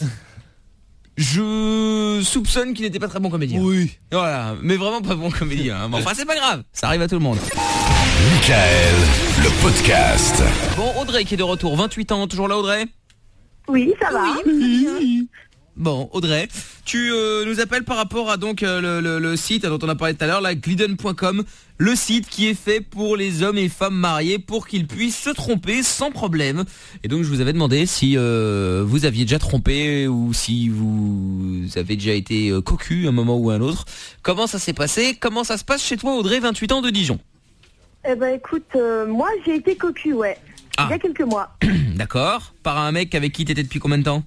S3: Je soupçonne qu'il n'était pas très bon comédien.
S7: Oui.
S3: Voilà, mais vraiment pas bon comédien. hein. Bon, enfin, c'est pas grave, ça arrive à tout le monde.
S1: Michael, le podcast.
S3: Bon, Audrey qui est de retour, vingt-huit ans, toujours là Audrey?
S11: Oui, ça va.
S3: Bon, Audrey, tu euh, nous appelles par rapport à donc euh, le, le, le site dont on a parlé tout à l'heure, la glidden point com, le site qui est fait pour les hommes et femmes mariés pour qu'ils puissent se tromper sans problème. Et donc je vous avais demandé si euh, vous aviez déjà trompé ou si vous avez déjà été euh, cocu un moment ou un autre. Comment ça s'est passé? Comment ça se passe chez toi, Audrey, vingt-huit ans de Dijon?
S11: Eh ben écoute, euh, moi j'ai été cocu, ouais.
S3: Ah.
S11: Il y a quelques mois.
S3: D'accord. Par un mec avec qui t'étais depuis combien de temps?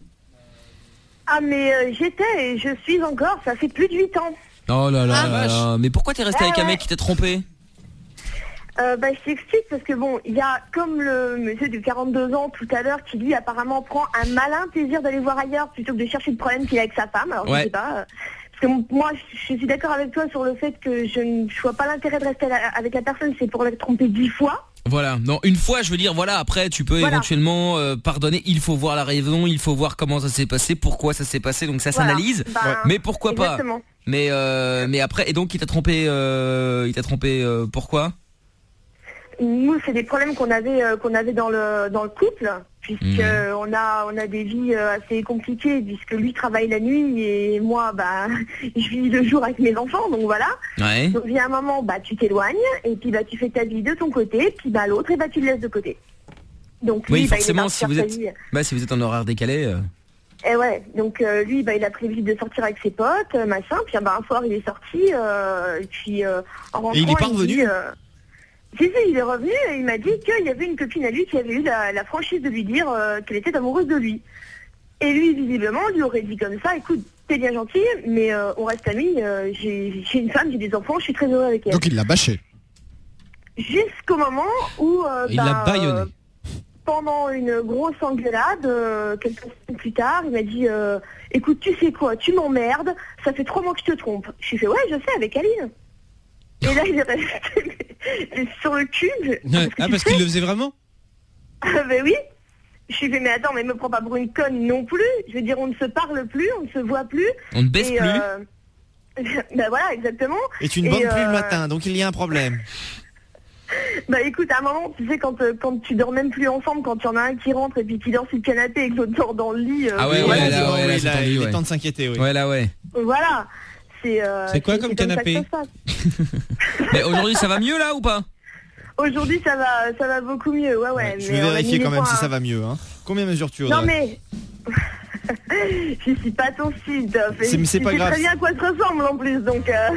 S11: Ah mais euh, j'étais et je suis encore, ça fait plus de huit ans.
S3: Oh là là,
S11: Ah,
S3: là là. Mais pourquoi t'es resté
S11: Ah,
S3: avec un
S11: ouais.
S3: mec qui t'a trompé?
S11: Euh, bah, je t'explique parce que bon, il y a comme le monsieur de quarante-deux ans tout à l'heure qui lui apparemment prend un malin plaisir d'aller voir ailleurs plutôt que de chercher le problème qu'il a avec sa femme. Alors
S3: Ouais.
S11: je sais pas. euh, Parce que moi je suis d'accord avec toi sur le fait que je ne je vois pas l'intérêt de rester la- avec la personne, c'est pour la tromper dix fois.
S3: Voilà, non, une fois, je veux dire, voilà, après, tu peux
S11: Voilà.
S3: éventuellement euh, pardonner. Il faut voir la raison, il faut voir comment ça s'est passé, pourquoi ça s'est passé, donc ça
S11: Voilà.
S3: s'analyse.
S11: Ben,
S3: Mais pourquoi
S11: exactement.
S3: pas Mais euh, mais après, et donc il t'a trompé, euh, il t'a trompé, euh, pourquoi?
S11: Nous, c'est des problèmes qu'on avait euh, qu'on avait dans le dans le couple, puisque
S3: Mhm.
S11: euh, on a on a des vies euh, assez compliquées, puisque lui travaille la nuit et moi, bah, je vis le jour avec mes enfants, donc voilà.
S3: Ouais.
S11: Donc il y a un moment, bah, tu t'éloignes et puis bah tu fais ta vie de ton côté, puis bah l'autre, et bah tu le laisses de côté. Donc lui,
S3: Oui,
S11: bah, il est
S3: forcément,
S11: parti
S3: si
S11: faire
S3: vous
S11: sa
S3: êtes,
S11: vie.
S3: bah si vous êtes en horaire décalé. euh,
S11: Et ouais, donc euh, lui, bah, il a prévu de sortir avec ses potes, euh, machin, puis bah, un soir il est sorti, euh, et puis euh, en rentrant,
S4: Et il est pas
S11: me
S4: revenu
S11: dit, euh, Si, si, il est revenu et il m'a dit qu'il y avait une copine à lui qui avait eu la, la franchise de lui dire euh, qu'elle était amoureuse de lui. Et lui, visiblement, lui aurait dit comme ça, écoute, t'es bien gentil, mais euh, on reste amis, euh, j'ai j'ai une femme, j'ai des enfants, je suis très heureux avec elle.
S6: Donc il l'a bâché.
S11: Jusqu'au moment où, euh,
S7: Il
S11: bah,
S7: l'a bâillonné.
S11: euh, pendant une grosse engueulade, euh, quelques semaines plus tard, il m'a dit euh, écoute, tu sais quoi, tu m'emmerdes, ça fait trois mois que je te trompe. Je lui ai fait ouais, je sais, avec Aline. Et là, il est resté sur le cul.
S7: Ouais. Ah, parce qu'il le faisait vraiment?
S11: Ah ben oui. Je lui ai fait mais attends, mais me prends pas pour une conne non plus. Je veux dire, on ne se parle plus, on ne se voit plus.
S3: On ne baisse
S11: Et,
S3: plus.
S11: euh, ben voilà, exactement.
S4: Et tu ne bandes plus
S11: euh,
S4: le matin, donc il y a un problème.
S11: Bah écoute, à un moment, tu sais, quand, euh, quand tu dors même plus ensemble, quand il y en a un qui rentre et puis qui dort sur le canapé et que l'autre dort dans le lit. euh,
S3: Ah ouais,
S11: voilà,
S3: ouais, là,
S11: c'est-
S3: ouais, là,
S4: Oui,
S3: c'est
S4: là,
S3: tendu,
S4: il
S3: ouais.
S4: est temps de s'inquiéter, oui.
S3: Ouais, là, ouais.
S11: Voilà. C'est euh,
S7: C'est quoi comme
S11: ça
S7: canapé
S11: que ça se passe.
S3: Mais aujourd'hui, ça va mieux là ou pas?
S11: Aujourd'hui, ça va, ça va beaucoup mieux, ouais, ouais.
S4: Je
S11: mais
S4: vais
S11: on a
S4: vérifier
S11: mis
S4: quand
S11: les
S4: même
S11: points,
S4: si ça
S11: hein.
S4: va mieux. Hein. Combien mesures-tu, Audrey?
S11: Non mais... je suis pas ton style, Toff.
S4: C'est- mais c'est
S11: Tu
S4: pas
S11: sais
S4: grave.
S11: très bien à quoi se ressemble en plus, donc... euh...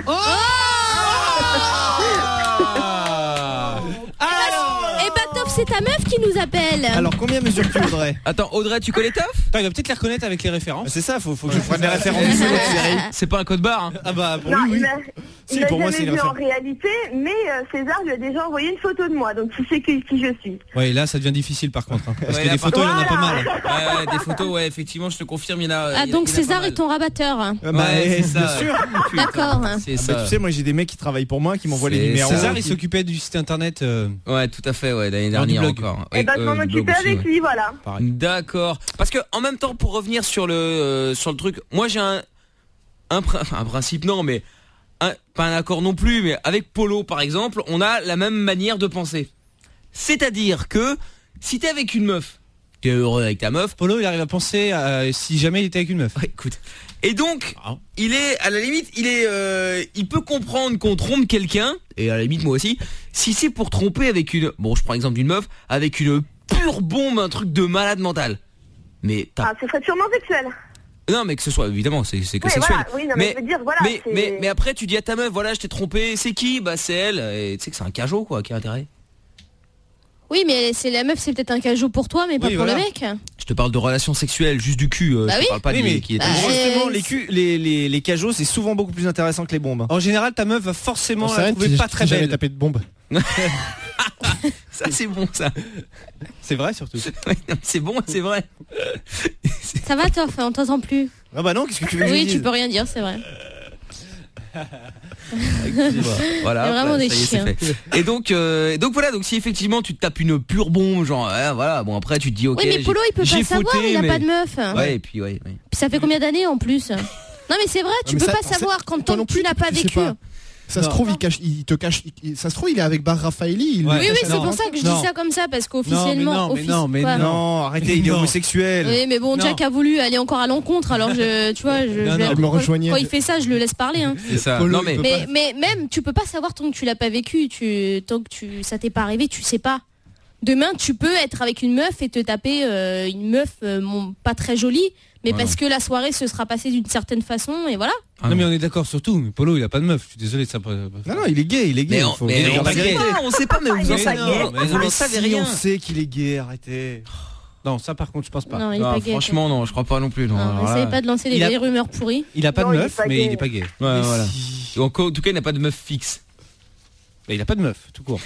S17: Eh bah Toff, c'est ta meuf qui nous appelle.
S4: Alors combien mesures-tu, Audrey?
S3: Attends, Audrey, tu connais Toff?
S7: Attends, il va peut-être les reconnaître avec les références.
S4: C'est ça, faut, faut que je prenne les références de cette série.
S3: C'est pas un code barre, hein.
S7: Ah bah pour
S11: Non,
S7: lui,
S11: il
S7: oui.
S11: m'a
S4: Si,
S11: il m'a
S4: pour moi,
S11: jamais
S4: c'est
S11: vu
S4: une
S11: en réalité, mais euh, César lui a déjà envoyé une photo de moi, donc il sait qui, qui je suis.
S7: Ouais, là ça devient difficile par contre. hein, parce
S3: Ouais,
S7: que
S3: là,
S7: des photos, il y en a pas
S11: Voilà.
S7: mal.
S3: Ouais, ouais, des photos, ouais, effectivement, je te confirme, il y en a.
S17: Ah
S3: il y a-
S17: donc
S3: il y en a pas
S17: César
S3: mal.
S17: est ton rabatteur.
S4: Ah bah,
S3: Ouais, c'est
S4: bien
S3: ça.
S4: sûr.
S3: Putain,
S17: D'accord.
S3: C'est
S4: Ah
S3: ça.
S4: bah, tu sais, moi j'ai des mecs qui travaillent pour moi, qui m'envoient les
S3: C'est
S4: numéros.
S7: César, il
S4: qui-
S7: s'occupait du site internet. euh,
S3: Ouais, tout à fait, ouais, l'année
S7: Ouais,
S3: dernier
S7: blog.
S3: encore.
S11: Et bah, je m'en
S3: euh, du blog
S11: occupais
S3: aussi,
S11: avec
S3: ouais.
S11: lui, voilà.
S3: D'accord. Parce que en même temps, pour revenir sur le euh, sur le truc, moi j'ai un un, pr- un principe non, mais un, pas un accord non plus, mais avec Polo par exemple, on a la même manière de penser. C'est-à-dire que si t'es avec une meuf, t'es heureux avec ta meuf.
S7: Polo, il arrive à penser à, si jamais il était avec une meuf.
S3: Ouais, écoute. Et donc, il est à la limite, il est, euh, il peut comprendre qu'on trompe quelqu'un, et à la limite moi aussi, si c'est pour tromper avec une, bon, je prends l'exemple d'une meuf, avec une pure bombe, un truc de malade mental. Mais t'as...
S11: Ah, ce serait sûrement sexuel.
S3: Non, mais que ce soit, évidemment, c'est, c'est que
S11: Oui,
S3: sexuel.
S11: voilà, oui, non, mais je veux dire, voilà,
S3: mais,
S11: c'est-
S3: mais, mais après, tu dis à ta meuf, voilà, je t'ai trompé, c'est qui? Bah, c'est elle, et tu sais que c'est un cajot, quoi, qui a intérêt.
S17: Oui, mais c'est la meuf, c'est peut-être un cajot pour toi, mais pas
S3: Oui,
S17: pour
S3: voilà.
S17: le mec.
S3: Je te parle de relations sexuelles, juste du cul, euh,
S17: Bah
S3: je te
S17: oui.
S3: parle pas
S4: Oui,
S3: de
S4: mais
S3: qui est
S17: Bah,
S4: justement,
S17: euh,
S4: les, cu- les, les, les cajots, c'est souvent beaucoup plus intéressant que les bombes.
S7: En général, ta meuf va forcément
S6: Bon,
S7: la
S6: c'est
S7: trouver
S6: vrai,
S7: pas
S6: tu-
S7: très
S6: tu jamais
S7: belle.
S6: tapé de bombe.
S3: Ça, c'est bon, ça.
S7: C'est vrai, surtout.
S3: Ouais, non, c'est bon, c'est vrai.
S17: Ça va, Toff, on t'entend plus.
S4: Ah bah non, qu'est-ce que tu veux que je
S17: Oui,
S4: dise
S17: tu peux rien dire, c'est vrai.
S3: Voilà,
S17: Il y a vraiment
S3: ça
S17: des
S3: y est, c'est
S17: chiens.
S3: fait. Et donc, euh, donc voilà, donc si effectivement tu te tapes une pure bombe, genre, ouais, voilà, bon après tu te dis ok.
S17: Oui, mais Polo, il peut
S3: j'ai
S17: pas savoir,
S3: fauté,
S17: il a
S3: mais-
S17: pas de meuf.
S3: Ouais, et puis ouais. ouais.
S17: Puis ça fait combien d'années en plus? Non, mais c'est vrai, tu
S6: mais
S17: peux
S6: ça-
S17: pas
S6: ça-
S17: savoir quand
S6: toi
S17: tant
S6: non
S17: que tu n'as pas
S6: tu sais
S17: vécu.
S6: pas. Ça se
S7: Non.
S6: trouve, il, cache, il te cache. il- ça se trouve, il est avec Bar Raffaelli. il
S7: Ouais.
S6: lui
S17: Oui, oui,
S6: cache
S17: c'est
S6: la
S17: pour
S6: main.
S17: ça que je
S7: Non.
S17: dis ça comme ça, parce qu'officiellement.
S7: Non, mais non, mais non, mais
S17: quoi.
S4: Non, arrêtez, il est
S7: Non.
S4: homosexuel.
S17: Oui, mais bon,
S7: Non.
S17: Jack a voulu aller encore à l'encontre, alors je, tu vois, je,
S7: Non,
S17: je-
S7: non.
S6: Elle me rejoignait.
S17: quand il fait ça, je le laisse parler. Hein.
S3: C'est ça.
S6: Polo,
S3: Non mais
S6: il peut
S17: Mais, mais même, tu peux pas savoir tant que tu l'as pas vécu, tu, tant que tu, ça t'est pas arrivé, tu sais pas. Demain, tu peux être avec une meuf et te taper euh, une meuf euh, mon- pas très jolie, mais
S3: Ouais.
S17: parce que la soirée se sera passée d'une certaine façon, et voilà.
S3: Ah
S7: non, mais
S3: non.
S7: on est d'accord sur tout. Mais Polo, il a pas de meuf. Je suis désolé de ça.
S4: Non, non, il est gay, il est gay.
S3: Mais
S4: il
S3: on,
S4: faut
S3: mais
S4: dire
S3: on
S4: la
S3: sait
S4: vérité.
S3: pas, on sait pas, mais vous en
S11: Mais
S3: savez,
S11: non,
S3: mais vous
S4: Mais
S3: en savez
S4: si,
S3: rien.
S4: on sait qu'il est gay, arrêtez.
S7: Non, ça par contre, je pense pas.
S17: Non, il est
S3: Ah,
S17: pas gay.
S3: franchement, non, je crois pas non plus. Non,
S17: Non,
S3: alors là-
S17: essayez pas de lancer des
S7: Il a-
S17: vieilles rumeurs pourries.
S7: Il a pas
S11: Non,
S7: de
S11: il est
S7: meuf,
S11: pas
S7: mais
S11: gay.
S7: il est pas gay.
S3: Ouais,
S4: Mais
S3: voilà.
S4: si.
S3: En, en tout cas, il n'a pas de meuf fixe.
S7: Mais il a pas de meuf, tout court.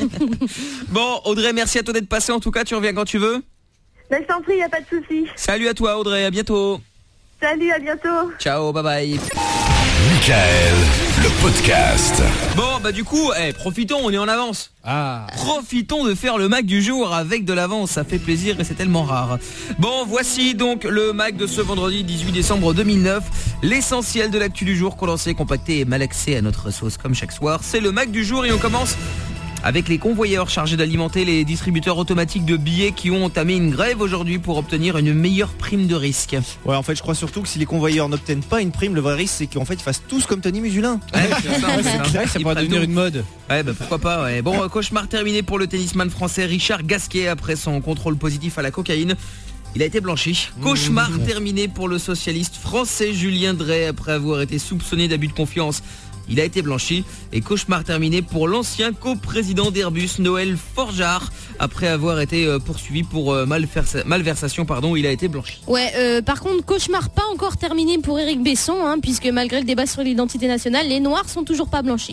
S3: Bon, Audrey, merci à toi d'être passé. En tout cas, tu reviens quand tu veux.
S11: Mais je t'en prie, y a pas de souci.
S3: Salut à toi, Audrey. À bientôt.
S11: Salut, à bientôt.
S3: Ciao, bye bye.
S1: Michael, le podcast.
S3: Bon, bah du coup, eh, profitons, on est en avance.
S7: Ah.
S3: Profitons de faire le Mac du jour avec de l'avance, ça fait plaisir et c'est tellement rare. Bon, voici donc le Mac de ce vendredi dix-huit décembre deux mille neuf. L'essentiel de l'actu du jour, condensé, compacté et malaxé à notre sauce comme chaque soir. C'est le Mac du jour et on commence avec les convoyeurs chargés d'alimenter les distributeurs automatiques de billets qui ont entamé une grève aujourd'hui pour obtenir une meilleure prime de risque.
S4: Ouais, en fait, je crois surtout que si les convoyeurs n'obtiennent pas une prime, le vrai risque, c'est qu'en fait, ils fassent tous comme Tony Musulin.
S3: Ouais, c'est ça, c'est ça.
S7: C'est vrai que ça
S3: Ils
S7: pourrait
S3: prennent
S7: devenir
S3: tout.
S7: une mode.
S3: Ouais, bah pourquoi pas, ouais. Bon, euh, cauchemar terminé pour le tennisman français Richard Gasquet après son contrôle positif à la cocaïne. Il a été blanchi. Cauchemar terminé pour le socialiste français Julien Drey après avoir été soupçonné d'abus de confiance. Il a été blanchi. Et cauchemar terminé pour l'ancien coprésident d'Airbus, Noël Forgeard, après avoir été euh, poursuivi pour euh, malversa- malversation. Pardon, il a été blanchi.
S17: Ouais, euh, par contre, cauchemar pas encore terminé pour Éric Besson, hein, puisque malgré le débat sur l'identité nationale, les Noirs sont toujours pas blanchis.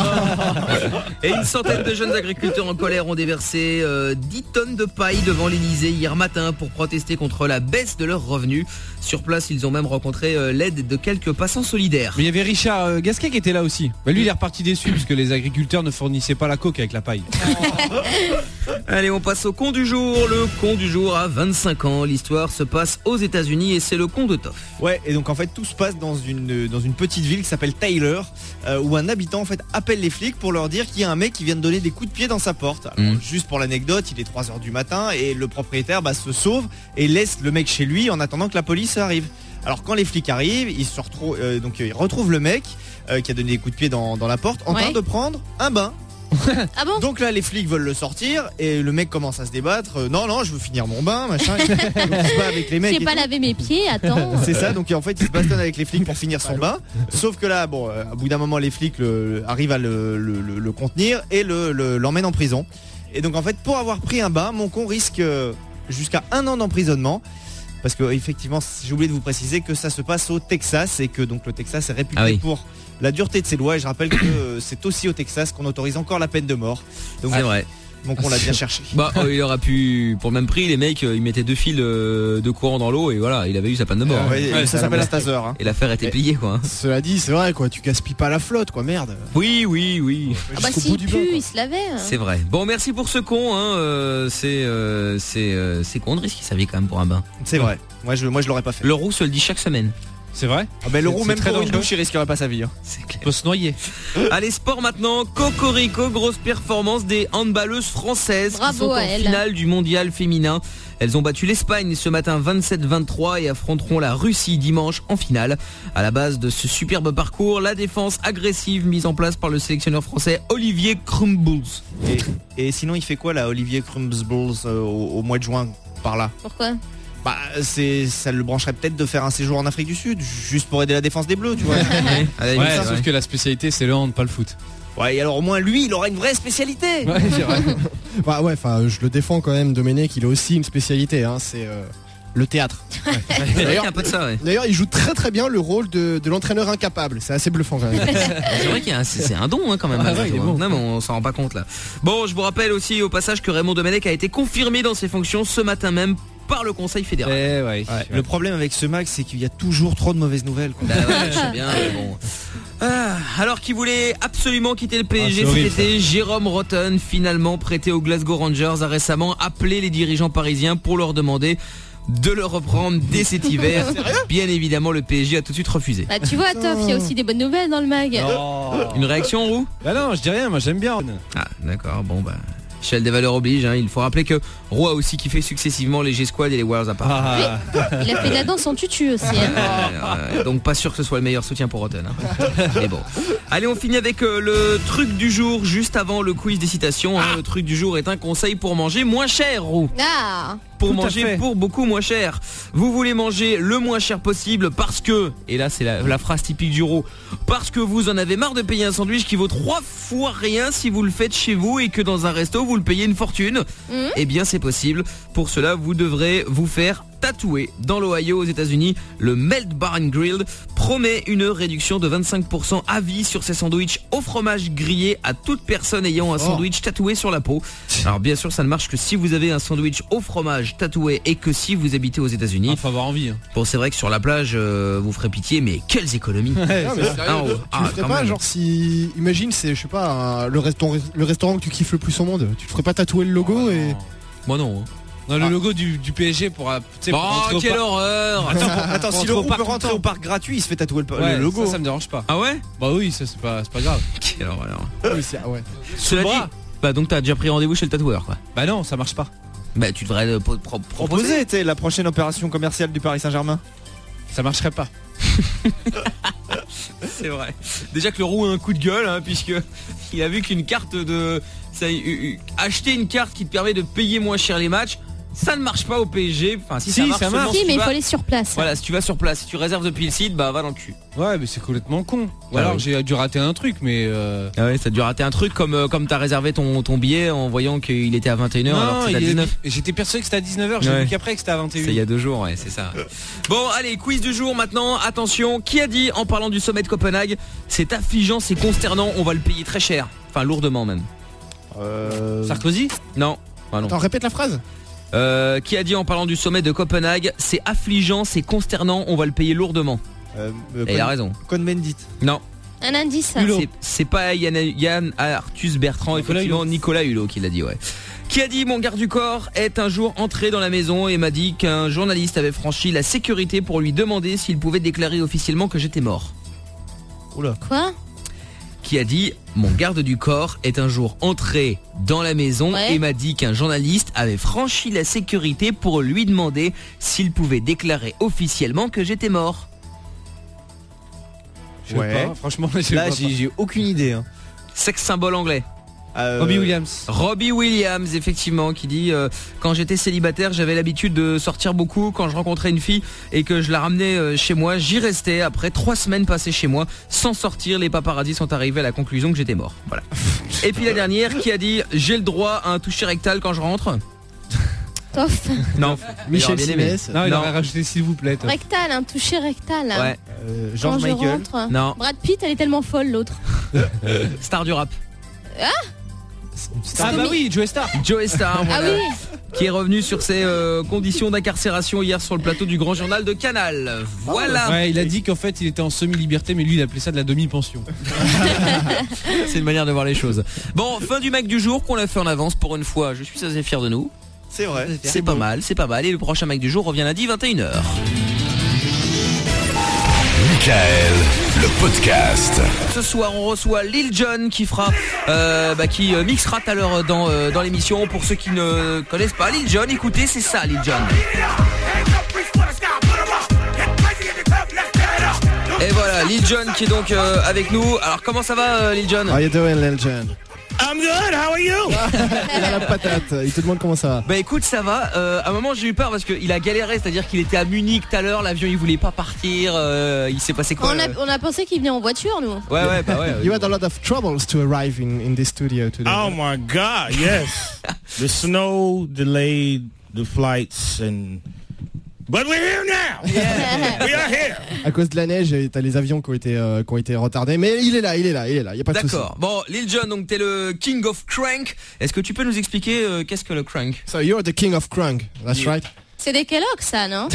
S3: Et une centaine de jeunes agriculteurs en colère ont déversé euh, dix tonnes de paille devant l'Elysée hier matin pour protester contre la baisse de leurs revenus. Sur place, ils ont même rencontré euh, l'aide de quelques passants solidaires.
S7: Mais il y avait Richard euh, Gasquet qui était là aussi. Bah, lui, il est reparti déçu puisque les agriculteurs ne fournissaient pas la coke avec la paille.
S3: Allez, on passe au con du jour. Le con du jour a vingt-cinq ans. L'histoire se passe aux États-Unis et c'est le con de Toff.
S4: Ouais, et donc en fait tout se passe dans une, dans une petite ville qui s'appelle Tyler, euh, où un habitant en fait appelle les flics pour leur dire qu'il y a un mec qui vient de donner des coups de pied dans sa porte. Alors,
S3: Mm.
S4: juste pour l'anecdote, il est trois heures du matin et le propriétaire bah, se sauve et laisse le mec chez lui en attendant que la police arrive. Alors quand les flics arrivent, ils se retrouvent, euh, donc ils retrouvent le mec euh, qui a donné des coups de pied dans, dans la porte en
S17: Ouais.
S4: train de prendre un bain.
S17: Ah bon?
S4: Donc là les flics veulent le sortir et le mec commence à se débattre. Euh, non non, je veux finir mon bain, machin. Donc, il se bat avec les mecs.
S17: J'ai
S4: et
S17: pas
S4: tout.
S17: lavé mes pieds, attends.
S4: C'est ça, donc en fait il se bastonne avec les flics pour finir son bain. Sauf que là, bon, euh, à bout d'un moment les flics le- arrivent à le, le- le- le contenir et le- le- l'emmènent en prison. Et donc en fait pour avoir pris un bain, mon con risque euh, jusqu'à un an d'emprisonnement. Parce que effectivement, j'ai oublié de vous préciser que ça se passe au Texas et que donc le Texas est réputé
S3: Ah oui.
S4: pour la dureté de ses lois. Et je rappelle que euh, c'est aussi au Texas qu'on autorise encore la peine de mort. Donc
S3: C'est vrai.
S4: Donc on l'a bien cherché.
S3: Bah euh, il aurait pu, pour le même prix, les mecs, euh, ils mettaient deux fils euh, de courant dans l'eau et voilà, il avait eu sa panne de mort.
S4: Euh, ouais,
S3: hein.
S4: ça s'appelle un taser. Hein.
S3: Et l'affaire était pliée quoi. Hein.
S6: Cela dit, c'est vrai quoi, tu gaspilles pas la flotte quoi, merde.
S3: Oui, oui, oui.
S17: Ah bah s'il pue, il se lavait. Hein.
S3: C'est vrai. Bon, merci pour ce con. Hein. Euh, c'est euh, c'est euh, c'est con de risquer sa vie quand même pour un bain.
S4: C'est vrai. Moi je moi je l'aurais pas fait.
S3: Le roux se le dit chaque semaine.
S7: C'est vrai.
S4: Ah bah le roux
S7: C'est
S4: même
S7: très
S4: pour une
S7: dangereux.
S4: douche il risquerait pas sa vie. Hein.
S3: C'est clair.
S7: Il peut se noyer.
S3: Allez, sport maintenant. Cocorico, grosse performance des handballeuses françaises
S17: Bravo
S3: qui sont
S17: à
S3: en
S17: elles.
S3: finale du mondial féminin. Elles ont battu l'Espagne ce matin vingt-sept vingt-trois et affronteront la Russie dimanche en finale. À la base de ce superbe parcours, la défense agressive mise en place par le sélectionneur français Olivier Crumbles.
S4: Et, et sinon il fait quoi là Olivier Crumbles euh, au, au mois de juin par là?
S17: Pourquoi?
S4: Bah c'est ça le brancherait peut-être de faire un séjour en Afrique du Sud juste pour aider la défense des Bleus, tu vois.
S7: Ouais, ouais, sauf ouais. que la spécialité c'est le hand, pas le foot.
S4: Ouais, et alors au moins lui, il aura une vraie spécialité.
S6: Ouais, c'est vrai. Bah ouais, enfin, je le défends quand même. Domenech, il a aussi une spécialité, hein, c'est euh, le théâtre. Ouais.
S3: D'ailleurs, un peu de ça, ouais.
S6: D'ailleurs, il joue très très bien le rôle de, de l'entraîneur incapable. C'est assez bluffant quand même.
S3: C'est vrai qu'il y a un, c'est, c'est un don hein, quand même.
S6: Ah
S3: ouais,
S6: ouais, il est bon.
S3: Non mais on s'en rend pas compte là. Bon, je vous rappelle aussi au passage que Raymond Domenech a été confirmé dans ses fonctions ce matin même par le Conseil fédéral.
S7: Eh ouais,
S4: ouais. Le problème avec ce Max, c'est qu'il y a toujours trop de mauvaises nouvelles. Quoi.
S3: Bah ouais, je sais bien, mais bon. Ah, alors qu'il voulait absolument quitter le P S G
S7: ah,
S3: cet
S7: horrible,
S3: été, Jérôme Rotten, finalement prêté aux Glasgow Rangers, a récemment appelé les dirigeants parisiens pour leur demander de le reprendre dès cet hiver. Bien évidemment, le P S G a tout de suite refusé.
S17: Bah tu vois, Toff, il y a aussi des bonnes nouvelles dans le mag.
S7: Oh.
S3: Une réaction, Roux?
S7: Bah non, je dis rien, moi j'aime bien.
S3: Ah, d'accord, bon bah... Échelle des valeurs oblige, hein. Il faut rappeler que Roux a aussi kiffé successivement les G-Squad et les Warriors à part.
S7: Ah.
S17: Oui, il a fait de la danse en tutu aussi. Hein.
S3: Euh, donc pas sûr que ce soit le meilleur soutien pour Rotten. Hein. Mais bon. Allez, on finit avec euh, le truc du jour, juste avant le quiz des citations. Hein. Le truc du jour est un conseil pour manger moins cher, Roux.
S17: Ah.
S3: Pour
S7: Tout à
S3: manger
S7: fait.
S3: pour beaucoup moins cher. Vous voulez manger le moins cher possible parce que, et là c'est la, la phrase typique du Roux, parce que vous en avez marre de payer un sandwich qui vaut trois fois rien si vous le faites chez vous et que dans un resto vous le payez une fortune.
S17: Mmh.
S3: Eh bien c'est possible. Pour cela vous devrez vous faire tatouer. Dans l'Ohio aux États-Unis, le Melt Bar and Grilled promet une réduction de vingt-cinq pour cent à vie sur ses sandwichs au fromage grillé à toute personne ayant un sandwich tatoué sur la peau. Alors bien sûr ça ne marche que si vous avez un sandwich au fromage tatoué et que si vous habitez aux États-Unis.
S7: Ah, faut avoir envie. Hein.
S3: Bon, c'est vrai que sur la plage euh, vous ferez pitié, mais quelles économies.
S6: Ouais, non, mais sérieux,
S3: Ah,
S6: tu
S3: ah,
S6: le ferais
S3: quand
S6: pas,
S3: même.
S6: genre si. Imagine, c'est, je sais pas, un- le, restaurant, le restaurant que tu kiffes le plus au monde. Tu te ferais pas tatouer le logo et.
S3: Moi non. hein.
S7: Non, le logo du, du P S G pour, euh, tu sais, pour
S3: Oh,
S7: rentrer au
S3: quelle
S7: parc.
S3: horreur.
S4: Attends, pour- attends
S7: Pour
S4: si le
S7: rentrer au
S4: roux
S7: parc
S4: peut rentrer
S7: tout le
S4: au parc gratuit, il se fait tatouer le,
S7: Ouais,
S4: le logo.
S7: ça, ça me dérange pas.
S3: Ah ouais?
S7: Bah oui, ça c'est pas, c'est pas grave.
S3: Quelle horreur.
S6: Oui, c'est- ah ouais.
S3: Cela
S7: le
S3: dit,
S7: bras.
S3: bah donc t'as déjà pris rendez-vous chez le tatoueur quoi.
S7: Bah non, ça marche pas.
S3: Bah tu devrais euh, pro- pro- proposer.
S4: Proposer, tu sais, la prochaine opération commerciale du Paris Saint-Germain.
S7: Ça marcherait pas.
S3: C'est vrai. Déjà que le Roux a un coup de gueule hein, puisque il a vu qu'une carte de ça, euh, euh, acheter une carte qui te permet de payer moins cher les matchs, ça ne marche pas au P S G. Enfin si,
S7: Si,
S3: ça marche.
S7: ça marche.
S3: seulement
S17: Si,
S3: si
S17: mais
S3: tu
S17: il faut
S3: vas-
S17: aller sur place.
S3: Voilà, si tu vas sur place, si tu réserves depuis le site, bah va dans le cul.
S7: Ouais, mais c'est complètement con. Ou
S3: Ah
S7: alors
S3: oui.
S7: j'ai dû rater un truc, mais. Euh...
S3: Ah ouais, ça a dû rater un truc comme euh, comme t'as réservé ton, ton billet en voyant qu'il était à vingt et une heures alors que
S7: Non,
S3: c'était à
S7: il est-
S3: dix-neuf.
S7: j'étais persuadé que c'était à dix-neuf heures, j'ai
S3: Ouais.
S7: vu qu'après que c'était à vingt et une.
S3: C'est il y a deux jours, ouais, c'est ça. Bon, allez, quiz du jour maintenant. Attention, qui a dit en parlant du sommet de Copenhague, c'est affligeant, c'est consternant, on va le payer très cher. Enfin, lourdement même.
S4: Euh...
S7: Sarkozy?
S3: Non. Ah non.
S6: Attends, répète la phrase.
S3: Euh, qui a dit en parlant du sommet de Copenhague, c'est affligeant, c'est consternant, on va le payer lourdement.
S4: Euh, euh,
S3: Et il a raison.
S4: Cohn-Bendit.
S3: Non.
S17: Un indice.
S3: C'est, c'est pas Yann, Yann Arthus Bertrand,
S7: Nicolas
S3: effectivement,
S7: Hulot.
S3: Nicolas Hulot qui l'a dit, ouais. Qui a dit mon garde du corps est un jour entré dans la maison et m'a dit qu'un journaliste avait franchi la sécurité pour lui demander s'il pouvait déclarer officiellement que j'étais mort.
S4: Oula.
S17: Quoi?
S3: Qui a dit mon garde du corps est un jour entré dans la maison
S17: Ouais.
S3: et m'a dit qu'un journaliste avait franchi la sécurité pour lui demander s'il pouvait déclarer officiellement que j'étais mort.
S7: Je sais
S4: Ouais.
S7: pas, franchement, je sais
S4: Là,
S7: pas.
S4: j'ai j'ai aucune idée. Hein.
S3: Sexe symbole anglais.
S4: Euh,
S7: Robbie Williams.
S3: Robbie Williams, effectivement, qui dit euh, quand j'étais célibataire, j'avais l'habitude de sortir beaucoup. Quand je rencontrais une fille et que je la ramenais euh, chez moi, j'y restais. Après trois semaines passées chez moi, sans sortir, les paparazzis sont arrivés à la conclusion que j'étais mort. Voilà. Et puis la dernière, qui a dit j'ai le droit à un toucher rectal quand je rentre.
S17: Toff.
S3: Non.
S6: Michel
S3: Il aurait bien aimé.
S6: Simès.
S7: Non, il
S3: Non.
S7: aurait rajouté s'il vous plaît. Toff.
S17: Rectal, un toucher rectal.
S3: Ouais.
S4: Euh,
S17: Quand
S4: George
S17: je
S4: Michael.
S17: rentre.
S3: Non.
S17: Brad Pitt, elle est tellement folle l'autre.
S3: Star du rap.
S7: Ah bah oui, Joe Star.
S3: Joe Star,
S17: Ah
S3: voilà,
S17: oui.
S3: qui est revenu sur ses euh, conditions d'incarcération hier sur le plateau du Grand Journal de Canal. Voilà.
S7: Ouais, il a dit qu'en fait il était en semi-liberté, mais lui il appelait ça de la demi-pension.
S3: C'est une manière de voir les choses. Bon, fin du Mac du jour qu'on l'a fait en avance pour une fois. Je suis assez fier de nous.
S4: C'est vrai.
S3: C'est pas mal, c'est pas mal. Et le prochain Mac du jour revient lundi vingt et une heures.
S1: Michael, le podcast.
S3: Ce soir, on reçoit Lil Jon qui fera, euh, bah, qui euh, mixera tout à l'heure dans euh, dans l'émission. Pour ceux qui ne connaissent pas Lil Jon, écoutez, c'est ça, Lil Jon. Et voilà, Lil Jon qui est donc euh, avec nous. Alors, comment ça va, euh, Lil Jon?
S6: How you doing, Lil Jon?
S3: I'm good, how are you?
S6: Il a la patate, il te demande comment ça va.
S3: Bah écoute, ça va. Euh, à un moment j'ai eu peur parce qu'il a galéré, c'est-à-dire qu'il était à Munich tout à l'heure, l'avion il voulait pas partir, euh, il s'est passé quoi?
S17: On a, on a pensé qu'il venait en voiture, nous.
S3: Ouais, ouais, bah ouais.
S6: You had a lot of troubles to arrive in, in this studio today.
S9: Oh my God, yes. The snow delayed the flights and... But we're here now. Yeah. We are here.
S6: À cause de la neige, t'as les avions qui ont été euh, qui ont été retardés, mais il est là, il est là, il est là, il y a pas de souci.
S3: D'accord. Bon, Lil Jon, donc t'es le King of Crank. Est-ce que tu peux nous expliquer euh, qu'est-ce que le crank?
S6: So you're the King of Crank, that's
S3: Yeah.
S6: right.
S17: C'est des Kellogg's, ça, non?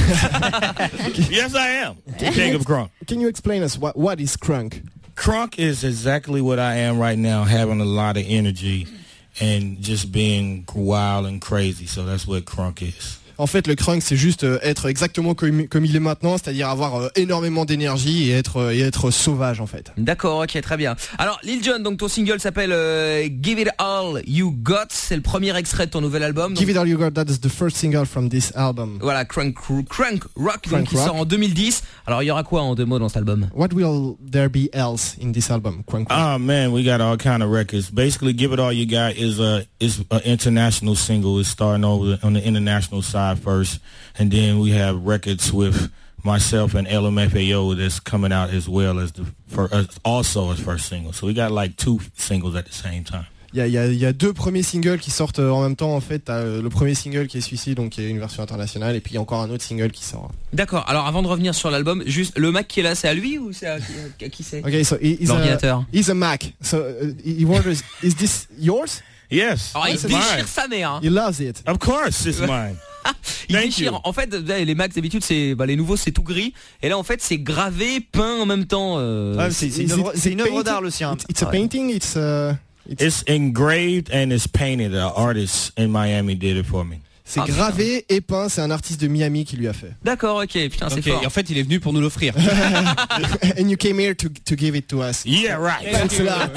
S9: Yes, I am. King of Crunk.
S6: Can you explain us what what is Crunk?
S9: Crunk is exactly what I am right now, having a lot of energy and just being wild and crazy. So that's what Crunk is.
S6: En fait, le crunk, c'est juste euh, être exactement comme, comme il est maintenant, c'est-à-dire avoir euh, énormément d'énergie et être, euh, et être sauvage, en fait.
S3: D'accord, ok, très bien. Alors, Lil Jon, donc ton single s'appelle euh, Give It All You Got. C'est le premier extrait de ton nouvel album.
S6: Give It All You Got, that is the first single from this album.
S3: Voilà, Crank, Crank Rock,
S6: Crank
S3: donc, qui
S6: Rock.
S3: sort en deux mille dix. Alors, il y aura quoi en deux mots dans cet album?
S6: What will there be else in this album, Crank Rock?
S9: Oh man, we got all kind of records. Basically, Give It All You Got is a is an international single. It's starting over on the international side first. And then we have records with myself and L M F A O that's coming out as well as the for uh, also as first single. So we got like two singles at the same time.
S6: Il y a, il y, a, il y a deux premiers singles qui sortent euh, en même temps, en fait. T'as euh, le premier single qui est celui-ci, donc qui est une version internationale, et puis il y a encore un autre single qui sort.
S3: D'accord, alors avant de revenir sur l'album, juste le Mac qui est là, c'est à lui ou c'est à, à qui c'est?
S6: Okay, so he- he's
S3: L'ordinateur.
S6: a, he's a Mac. So uh, he wonders, is this yours?
S9: Yes.
S3: Alors, il
S9: it's
S3: déchire
S9: mine.
S3: sa mère. Hein.
S6: He loves it.
S9: Of course, it's mine.
S3: Il
S9: Thank
S3: déchire.
S9: you.
S3: En fait, les Macs d'habitude, c'est bah, les nouveaux, c'est tout gris. Et là, en fait, c'est gravé, peint en même temps. Euh...
S4: Ouais, c'est- c'est une œuvre- c'est une œuvre d'art, le sien.
S6: It's, it's a
S3: Ouais.
S6: painting, it's a...
S9: It's engraved and it's painted. An artist in Miami did it for me.
S6: C'est
S3: Ah,
S6: gravé et peint, c'est un artiste de Miami qui lui a fait.
S3: D'accord, ok, putain, c'est
S7: Ok,
S3: fort.
S7: et en fait il est venu pour nous l'offrir.
S6: And you came here to, to give it to us.
S9: Yeah, right.
S6: Thanks a lot.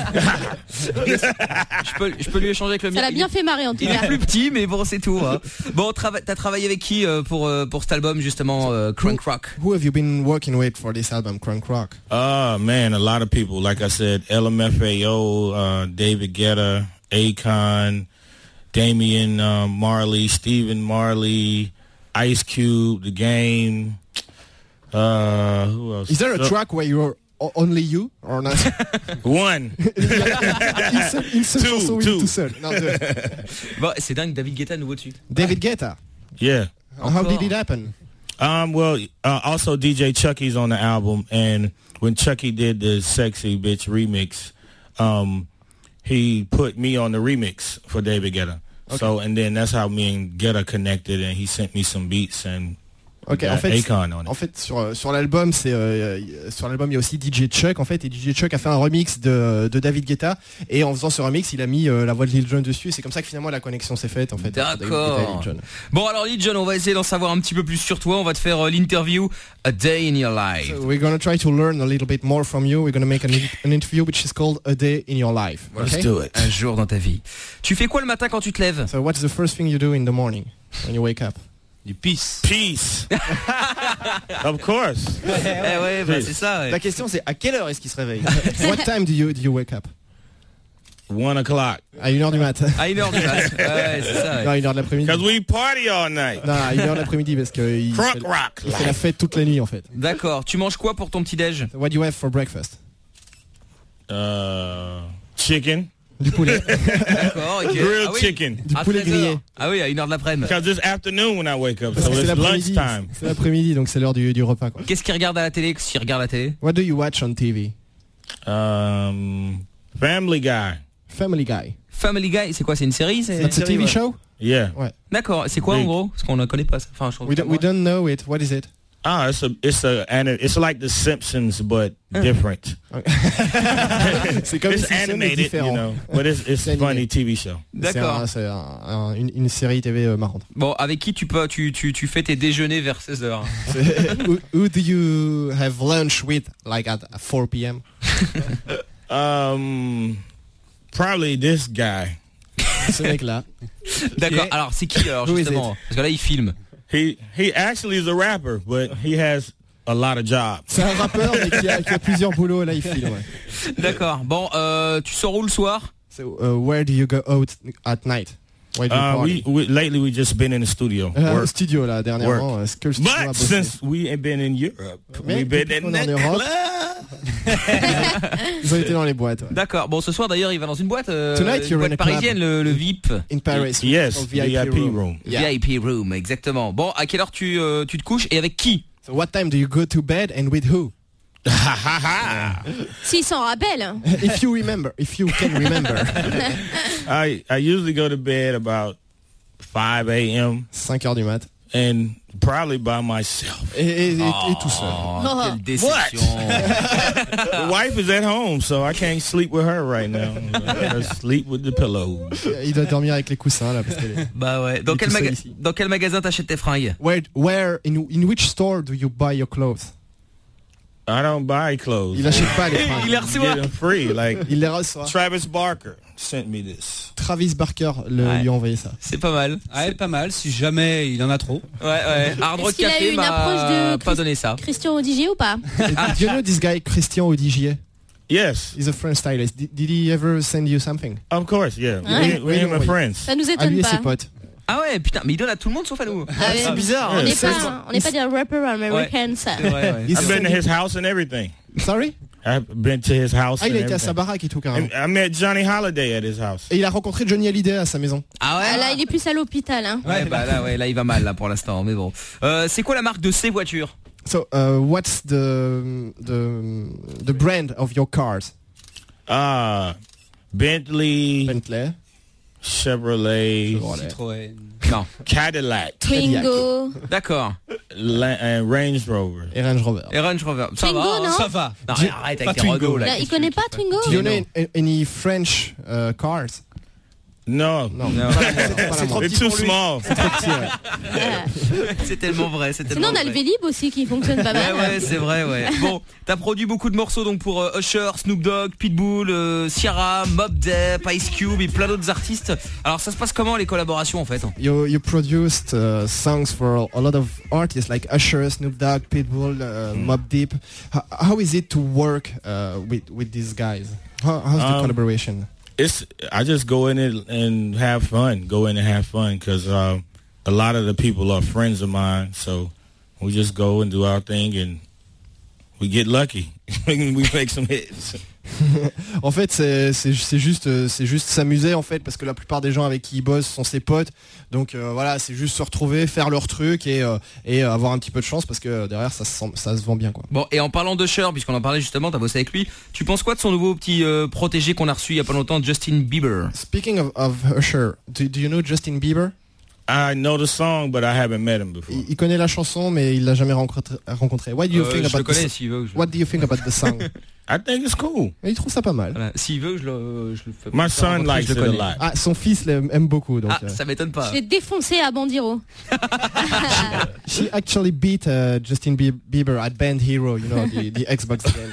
S3: Je peux, je peux lui échanger avec le mien.
S17: Ça l'a
S3: Il
S17: bien
S3: est-
S17: fait marrer, en tout
S3: Il est
S17: cas.
S3: plus petit, mais bon, c'est tout. Hein. Bon, trava- t'as travaillé avec qui euh, pour euh, pour cet album justement, euh, Crank Rock?
S6: Who have you been working with for this album, Crank Rock?
S9: Oh man, a lot of people. Like I said, L M F A O, uh, David Guetta, Akon, Damian uh, Marley, Stephen Marley, Ice Cube, The Game. Uh, who else?
S6: Is there a
S9: So-
S6: track where you're o- only you or not?
S9: One.
S6: Une seule- une seule
S9: Two,
S6: chanson où il
S9: two.
S6: est tout seul. Non, deux.
S3: Bon, c'est dingue, David Guetta nouveau dessus.
S6: David Guetta.
S9: Yeah.
S6: How did it happen?
S9: Um, well, uh, also D J Chucky's on the album, and when Chucky did the Sexy Bitch remix, um, he put me on the remix for David Guetta. So, and then that's how me and Guetta connected, and he sent me some beats, and we
S6: Ok,
S9: got
S6: en fait,
S9: Akon on it.
S6: en fait sur, sur l'album, c'est euh, sur l'album il y a aussi D J Chuck en fait, et D J Chuck a fait un remix de, de David Guetta, et en faisant ce remix, il a mis euh, la voix de Lil Jon dessus. C'est comme ça que finalement la connexion s'est faite en fait. entre David Guetta et
S3: D'accord.
S6: Lil Jon.
S3: Bon, alors Lil Jon, on va essayer d'en savoir un petit peu plus sur toi. On va te faire euh, l'interview A Day in Your Life.
S6: So we're gonna try to learn a little bit more from you. We're gonna make an, an interview which is called A Day in Your Life.
S3: Let's
S6: Okay?
S3: do it. Un jour dans ta vie. Tu fais quoi le matin quand tu te lèves?
S6: So what's the first thing you do in the morning when you wake up?
S7: Du peace.
S9: Peace. Of course.
S3: Eh ouais, bah, c'est ça. Ouais.
S4: La question c'est à quelle heure est-ce qu'il se réveille?
S6: What time do you do you wake up?
S9: One o'clock.
S6: À une heure du matin.
S3: À une heure du mat. Ouais, c'est ça.
S6: Non,
S3: Ouais.
S6: à une heure de l'après-midi.
S9: Cause we party all night.
S6: Non, à une heure de l'après-midi parce que il
S9: Crunk
S6: fait,
S9: rock.
S6: il fait la fête toute la nuit en fait.
S3: D'accord. Tu manges quoi pour ton petit déj?
S6: So what do you have for breakfast?
S9: Uh, chicken.
S6: Du poulet.
S3: D'accord, ok.
S9: Grilled
S3: Ah oui.
S9: chicken.
S6: Du
S3: À
S6: poulet
S3: treize heures.
S6: grillé.
S3: Ah oui, à une heure de l'après-midi.
S9: Cause it's afternoon when I wake up,
S6: Parce
S9: so
S6: que c'est
S9: it's
S6: l'après-midi.
S9: lunchtime.
S6: C'est l'après-midi, donc c'est l'heure du, du repas quoi.
S3: Qu'est-ce qu'il regarde à la télé s'il regarde la télé?
S6: What do you watch on T V?
S9: Um, Family Guy.
S6: Family Guy.
S3: Family Guy, c'est quoi? C'est une série? C'est
S6: It's a T V
S3: ouais.
S6: show?
S9: Yeah.
S6: Ouais.
S3: D'accord. C'est quoi en gros? Parce qu'on ne connaît pas ça. Enfin, je trouve
S6: We
S3: que
S6: don't, we
S3: moi-
S6: don't know it. What is it?
S9: Ah, it's a it's a and it's like The Simpsons but different.
S6: C'est comme
S9: it's
S6: les Simpsons, mais
S9: animated,
S6: différent.
S9: you know, but it's it's
S6: C'est
S9: a funny
S6: animé.
S9: T V show.
S3: D'accord.
S6: C'est, un- c'est un- un- une, une série T V euh, marrante.
S3: Bon, avec qui tu peux, tu, tu, tu fais tes déjeuners vers seize heures?
S6: who, who do you have lunch with, like at four p m?
S9: Um, probably this guy.
S6: Ce mec-là.
S3: D'accord. Alors, c'est qui alors
S6: Who is
S3: justement?
S6: it?
S3: Parce que là, il filme.
S9: He he actually is a rapper, but he has a lot of jobs.
S6: C'est un rappeur mais qui a, qui a plusieurs boulots. Là, il filme. Ouais.
S3: D'accord. Bon, euh, tu sors où le soir?
S6: So, uh, where do you go out at night? Where do you
S9: Uh,
S6: party?
S9: we, we lately we just been in the studio.
S6: Euh,
S9: Work.
S6: au studio là dernièrement.
S9: Work.
S6: Est-ce que le studio a
S9: But
S6: bossé?
S9: since we ain't been in Europe,
S6: Mais
S9: we've been
S6: depuis
S9: in
S6: qu'on est en
S9: the
S6: Europe,
S9: club.
S6: Ils ont été dans les boîtes. Ouais.
S3: D'accord. Bon, ce soir d'ailleurs, il va dans une boîte, euh,
S6: Tonight,
S3: une
S6: you're
S3: boîte
S6: in a club.
S3: parisienne, le, le V I P.
S6: In Paris.
S9: Yes,
S6: Au
S9: V I P room.
S6: Yeah.
S3: V I P room, exactement. Bon, à quelle heure tu, euh, tu te couches et avec qui?
S6: So what time do you go to bed and with who?
S17: S'il s'en rappelle.
S6: If you remember, if you can remember.
S9: I I usually go to bed about five a m
S6: cinq heures du mat.
S9: and probably by myself.
S6: Et, et, et, et tout seul.
S3: Oh, quelle déception.
S9: The wife is at home, so I can't sleep with her right now. I gotta sleep with the pillow.
S6: Il doit dormir avec les coussins là parce qu'elle est...
S3: Bah ouais. Dans
S6: Il est
S3: quel,
S6: tout seul
S3: maga-
S6: ici.
S3: dans quel magasin t'achètes tes fringues?
S6: Where, where in, in which store do you buy your clothes?
S9: I don't buy clothes.
S6: Il achète pas les
S3: Il
S6: fringues.
S3: les reçoit.
S9: Get them free. Like
S6: Il les reçoit.
S9: Travis Barker sent me this.
S6: Travis Barker le,
S3: Ouais.
S6: lui a envoyé ça.
S3: C'est pas mal.
S7: Ouais, pas mal, si jamais il en a trop.
S3: Ouais, ouais. Hard Rock
S17: Est-ce qu'il a eu
S3: Café
S17: une
S3: m'a
S17: approche de
S3: pas
S17: Christ-
S3: donné ça.
S17: Christian Odigier ou pas?
S6: Do you know this guy Christian Odigier?
S9: Yes,
S6: He's a French stylist. Did, did he ever send you something?
S9: of course. Yeah,
S17: Ouais.
S9: we, we him and
S6: Oui.
S9: friends.
S17: Ça nous
S6: À
S17: étonne
S6: lui et
S17: pas.
S6: ses potes.
S3: Ah ouais, putain, mais il donne à tout le monde sauf à nous.
S17: Ah ouais.
S3: C'est bizarre.
S17: On
S3: hein.
S17: n'est
S6: c'est-
S17: pas, on n'est pas des rappers américains, ça.
S3: C'est vrai, ouais.
S6: He's
S9: I've been to
S6: sending-
S9: his house and everything.
S6: Sorry?
S9: I've been to his house.
S6: Ah, il
S9: and
S6: a été à sa
S9: everything.
S6: baraque et tout carrément.
S9: And I met Johnny Holiday at his house.
S6: Et il a rencontré Johnny Hallyday à sa maison.
S3: Ah ouais.
S17: Ah, là, il est plus à l'hôpital. Hein.
S3: Ouais, bah là, ouais, là, il va mal là pour l'instant, mais bon. Euh, c'est quoi la marque de ces voitures?
S6: So, uh, what's the, the the brand of your cars?
S9: Uh, Bentley,
S6: Bentley,
S9: Chevrolet,
S7: Citroën.
S3: Non.
S9: Cadillac,
S17: Twingo.
S3: D'accord.
S9: La- and Range Rover.
S6: et Range Rover.
S3: Et Range Rover. Ça
S17: Twingo,
S3: va,
S17: non
S3: ça va. Non,
S6: Dis-
S3: arrête
S7: pas
S3: avec tes
S7: Twingo,
S3: Renault, là.
S17: Là, il connaît pas Twingo?
S6: Do you
S3: Mais
S6: know any, any French uh, cars?
S9: No,
S6: Non,
S3: Non.
S6: c'est pas la marque.
S9: it's too small.
S6: C'est trop petit, ouais.
S3: C'est tellement vrai, c'est tellement
S17: Sinon, on a le
S3: vrai.
S17: Vélib aussi qui fonctionne pas
S3: Ouais,
S17: mal.
S3: ouais, c'est vrai, ouais. Bon, t'as produit beaucoup de morceaux donc pour euh, Usher, Snoop Dogg, Pitbull, euh, Ciara, Mobb Deep, Ice Cube et plein d'autres artistes. Alors ça se passe comment les collaborations en fait?
S6: You you produced uh, songs for a lot of artists like Usher, Snoop Dogg, Pitbull, uh, Mobb Deep. How, how is it to work uh, with with these guys? How, how's the
S9: Um,
S6: collaboration?
S9: It's I just go in it and have fun. Go in and have fun because uh, a lot of the people are friends of mine. So we just go and do our thing and we get lucky. We make some hits.
S6: En fait, c'est c'est c'est juste euh, c'est juste s'amuser en fait parce que la plupart des gens avec qui ils bossent sont ses potes. Donc euh, voilà, c'est juste se retrouver, faire leur truc et euh, et euh, avoir un petit peu de chance parce que euh, derrière ça se sent- ça se vend bien quoi.
S3: Bon, et en parlant d'Usher, puisqu'on en parlait justement, t'as bossé avec lui, tu penses quoi de son nouveau petit euh, protégé qu'on a reçu il y a pas longtemps, Justin Bieber?
S6: Speaking of, of Usher, do, do you know Justin Bieber?
S9: I know the song, but I haven't met him before.
S6: Il, il connaît la chanson mais il l'a jamais rencontré. rencontré. What do you
S3: Euh,
S6: think
S3: je
S6: about
S3: le connais
S6: the,
S3: s'il veut. que je-
S6: What do you think about the song?
S9: I think it's cool.
S6: Et il trouve ça pas mal.
S3: Voilà. S'il veut, je le, je le fais.
S9: My
S3: pas
S9: son
S3: rencontrer,
S9: likes
S3: je
S9: it
S3: le
S9: a
S3: connais.
S9: lot.
S6: Ah, son fils l'aime aime beaucoup donc.
S3: Ah,
S6: euh,
S3: ça m'étonne pas.
S17: Je l'ai défoncé à Bandiro.
S6: She actually beat uh, Justin Bie- Bieber at Band Hero, you know, the, the Xbox game.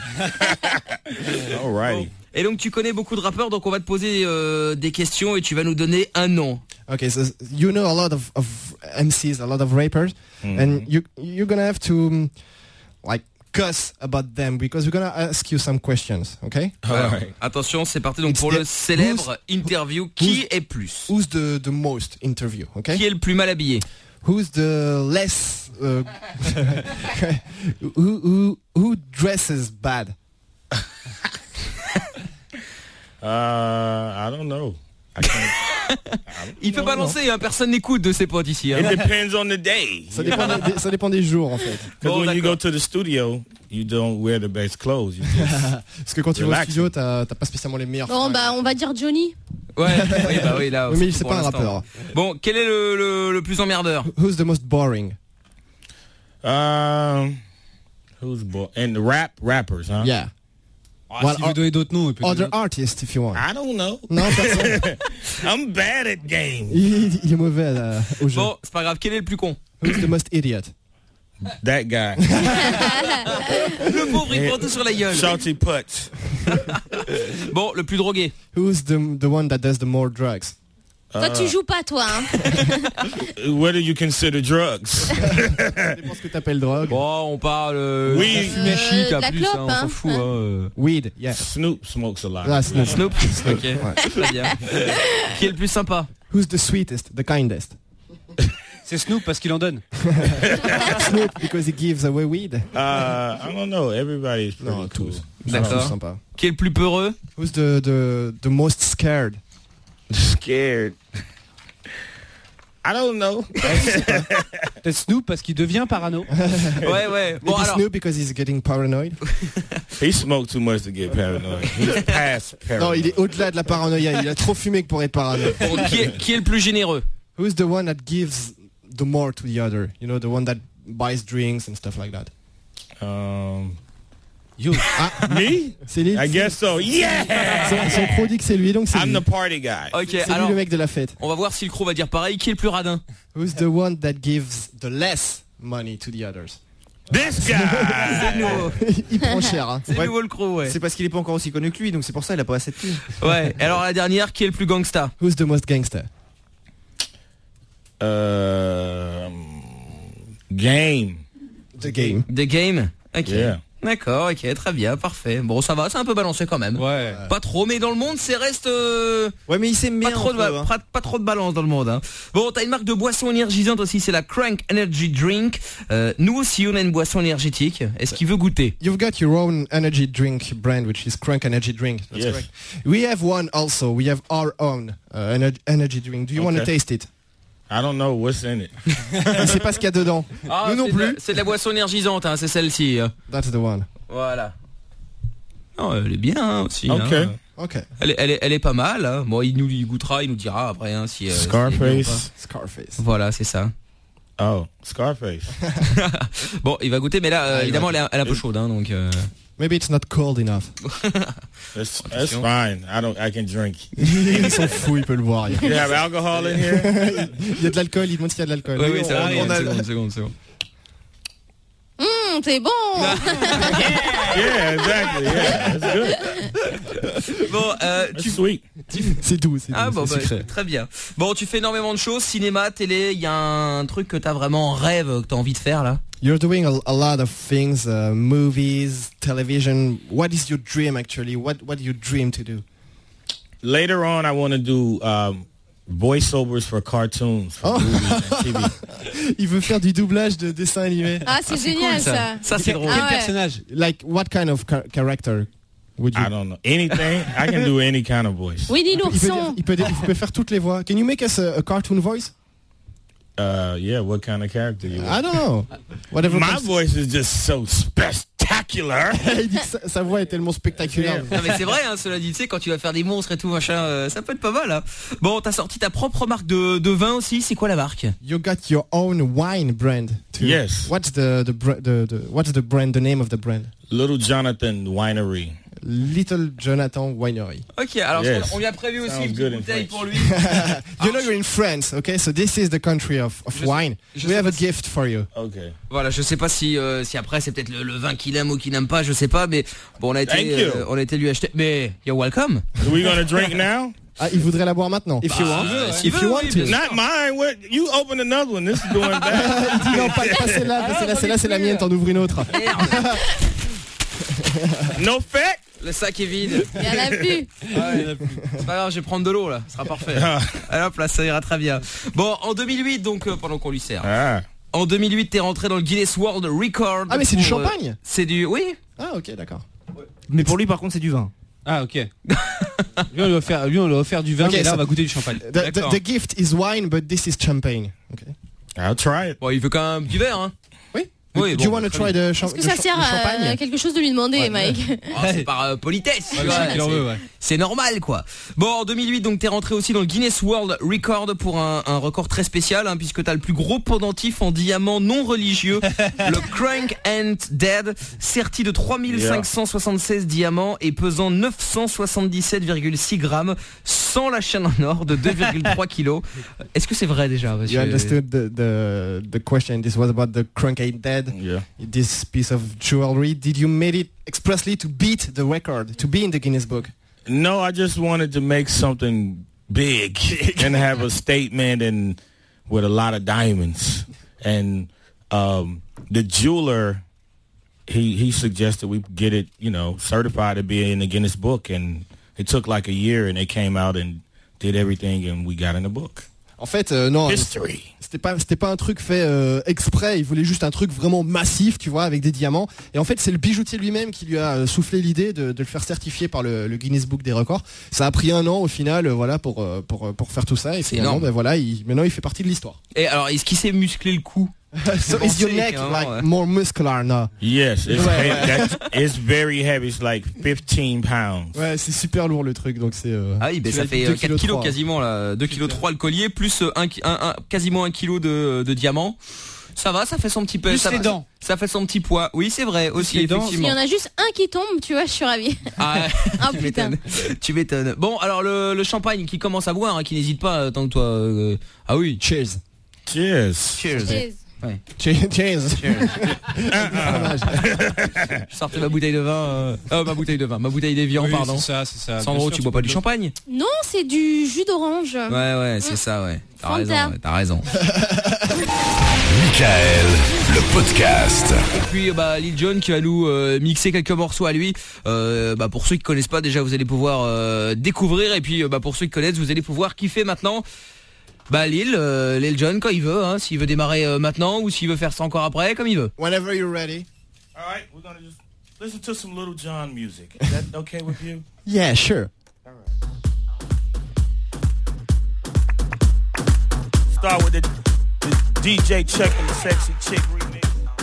S9: Alrighty.
S3: Et donc tu connais beaucoup de rappeurs, donc on va te poser euh, des questions et tu vas nous donner un nom.
S6: Okay, so you know a lot of, of M Cs, a lot of rappers,
S9: Mhm.
S6: and you you're gonna have to um, like cuss about them because we're gonna ask you some questions, okay?
S3: Alors, attention, c'est parti donc
S6: It's
S3: pour
S6: the-
S3: le célèbre interview. Qui est plus?
S6: Who's the the most interview, okay?
S3: Qui est le plus mal habillé?
S6: Who's the less uh, who who who dresses bad?
S9: Uh, I don't know. I can't.
S3: Il peut balancer, hein, personne n'écoute de ses potes ici. Hein.
S9: It depends on the day.
S6: Ça dépend, des, ça dépend des jours en fait.
S9: Because
S3: Bon,
S9: when you
S3: d'accord.
S9: go to the studio, you don't wear the best clothes. You just
S6: Parce que quand tu vas au
S9: relax.
S6: studio, t'as t'as pas spécialement les meilleurs.
S17: Bon, bah, on va dire Johnny.
S3: Ouais, oui, bah oui, là.
S6: Oui, mais
S3: aussi,
S6: c'est
S3: pour
S6: pas un
S3: l'instant.
S6: rappeur.
S3: Bon, quel est le, le, le plus emmerdeur?
S6: Who's the most boring?
S9: Um, who's bo- and the rap rappers, huh?
S6: Yeah.
S7: Ah,
S6: Well,
S7: S'il veut donner d'autres noms, il peut
S6: Other
S7: donner-
S6: artists if you want.
S9: I don't know.
S6: Non, personne.
S9: I'm bad at games.
S6: il, il est mauvais euh, au jeu.
S3: Bon, c'est pas grave, quel est le plus con?
S6: Who's the most idiot?
S9: That guy.
S3: Le pauvre, il prend tout sur la gueule.
S9: Salty Putz.
S3: Bon, le plus drogué.
S6: Who's the the one that does the more drugs?
S17: Toi, tu joues pas, toi. Hein.
S9: What do you consider drugs?
S6: Ça dépend ce que t'appelles drogue.
S3: Bon, on parle euh,
S9: Oui.
S3: de la fumée
S17: Euh,
S3: chic
S17: de
S3: à
S17: la
S3: plus,
S17: clope,
S3: hein, on
S17: hein.
S3: s'en fout. Hein. euh.
S6: Weed, yeah.
S9: Snoop smokes a lot.
S6: Ah, Snoop.
S3: Snoop. Ok,
S6: Ouais.
S3: très bien. Qui est le plus sympa?
S6: Who's the sweetest, the kindest?
S7: C'est Snoop parce qu'il en donne.
S6: Snoop because he gives away weed.
S9: Uh, I don't know. Everybody's pretty
S6: No,
S9: cool.
S6: tous.
S3: D'accord.
S6: Tous sympa.
S3: Qui est le plus peureux?
S6: Who's the the the most scared?
S9: Scared. I don't know.
S7: Peut-être Snoop parce qu'il devient parano.
S3: Ouais, ouais. Bon,
S6: Maybe
S3: alors.
S6: Snoop because he's getting paranoid.
S9: He smoked too much to get paranoid. He's past paranoid.
S6: Non, il est au-delà de la paranoïa. Il a trop fumé que pour être paranoïde.
S3: Bon, qui, est, qui est le plus généreux?
S6: Who's the one that gives the more to the other? You know, the one that buys drinks and stuff like that.
S9: Um,
S6: You. Ah,
S9: me?
S6: c'est lui.
S9: I guess so. Yeah!
S6: Son, son pro dit que c'est lui, donc c'est
S9: I'm
S6: lui.
S9: the party guy.
S3: Ok,
S6: C'est lui
S3: alors.
S6: le mec de la fête.
S3: On va voir si le crew va dire pareil. Qui est le plus radin?
S6: Who's the one that gives the less money to the others?
S9: This guy!
S3: C'est nouveau.
S6: Il prend cher. Hein.
S3: C'est
S4: Ouais.
S3: nouveau le crew, ouais.
S4: C'est parce qu'il est pas encore aussi connu que lui, donc c'est pour ça qu'il a pas assez de thunes.
S3: Ouais. Alors la dernière, qui est le plus gangsta?
S6: Who's the most gangster?
S9: Uh, game.
S6: The game.
S3: The game. Ok.
S9: Yeah.
S3: D'accord, ok, très bien, parfait. Bon, ça va, c'est un peu balancé quand même.
S7: Ouais.
S3: Pas trop, mais dans le monde, c'est reste. euh,
S4: Ouais, mais il s'aime bien.
S3: Pas trop, de,
S4: entre eux, hein.
S3: pas, pas trop de balance dans le monde. Hein. Bon, t'as une marque de boisson énergisante aussi, c'est la Crank Energy Drink. Euh, nous aussi, on a une boisson énergétique. Est-ce qu'il veut goûter?
S6: You've got your own energy drink brand, which is Crank Energy Drink. That's
S9: Yes.
S6: correct. We have one also. We have our own uh, ener- energy drink. Do you want to
S9: Okay.
S6: taste it?
S9: I don't know what's in it.
S6: Il sait pas ce qu'il y a dedans.
S3: Ah,
S6: Nous non
S3: c'est de la-
S6: plus.
S3: C'est de la boisson énergisante, hein, c'est celle-ci. hein.
S6: That's the one.
S3: Voilà. Non, elle est bien hein, aussi.
S9: Ok.
S3: hein.
S6: Ok.
S3: Elle est, elle est, elle est pas mal. Hein. Bon, il nous il goûtera, il nous dira après hein, si. euh, si elle est bien ou
S9: Scarface.
S3: pas.
S6: Scarface.
S3: Voilà, c'est ça.
S9: Oh, Scarface.
S3: Bon, il va goûter, mais là, euh,
S6: Ah, il
S3: évidemment,
S6: va-
S3: elle est, elle est un peu chaude, hein, donc. Euh...
S6: Maybe it's not cold enough.
S9: That's, that's fine. I don't. I can drink.
S6: Il s'en fout, il peut le voir. Il
S9: You have alcohol in here?
S6: y a de l'alcool, il demande s'il y a de l'alcool.
S3: Oui, oui, ça va.
S6: on, on a-
S3: Une seconde, une seconde, une seconde.
S17: Hum, c'est bon.
S9: Yeah, exactly. Yeah, that's good.
S3: Bon, euh,
S9: That's
S3: tu,
S9: sweet.
S6: C'est doux, c'est doux.
S3: Ah bon,
S6: c'est
S3: bah,
S6: sucré.
S3: très bien. Bon, tu fais énormément de choses, cinéma, télé, il y a un truc que t'as vraiment en rêve, que t'as envie de faire là?
S6: You're doing a, a lot of things, uh, movies, television. What is your dream actually? What What do you dream to do?
S9: Later on, I want to do um, voiceovers for cartoons, for
S6: Oh.
S9: movies and T V.
S6: Il veut faire du doublage de dessins animés.
S17: Ah, c'est génial
S3: cool, ça.
S17: ça.
S3: Ça, c'est drôle.
S17: Ah
S7: Quel
S17: ouais.
S7: personnage?
S6: Like what kind of ca- character would you?
S9: I don't know anything. I can do any kind of voice.
S17: Winnie
S6: Il peut, dire-
S17: l'ourson.
S6: il, peut, dire- il peut faire toutes les voix. Can you make us a, a cartoon voice?
S9: Uh, yeah, what kind of character you
S6: I
S9: want?
S6: don't know. Whatever.
S9: My
S6: comes-
S9: voice is just so spectacular.
S6: Il dit que sa, sa voix est tellement spectaculaire.
S3: Non mais c'est vrai, hein, cela dit, tu sais, quand tu vas faire des monstres et tout machin, euh, ça peut être pas mal. Hein. Bon, t'as sorti ta propre marque de, de vin aussi. C'est quoi la marque?
S6: You got your own wine brand too.
S9: Yes.
S6: What's the the, br- the the what's the brand? The name of the brand?
S9: Little Jonathan Winery.
S6: Little Jonathan Winery.
S3: Ok, alors
S9: Yes.
S3: on lui a prévu aussi
S9: Sounds
S3: une
S9: good
S3: petite
S9: in
S3: bouteille
S9: French.
S3: pour lui.
S6: You know you're in France, okay? So this is the country of, of
S3: Je sais-
S6: wine.
S3: je
S6: We
S3: sais
S6: have a
S3: pas si-
S6: gift for you.
S9: Okay.
S3: Voilà, je sais pas si euh, si après c'est peut-être le, le vin qu'il aime ou qu'il n'aime pas, je sais pas, mais bon, on a
S9: Thank
S3: été
S9: you.
S3: euh, on a été lui acheter. Mais you're welcome.
S9: Are we gonna drink now?
S6: Ah, il voudrait la boire maintenant.
S3: If you want.
S6: If
S3: S'il
S6: you
S3: veut,
S6: want
S3: oui,
S6: to.
S3: bien sûr.
S9: Not mine. What? You open another one. This is doing bad.
S6: Il dit non, pas, pas celle-là, pas celle-là, celle-là c'est la mienne, t'en ouvres une autre.
S9: No fact.
S3: Le sac est vide.
S17: Il y en a plus.
S3: Ouais, c'est pas grave, je vais prendre de l'eau là, ce sera parfait. Allez hop là, ça ira très bien. Bon, en deux mille huit donc euh, pendant qu'on lui sert.
S9: Ah.
S3: En deux mille huit, t'es rentré dans le Guinness World Record.
S6: Ah mais c'est du
S3: pour, euh,
S6: champagne.
S3: C'est du oui.
S6: Ah ok, d'accord.
S4: Mais pour lui, par contre, c'est du vin.
S7: Ah ok. Lui, on lui a offert, lui, on lui a offert du vin,
S6: Okay,
S7: et là,
S6: so-
S7: on va goûter du champagne.
S6: The, the, the gift is wine, but this is champagne. Okay.
S9: I'll try it.
S3: Bon, il veut quand même un petit verre, hein.
S6: Oui.
S3: Oui,
S6: Do
S3: bon,
S6: you want to
S3: très
S6: try
S3: bien.
S6: the, champ-
S17: Est-ce que
S6: the
S17: ça
S6: cha-
S17: sert
S6: the
S17: à
S6: champagne?
S17: quelque chose de lui demander, Mike?
S3: Oh, c'est par euh, politesse, tu
S7: Ouais,
S3: vois,
S7: c'est qu'il en
S3: c'est-
S7: veut, ouais.
S3: c'est normal quoi. Bon, en deux mille huit, donc t'es rentré aussi dans le Guinness World Record pour un, un record très spécial, hein, puisque t'as le plus gros pendentif en diamant non religieux, le Crank and Dead, serti de trois mille cinq cent soixante-seize diamants et pesant neuf cent soixante-dix-sept virgule six grammes, sans la chaîne en or de deux virgule trois kilos. Est-ce que c'est vrai déjà, monsieur?
S6: You understood the, the the question. This was about the Crankade Dead.
S9: Yeah.
S6: This piece of jewelry. Did you made it expressly to beat the record, to be in the Guinness Book?
S9: No, I just wanted to make something big and have a statement and with a lot of diamonds. And um, the jeweler, he he suggested we get it, you know, certified to be in the Guinness Book. And it took like a year, and they came out and did everything, and we got in the book.
S6: En fait, euh, non.
S9: History.
S6: C'était pas, c'était pas un truc fait euh, exprès. Il voulait juste un truc vraiment massif, tu vois, avec des diamants. Et en fait, c'est le bijoutier lui-même qui lui a euh, soufflé l'idée de, de le faire certifier par le, le Guinness Book des records. Ça a pris un an au final, euh, voilà, pour euh, pour euh, pour faire tout ça. Et finalement,
S3: énorme.
S6: ben voilà, il, maintenant il fait partie de l'histoire.
S3: Et alors, est-ce qu'il s'est musclé le cou?
S6: So is your neck like more muscular now?
S9: Yes, it's,
S6: Ouais,
S9: heavy.
S6: ouais.
S9: That's, it's very heavy. It's like fifteen pounds.
S6: Ouais, c'est super lourd le truc, donc c'est. Euh,
S3: Ah oui, ben
S6: tu
S3: ça
S6: vas
S3: fait
S6: être deux
S3: euh, quatre
S6: kilos
S3: kilos
S6: trois.
S3: quasiment là, deux kilos trois le collier plus euh, un, ki- un- un- quasiment un kilo de, de diamant. Ça va, ça fait son petit peu.
S7: Plus
S3: ça
S7: les
S3: va-
S7: dents.
S3: Ça fait son petit poids. Oui, c'est vrai aussi
S7: les dents.
S17: S'il
S3: effectivement.
S17: y en a juste un qui tombe, tu vois, je suis ravie.
S3: Ah,
S17: Ah
S3: tu
S17: putain.
S3: m'étonnes. Tu m'étonnes. Bon, alors le, le champagne qui commence à boire, hein, qui n'hésite pas euh, tant que toi. euh, ah oui.
S6: Cheers.
S9: Cheers.
S3: Cheers.
S17: Cheers.
S3: Ouais.
S6: Cheers. Cheers.
S3: Je sortais ma bouteille de vin. Euh... Oh, ma bouteille de vin, ma bouteille d'évian,
S7: Oui,
S3: pardon.
S7: c'est ça, c'est ça.
S3: Sandro,
S7: Bien
S3: tu
S7: sûr,
S3: bois pas
S7: peux
S3: du
S7: le-
S3: champagne?
S17: Non, c'est du jus d'orange.
S3: Ouais, ouais, c'est ça, ouais. T'as
S17: Fanta.
S3: raison, ouais, t'as raison.
S1: Michael, le podcast.
S3: Et puis bah Lil Jon qui va nous euh, mixer quelques morceaux à lui. Euh, bah pour ceux qui connaissent pas déjà, vous allez pouvoir euh, découvrir, et puis euh, bah pour ceux qui connaissent, vous allez pouvoir kiffer maintenant. Bah Lil, euh, Lil Jon quand il veut, hein, s'il veut démarrer euh, maintenant ou s'il veut faire ça encore après, comme il veut.
S6: Whenever you're ready.
S9: All right, we're gonna just listen to some Little John music. Is that okay with you?
S6: Yeah, sure.
S9: Start with the, the D J Chuck and the Sexy Chick remix.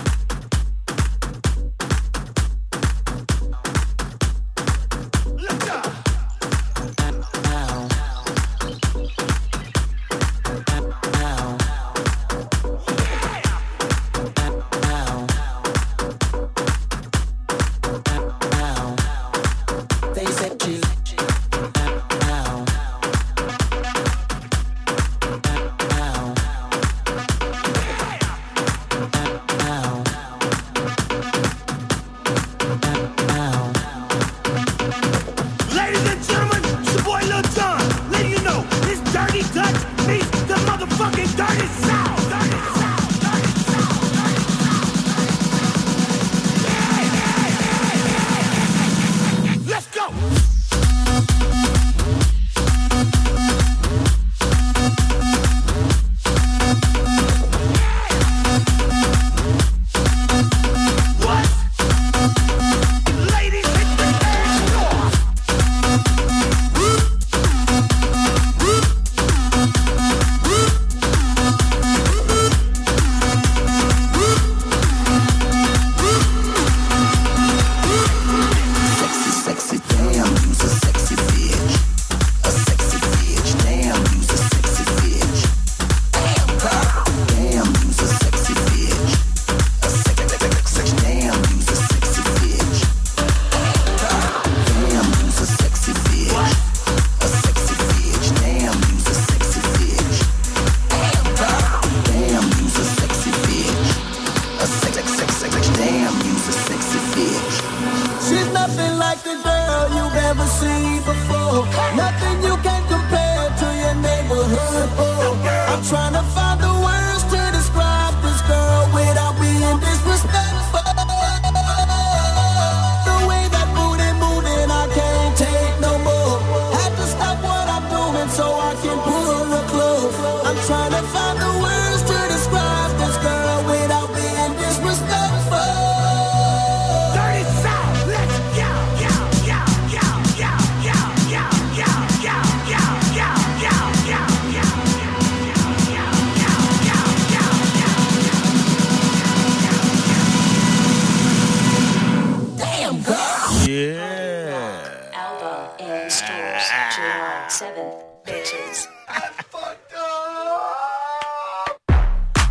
S16: They said chill.
S13: Ladies and gentlemen, it's your boy Lil Jon. Letting you know this dirty Dutch meets the motherfucking dirty South. Dirty South, dirty South, dirty South. Let's go. What? Ladies, hit the dance floor.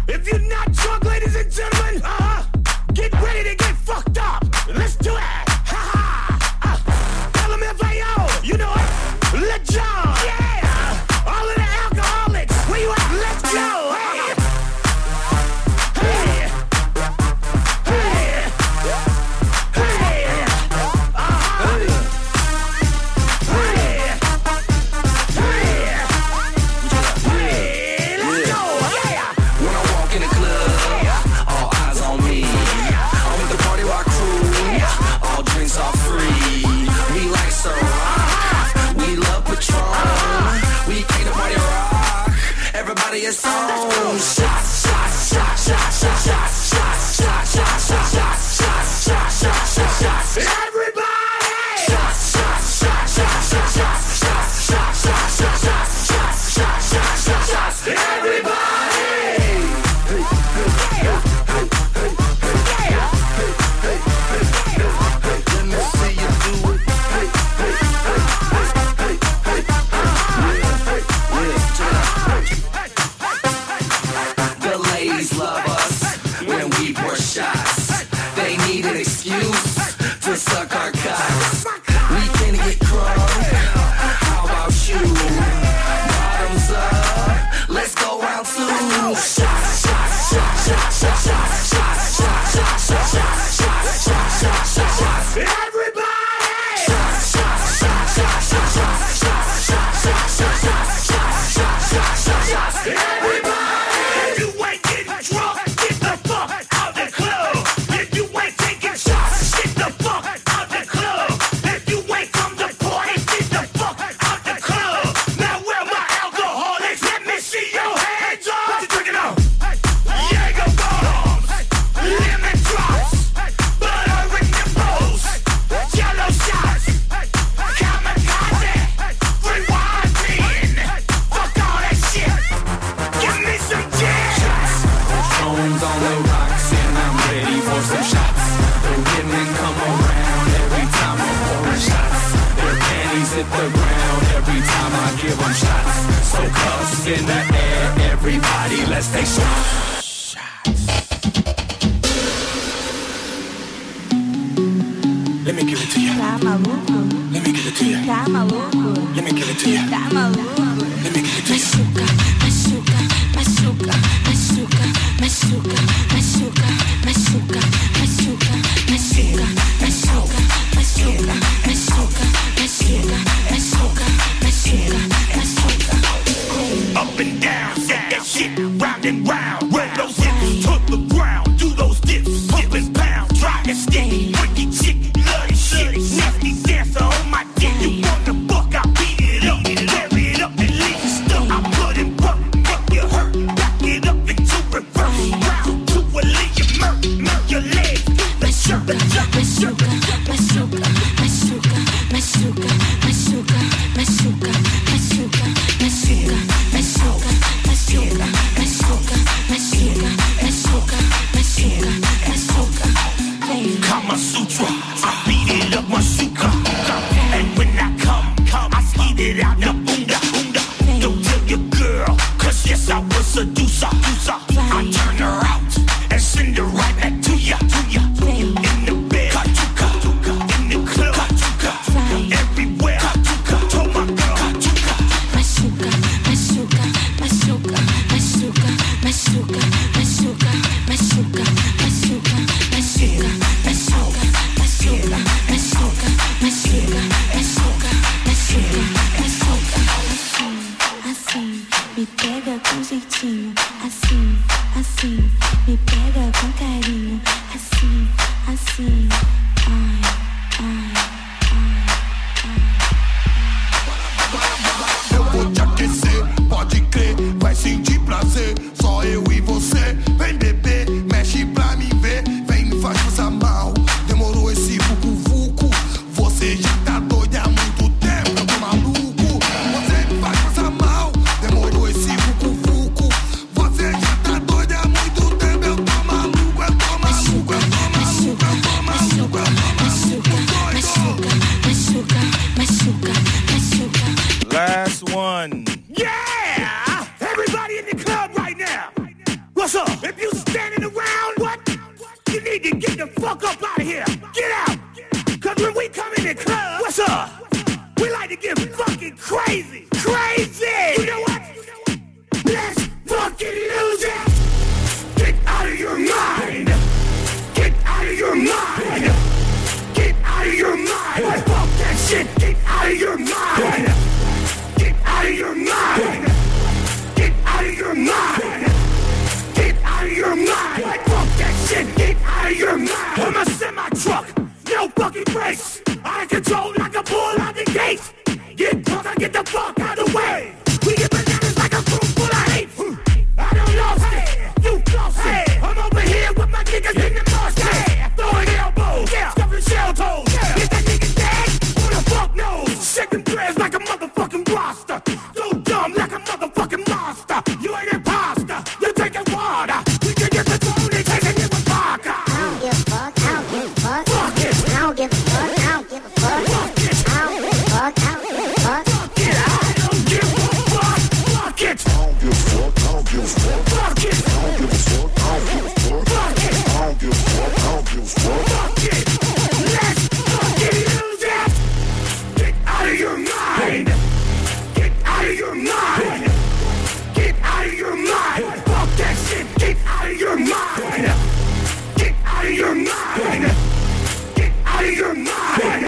S13: If you're not drunk, ladies and gentlemen, uh-huh, get ready to get fucked up. Let's do it. Ha ha. Uh, L M F A O, you know it. Let's go. Yeah. All of the alcoholics, where you at? Let's go. Hey. Hey. Hey. Hey. Uh-huh. Hey. Hey. Hey. Let's go. Yeah.
S20: When I walk in the club, all eyes on me. I'm with the party rock crew, all drinks are free. We like Ciroc, we love Patron. We came to party rock, everybody is on. Shots, shots, shots, shots, shots, shots, shots, shots, shots, shots, shots, shots, shots, shots, shots, shots.
S13: Everybody!
S20: Shots, shots, shots, shots, shots, shots, shots, shots, shots, shots, shots, shots, shots, shots, shots, shots.
S13: Everybody!
S20: The ladies love us when we pour shots. They need an excuse to suck our cocks. We can get crunk. How about you? Bottoms up. Let's go round two. Shots, shots, shots, shots, shots, shots, shots, shots, shots, shots, shots, shots, shots, shots, shots, shots.
S13: Everybody!
S20: Shots, shots, shots, shots, shots, shots, shots, shots, shots, shots, shots, shots, shots, shots, shots, shots.
S13: Everybody! If you ain't getting drunk, get the fuck out the club. If you ain't taking shots, get the fuck out the club. If you ain't come to party, get the fuck out the club. Now where my alcoholics? Let me see your hands up. What you drinking on? Jaeger bombs, lemon drops, butter in nipples, yellow shots, kamikaze, rewind in. Fuck all that shit. Give me some gin.
S20: Jones on the rocks and I'm ready for some shots. The women come around every time I'm pouring shots. Their panties hit the ground every time I give them shots. So cuffs in the air, everybody, let's take shots.
S13: Let me give it to you. Let me give it to you. Let me give it to you. Let me give it to you. Up and down, set that shit round and round. Roll those hips to the ground. Do those dips, pump and pound. Try and stick, freaky chick, bloody shit. Nasty dancer on my dick. You want the book, I beat it up, tear it up and leave you stuck. I put in work, make you hurt, back it up into reverse. Round to a lead you murk, murk your legs, the shirt, the jump, the shirt, the shirt. Kama Sutra, I beat it up my suka. And when I come, come, I skeet it out, na boonda, boonda. Don't tell your girl, cause yes, I was a deucer, deucer. I turn her out and send her right back to ya, to ya. In the bed, katuka, in the club, katuka, everywhere, katuka. Told my girl, katuka.
S12: Machuca, machuca, machuca, machuca, machuca, machuca, machuca, machuca, machuca, machuca, machuca, machuca, machuca, machuca, machuca, machuca. Assim, me pega com jeitinho. Assim, assim, me pega com carinho. Assim, assim, ai, ai, ai.
S13: Eu vou te aquecer, pode crer, vai sentir prazer. Só eu e você, vem beber, mexe pra me ver. Vem me faz passar mal, demorou esse vucu-vucu. Você já tá doida há muito tempo, eu tô maluco. Você me faz passar mal, demorou esse vucu-vucu. Você já tá doida há muito tempo, eu tô maluco, eu tô maluco, eu tô maluco, eu tô maluco, eu tô maluco, doido.
S12: Machuca, machuca, machuca, machuca.
S9: Last
S13: What's up? If you standing around, what? You need to get the fuck up out of here. Get out. Cause when we come in the club, what's up? We like to get fucking crazy. Crazy! You know what? Let's fucking lose it. Get out of your mind. Get out of your mind. Get out of your mind. Fuck that shit. Get out of your mind. Get out of your mind. Get out of your mind. Get out of your mind. Fuck that shit. Get out of your mind. I'm a semi-truck. No fucking brakes. I control like a bull out the gate. Get drunk, I get the fuck out of the way. We get bananas like a room full of hate. I don't lost it. You lost it. I'm over here with my niggas in the mosh pit. Throwing elbows. Yeah. Stuffing shell toes. Yeah. Is that nigga dead? Who the fuck knows? Shaking threads like a motherfucking roster. So dumb like a motherfucking monster. You ain't imposter. You're taking water. We can get the tone and taking it with vodka. I don't give a fuck. I don't give a fuck. Fuck it. I don't give a fuck. I don't give a fuck. Fuck it. I don't give a fuck. I don't give a fuck. Fuck it. I don't give a fuck. Fuck it. I don't give a fuck. I don't give a fuck. Fuck it. I don't give a fuck. I don't give a fuck. Fuck it. I don't give a fuck. I don't give a fuck. Fuck it. Let's fucking lose it. Get out of your mind. Get out of your mind. Get out of your mind. Fuck that shit. Get out of your mind. Get out of your mind. Get out of your mind.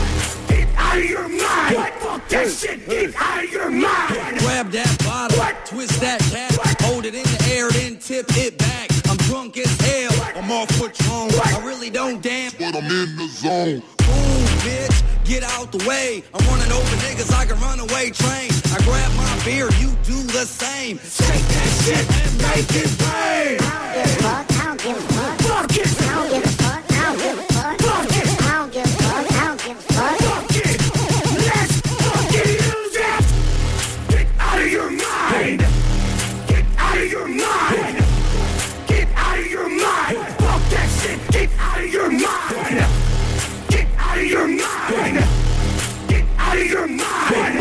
S13: Get out of your mind. Fuck that shit. Get out of your mind.
S20: Grab that bottle,
S13: What?
S20: twist that cap, hold it in the air, then tip it back. I'm drunk as hell, I'm off Patron. I really don't dance, but I'm in the zone. Boom, bitch, get out the way. I'm running over niggas like a runaway train. I grab my beer, you do the same. Shake that shit and make it rain.
S13: I don't give a fuck. Fuck it.
S20: I don't give a fuck.
S13: I don't give a fuck. Fuck it.
S20: I don't give a fuck. I don't give a fuck.
S13: Fuck it. Let's fucking lose it. Get out of your mind. Get out of your mind. Get out of your mind. Fuck that shit. Get out of your mind. Get out of your mind. Get out of your mind.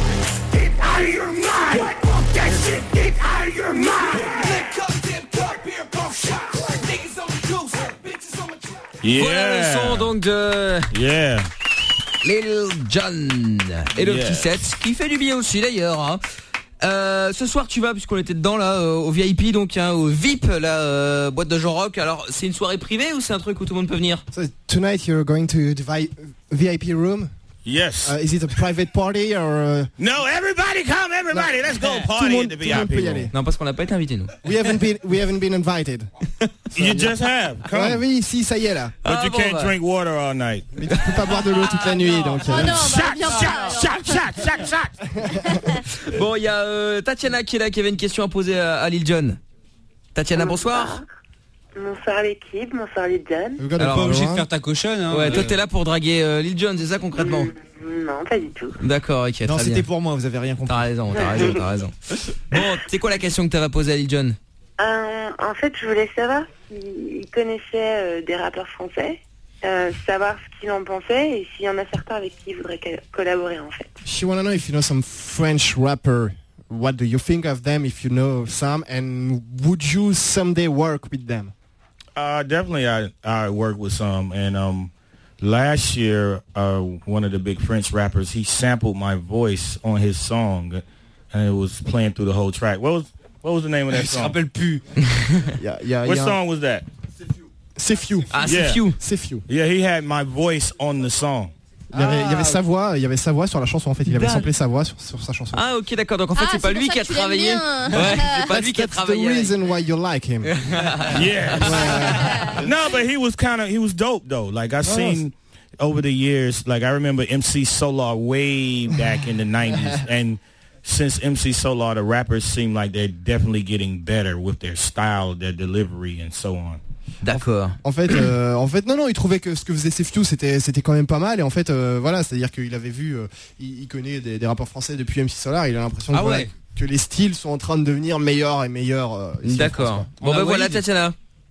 S13: Get out of your mind. Fuck that shit. Get out of your mind.
S20: Lick up, dip up, beer pump shot. Niggas on the goose, bitches on the track.
S3: Voilà le son donc de
S9: Yeah.
S3: Lil Jon et le
S9: Yeah.
S3: petit set qui fait du bien aussi d'ailleurs. Hein. Euh, ce soir tu vas, puisqu'on était dedans là, euh, au V I P, donc hein, au V I P, la euh, boîte de Jean Rock. Alors c'est une soirée privée ou c'est un truc où tout le monde peut venir?
S6: So tonight you're going to the vi- V I P room.
S9: Yes.
S6: Uh, is it a private party or? Uh...
S9: No, everybody come, everybody. Let's go
S6: Tout le
S9: party
S6: monde-
S9: at the
S6: tout le monde
S9: V I P
S6: peut y
S9: room.
S6: aller.
S3: Non, parce qu'on n'a pas été invités nous.
S6: We haven't been we haven't been invited.
S9: You just have. Come.
S6: Ouais, oui, si, ça y est là.
S9: But
S3: Ah,
S9: you
S3: bon,
S9: can't
S3: bah.
S9: drink water all night.
S6: Mais tu peux pas boire de l'eau toute la nuit, donc.
S17: Oh
S6: euh,
S17: non, bah,
S9: Shot,
S17: viens
S9: shot,
S17: pas, alors.
S9: shot, shot, shot, shot.
S3: Bon, il y a euh, Tatiana qui est là, qui avait une question à poser à, à Lil Jon. Tatiana, bonsoir.
S11: Bonsoir l'équipe, bonsoir les jeunes.
S6: Regarde,
S3: Alors,
S7: Pas obligé
S6: loin.
S7: de faire ta cochonne. Hein.
S3: Ouais, toi
S7: Euh,
S3: t'es là pour draguer euh, Lil Jon, c'est ça concrètement?
S11: Non, pas du tout.
S3: D'accord, ok,
S4: Non,
S3: très
S4: c'était
S3: bien.
S4: pour moi, vous avez rien compris.
S3: T'as raison, t'as raison, t'as raison. Bon, c'est quoi la question que t'avais posée à Lil Jon?
S11: Euh, en fait, je voulais savoir s'il connaissait euh, des rappeurs français, euh, savoir ce qu'il en pensait et s'il y en a certains avec qui il voudrait co- collaborer en fait.
S6: She wanna know if you know some French rapper. What do you think of them if you know some, and would you someday work with them?
S9: Uh, definitely, I I work with some, and um, last year, uh, one of the big French rappers, he sampled my voice on his song, and it was playing through the whole track. What was what was the name of that
S7: Je me
S9: song?
S7: rappelle plus.
S6: Yeah, yeah,
S9: What
S6: yeah.
S9: song was that?
S6: C'est few.
S3: Ah, c'est
S9: Yeah.
S3: Few.
S6: C'est few.
S9: Yeah, he had my voice on the song.
S6: Il y avait, il y avait sa voix, il y avait sa voix sur la chanson en fait. Il avait
S3: Dac-
S6: samplé sa voix sur, sur sa chanson.
S3: Ah, ok, d'accord. Donc en fait,
S17: Ah,
S3: c'est pas
S17: c'est pour
S3: lui
S17: ça
S3: qui a
S17: que tu l'aimes
S3: travaillé.
S17: bien.
S3: Ouais, c'est pas
S6: That's,
S3: lui qui a
S6: that's the
S3: travaillé. avec.
S6: reason why you like him.
S9: Yes. No, but he was kind of he was dope though. Like I seen over the years, like I remember M C Solar way back in the nineties, and since M C Solar, the rappers seem like they're definitely getting better with their style, their delivery, and so on.
S3: D'accord.
S6: En fait, euh, en fait, non, non, il trouvait que ce que faisait Sefew, c'était, c'était quand même pas mal. Et en fait, euh, voilà, c'est-à-dire qu'il avait vu, euh, il, il connaît des, des rappeurs français depuis M C Solar. Il a l'impression que,
S3: Ah
S6: voilà,
S3: ouais.
S6: que les styles sont en train de devenir meilleurs et meilleurs. euh, ici en France,
S3: D'accord.
S6: quoi.
S3: Bon,
S7: On a
S3: ben voilà,
S7: Walid.
S3: Tatiana.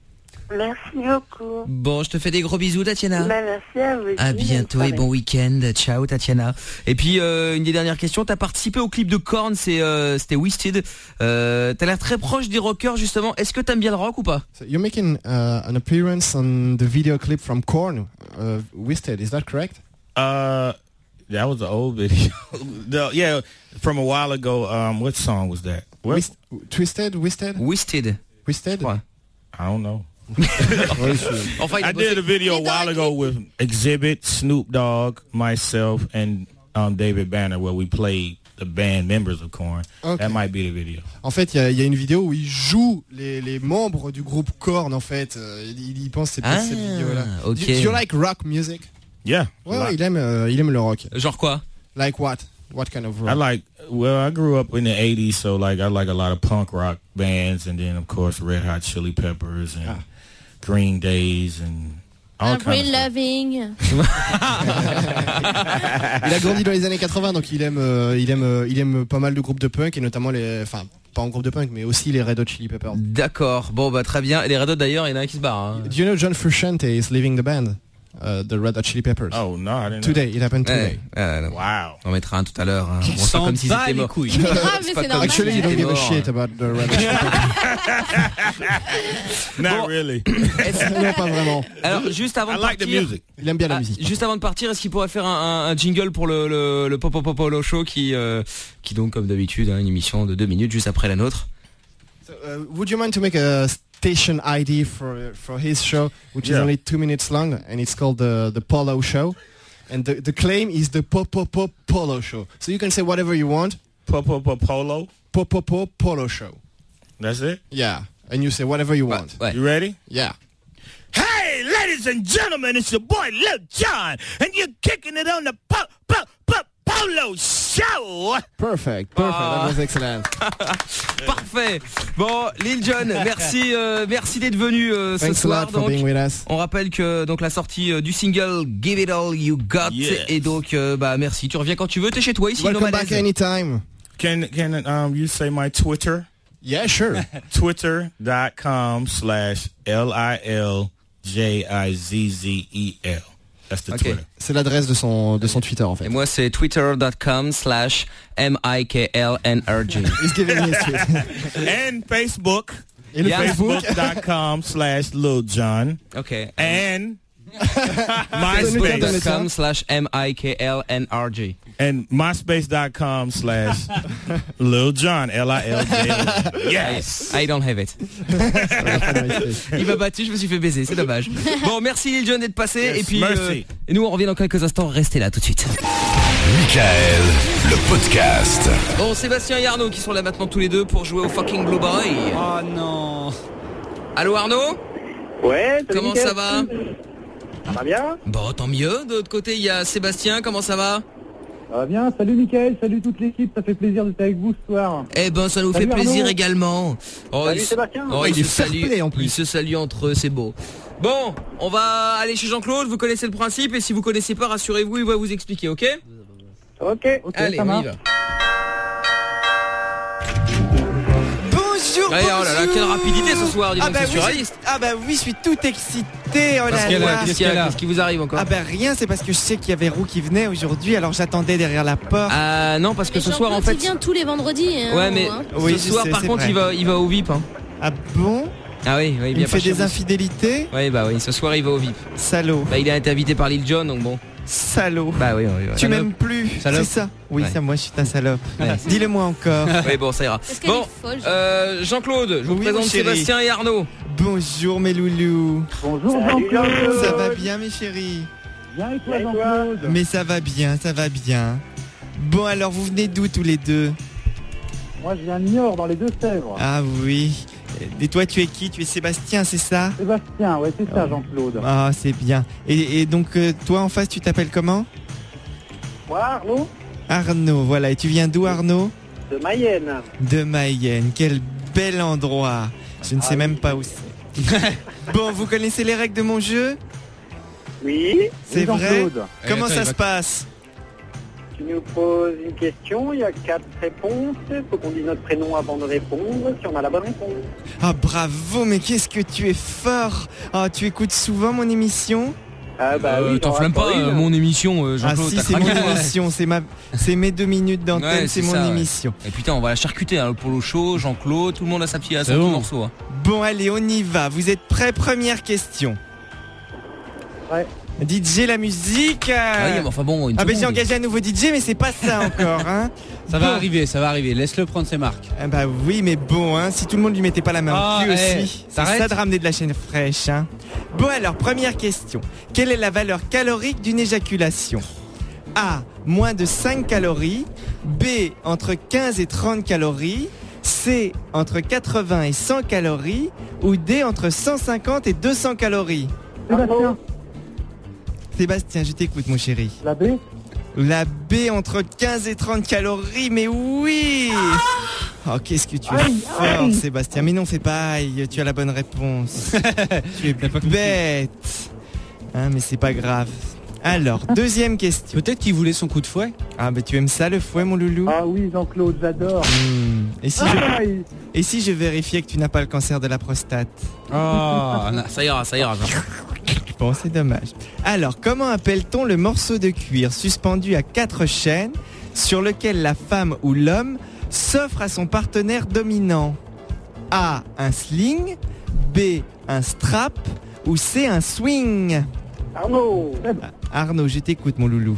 S8: Merci beaucoup.
S3: Bon, je te fais des gros bisous, Tatiana.
S8: Bah, merci à vous.
S3: À
S8: aussi,
S3: bientôt
S8: bonne
S3: et bon week-end. Ciao, Tatiana. Et puis, euh, une des dernières questions. T'as participé au clip de Korn, c'est, euh, c'était Wasted. Euh, t'as l'air très proche des rockers, justement. Est-ce que t'aimes bien le rock ou pas?
S6: So you're making uh, an appearance on the video clip from Korn, uh, Wasted, is that correct?
S9: Uh, that was the old video. the, yeah, from a while ago. Um, what song was that? What?
S6: Wist- Twisted, Wasted?
S3: Wasted.
S6: Wasted?
S3: Ouais.
S9: I don't know.
S3: Enfin, il a
S9: I did
S3: bossé-
S9: a video a while ago with Exhibit, Snoop Dogg, myself, and um, David Banner, where we played the band members of Korn.
S6: Okay.
S9: That might be the video.
S6: En fait, il y, a- il y a une vidéo où il joue les, les membres du groupe Korn, en fait. Euh, il, il pense que c'est peut-être
S3: Ah,
S6: cette vidéo-là.
S3: ok.
S6: Do, do you like rock music?
S9: Yeah.
S6: Ouais,
S9: Like-
S6: il aime, euh, il aime le rock.
S3: Genre quoi?
S6: Like what? What kind of rock?
S9: I like, well, I grew up in the eighties, so like I like a lot of punk rock bands, and then of course Red Hot Chili Peppers and Green Days and all kinds
S17: Avril
S9: of
S17: Lavigne.
S6: Il a grandi dans les années quatre-vingts, donc il aime, euh, il aime, euh, il aime pas mal de groupes de punk et notamment les, enfin, pas en groupe de punk, mais aussi les Red Hot Chili Peppers.
S3: D'accord. Bon, bah très bien. Et les Red Hot d'ailleurs, il y en a un qui se barre. Hein.
S6: Do you know John Frusciante is leaving the band, uh, the Red Hot Chili Peppers?
S9: Oh no, I didn't know.
S6: Today, it happened today.
S3: Ouais, ouais, non.
S9: Wow.
S3: On en mettra un tout à l'heure. Hein. Bon, c'est pas
S7: S'en
S3: comme s'ils
S7: bat
S3: étaient
S7: les
S3: morts.
S7: couilles.
S17: C'est grave, mais
S3: C'est pas
S17: c'est
S3: comme
S17: normal.
S3: s'ils
S6: Actually, you
S3: étaient
S6: don't give a
S3: morts.
S6: shit about the Red Hot Chili Peppers.
S9: Not really.
S6: Non, pas vraiment.
S3: Alors, juste avant
S9: I
S3: de
S9: like the
S3: partir,
S9: music.
S6: Il aime bien la
S3: ah,
S6: musique.
S3: juste avant de partir, est-ce qu'il pourrait faire un, un, un jingle pour le le, le Pop Pop Pop Polo Show qui euh, qui donc comme d'habitude hein, une émission de deux minutes juste après la nôtre.
S6: So, uh, would you mind to make a station I D for for his show, which is
S9: Yeah.
S6: only two minutes long, and it's called the the Polo Show, and the the claim is the Pop Pop Pop Polo Show. So you can say whatever you want.
S9: Pop Pop Pop Polo.
S6: Pop Pop Pop Polo Show.
S9: That's it.
S6: Yeah, and you say whatever you want.
S3: Ouais.
S9: You ready?
S6: Yeah.
S9: Hey, ladies and gentlemen, it's your boy Lil Jon, and you're kicking it on the Pop Pop Pop Polo Show.
S6: Perfect. Perfect.
S3: Ah.
S6: That was excellent.
S3: Parfait. Bon, Lil Jon, merci euh, merci d'être venu euh, ce
S6: Thanks a
S3: soir.
S6: lot for
S3: Donc,
S6: being with us.
S3: on rappelle que donc la sortie euh, du single Give It All You Got
S9: Yes.
S3: et donc euh, bah merci. Tu reviens quand tu veux. T'es chez toi ici.
S6: Welcome
S3: Nomadaise.
S6: back anytime.
S9: Can can um you say my Twitter?
S6: Yeah, sure.
S9: Twitter.com slash L I L J I Z Z E L. That's the
S3: Ok.
S9: Twitter.
S6: C'est l'adresse de son de son Twitter en fait.
S3: Et moi c'est twitter.com slash M I K L N R G.
S6: He's giving me his tweet.
S9: And Facebook.
S6: Et le
S3: Yeah.
S6: Facebook.
S9: Facebook.com slash Lil Jon.
S3: Ok.
S9: And
S6: Facebook.
S9: MySpace.
S3: Facebook.com slash M I K L N R G.
S9: And MySpace.com slash Lil Jon. L I L J. Yes.
S3: I don't have it. Il m'a battu, je me suis fait baiser, c'est dommage. Bon, merci Lil Jon d'être passé.
S9: Yes,
S3: et puis,
S9: merci.
S3: euh, et nous on revient dans quelques instants. Restez là tout de suite.
S1: Michael, le podcast.
S3: Bon, Sébastien et Arnaud qui sont là maintenant tous les deux pour jouer au fucking Blue Boy.
S7: Oh non.
S3: Allô Arnaud?
S19: Ouais, salut,
S3: Comment
S19: Mickaël.
S3: ça va?
S19: Ça va bien?
S3: Bon, tant mieux. De l'autre côté, il y a Sébastien. Comment ça va?
S5: Ça va bien, salut Mickaël, salut toute l'équipe, ça fait plaisir d'être avec vous ce soir.
S3: Eh ben, ça nous
S5: Salut,
S3: fait plaisir
S5: Arnaud.
S3: également. Oh,
S19: Salut,
S3: il,
S19: Sébastien.
S3: oh,
S6: Il
S3: il
S6: est
S3: se
S6: fair
S3: salue,
S6: play, en plus.
S3: il se salue entre eux, c'est beau. Bon, on va aller chez Jean-Claude. Vous connaissez le principe et si vous connaissez pas, rassurez-vous, il va vous expliquer, ok?
S19: Ok.
S5: Ok,
S3: Allez,
S5: ça
S3: on y
S5: marche.
S3: va.
S4: Bonjour,
S3: Allez, oh là là,
S4: bonjour.
S3: quelle rapidité ce soir, dis
S4: Ah
S3: donc,
S4: bah
S3: c'est
S4: oui,
S3: surréaliste.
S4: je- ah bah oui, je suis tout excité. Oh
S3: Parce
S4: là
S3: qu'elle a-
S4: là.
S3: Qu'est-ce qu'il y a? Qu'est-ce qui vous arrive encore?
S4: Ah bah rien, c'est parce que je sais qu'il y avait Roux qui venait aujourd'hui, alors j'attendais derrière la porte.
S3: Ah non, parce que ce soir en fait.
S17: Il vient tous les vendredis. Hein,
S3: Ouais, mais
S17: hein.
S4: Oui,
S3: ce
S4: je
S3: soir
S4: sais,
S3: par
S4: c'est
S3: contre,
S4: vrai.
S3: il va, il va au V I P. Hein.
S4: Ah bon?
S3: Ah oui, oui,
S4: Il
S3: bien
S4: me fait
S3: pas chez
S4: des
S3: vous.
S4: infidélités?
S3: Oui, bah oui, ce soir il va au V I P.
S4: Salaud.
S3: Bah il a été invité par Lil Jon, donc bon.
S4: Salaud.
S3: Bah oui, oui, oui.
S4: Tu m'aimes plus,
S3: Salope.
S4: c'est ça? Oui,
S3: Ouais.
S4: ça, moi je suis ta salope.
S3: Ouais.
S4: Dis-le-moi encore.
S3: Oui, bon, ça ira.
S17: Parce qu'elle
S3: Bon,
S17: est folle.
S3: euh, Jean-Claude, je vous
S4: Oui,
S3: présente
S4: mon chéri.
S3: Sébastien et Arnaud.
S4: Bonjour mes loulous.
S5: Bonjour
S19: Salut,
S5: Jean-Claude.
S19: Jean-Claude.
S4: Ça va bien mes chéris?
S5: Bien et toi
S19: Et toi
S5: Jean-Claude?
S4: Mais ça va bien, ça va bien. Bon alors vous venez d'où tous les deux?
S5: Moi je viens de Niort dans les Deux-Sèvres.
S4: Ah oui. Et toi tu es qui? Tu es Sébastien, c'est ça?
S5: Sébastien, ouais c'est ça Jean-Claude.
S4: Ah c'est bien. Et, et donc euh, toi en face tu t'appelles comment?
S19: Moi, Arnaud,
S4: Arnaud, voilà. Et tu viens d'où Arnaud?
S19: de Mayenne.
S4: De Mayenne. Quel bel endroit. Je ne sais
S19: Ah
S4: même
S19: oui.
S4: pas où c'est. Bon, vous connaissez les règles de mon jeu?
S19: Oui.
S4: C'est
S5: Oui,
S4: vrai?
S5: Jean-Claude.
S4: Comment
S7: attends,
S4: ça
S7: il
S4: se
S7: va-
S4: passe?
S5: Tu nous poses une question, il y a quatre réponses. Il faut qu'on dise notre prénom avant de répondre, si on a la bonne réponse.
S4: Ah bravo, mais qu'est-ce que tu es fort. Ah, tu écoutes souvent mon émission?
S5: Ah bah
S3: Euh,
S5: oui,
S3: T'enflamme
S5: dans
S3: pas
S5: Raptor
S3: euh,
S5: Hill.
S3: mon émission, euh,
S4: Ah
S3: Jean-Claude.
S4: si,
S3: t'as
S4: c'est
S3: craqué,
S4: mon
S3: toi.
S4: émission, c'est ma, c'est mes deux minutes d'antenne,
S3: Ouais,
S4: c'est
S3: c'est
S4: mon
S3: ça, ouais.
S4: émission.
S3: Et putain, on va la charcuter, hein, le polo show, Jean-Claude, tout le monde a sa petite à son
S4: C'est bon.
S3: petit morceau. Hein.
S4: Bon allez, on y va. Vous êtes prêts? Première question.
S5: Ouais.
S4: D J la musique. euh,
S3: Ah oui, mais enfin bon, une
S4: Ah ben j'ai
S3: seconde.
S4: engagé un nouveau D J, mais c'est pas ça encore, hein.
S7: Ça va
S4: Bon.
S7: arriver, ça va arriver. Laisse-le prendre ses marques.
S4: Ah bah oui, mais bon, hein, si tout le monde lui mettait pas la main
S7: Ah,
S4: au cul
S7: eh,
S4: aussi, c'est
S7: t'arrêtes
S4: ça de ramener de la chaîne fraîche, hein. Bon alors, première question. Quelle est la valeur calorique d'une éjaculation? A. Moins de cinq calories. B. Entre quinze et trente calories. C. Entre quatre-vingts et cent calories. Ou D. Entre cent cinquante et deux cents calories.
S5: Sébastien,
S4: Sébastien, je t'écoute mon chéri.
S5: la B.
S4: La B entre quinze et trente calories, mais oui. Oh, qu'est-ce que tu es
S5: Aïe,
S4: fort,
S5: aïe.
S4: Sébastien. Mais non, fais pas aïe, tu as la bonne réponse. Tu es bête. Hein, mais c'est pas grave. Alors, deuxième question.
S7: Peut-être qu'il voulait son coup de fouet.
S4: Ah, bah tu aimes ça le fouet, mon loulou?
S5: Ah oui, Jean-Claude, j'adore.
S4: Hmm. Et si je...
S5: Aïe.
S4: Et si je vérifiais que tu n'as pas le cancer de la prostate?
S7: Ah,
S3: Ça ira, ça ira. Jean.
S4: Bon, c'est dommage. Alors, comment appelle-t-on le morceau de cuir suspendu à quatre chaînes sur lequel la femme ou l'homme s'offre à son partenaire dominant? A. Un sling. B. Un strap. Ou C. Un swing.
S5: Arnaud.
S4: Arnaud, je t'écoute, mon loulou.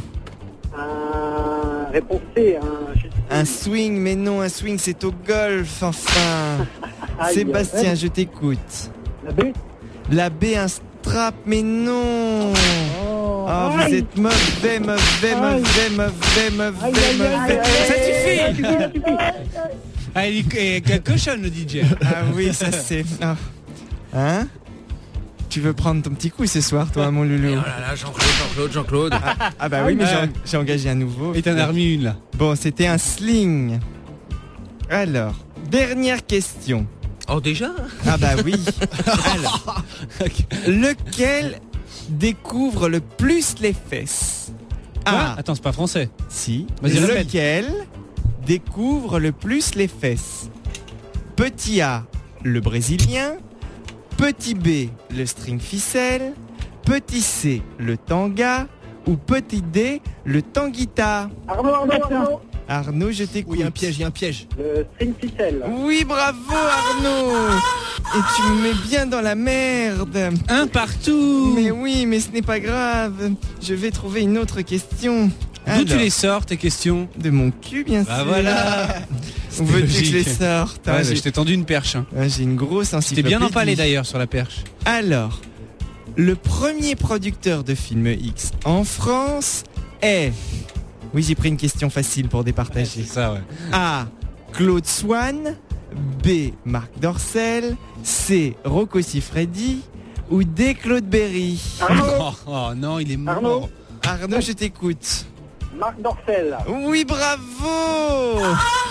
S5: Un... Réponse C. Un...
S4: Un swing, mais non, un swing, c'est au golf, enfin.
S5: Aïe.
S4: Sébastien, je t'écoute.
S5: La B.
S4: La B, un strap, mais non.
S5: Oh,
S4: Oh, vous
S5: aïe.
S4: êtes mauvais, mauvais, mauvais, mauvais, mauvais,
S5: Aïe, aïe, aïe,
S4: mauvais.
S5: aïe,
S4: Ça
S5: aïe,
S4: suffit.
S5: aïe, aïe, aïe, aïe.
S7: Ah, il est quel cochonne le D J.
S4: Ah oui, ça c'est... ah. Hein? Tu veux prendre ton petit coup ce soir, toi, mon loulou?
S3: Oh là là, Jean-Claude, Jean-Claude, Jean-Claude.
S4: Ah, ah bah oui, mais j'ai, j'ai engagé un nouveau.
S7: Et t'en as remis une là.
S4: Bon, c'était un sling. Alors, dernière question.
S3: Oh déjà?
S4: Ah bah oui. Alors, lequel découvre le plus les fesses?
S7: Ah, attends, c'est pas français.
S4: Si.
S7: Vas-y, répète.
S4: Lequel découvre le plus les fesses? Petit A, le brésilien. Petit B, le string ficelle. Petit C, le tanga. Ou petit D, le tanguita.
S5: Arnaud, Arnaud, Arnaud.
S4: Arnaud, je t'écoute.
S6: Oui, un piège, il y a un piège.
S5: Le string ficelle.
S4: Oui, bravo Arnaud. Et tu me mets bien dans la merde.
S7: Un partout.
S4: Mais oui, mais ce n'est pas grave. Je vais trouver une autre question.
S7: D'où tu
S4: Alors,
S7: les sors tes questions?
S4: De mon cul, bien
S7: Bah
S4: sûr.
S7: voilà.
S4: On veut que je
S7: logique.
S4: les sorte.
S7: Ouais,
S4: hein,
S7: bah,
S4: j'ai-
S7: je t'ai tendu une perche. Hein.
S4: Ouais, j'ai une grosse
S7: T'es
S4: encyclopédie.
S7: bien empalé d'ailleurs sur la perche.
S4: Alors, le premier producteur de films X en France est... Oui, j'ai pris une question facile pour départager.
S7: C'est ça, ouais.
S4: A. Claude Swan. B. Marc Dorcel. C. Rocco Siffredi. Ou D. Claude Berry.
S5: Arnaud.
S7: Oh, oh, non, il est mort.
S5: Arnaud.
S4: Arnaud, je t'écoute.
S5: Marc Dorcel.
S4: Oui, bravo.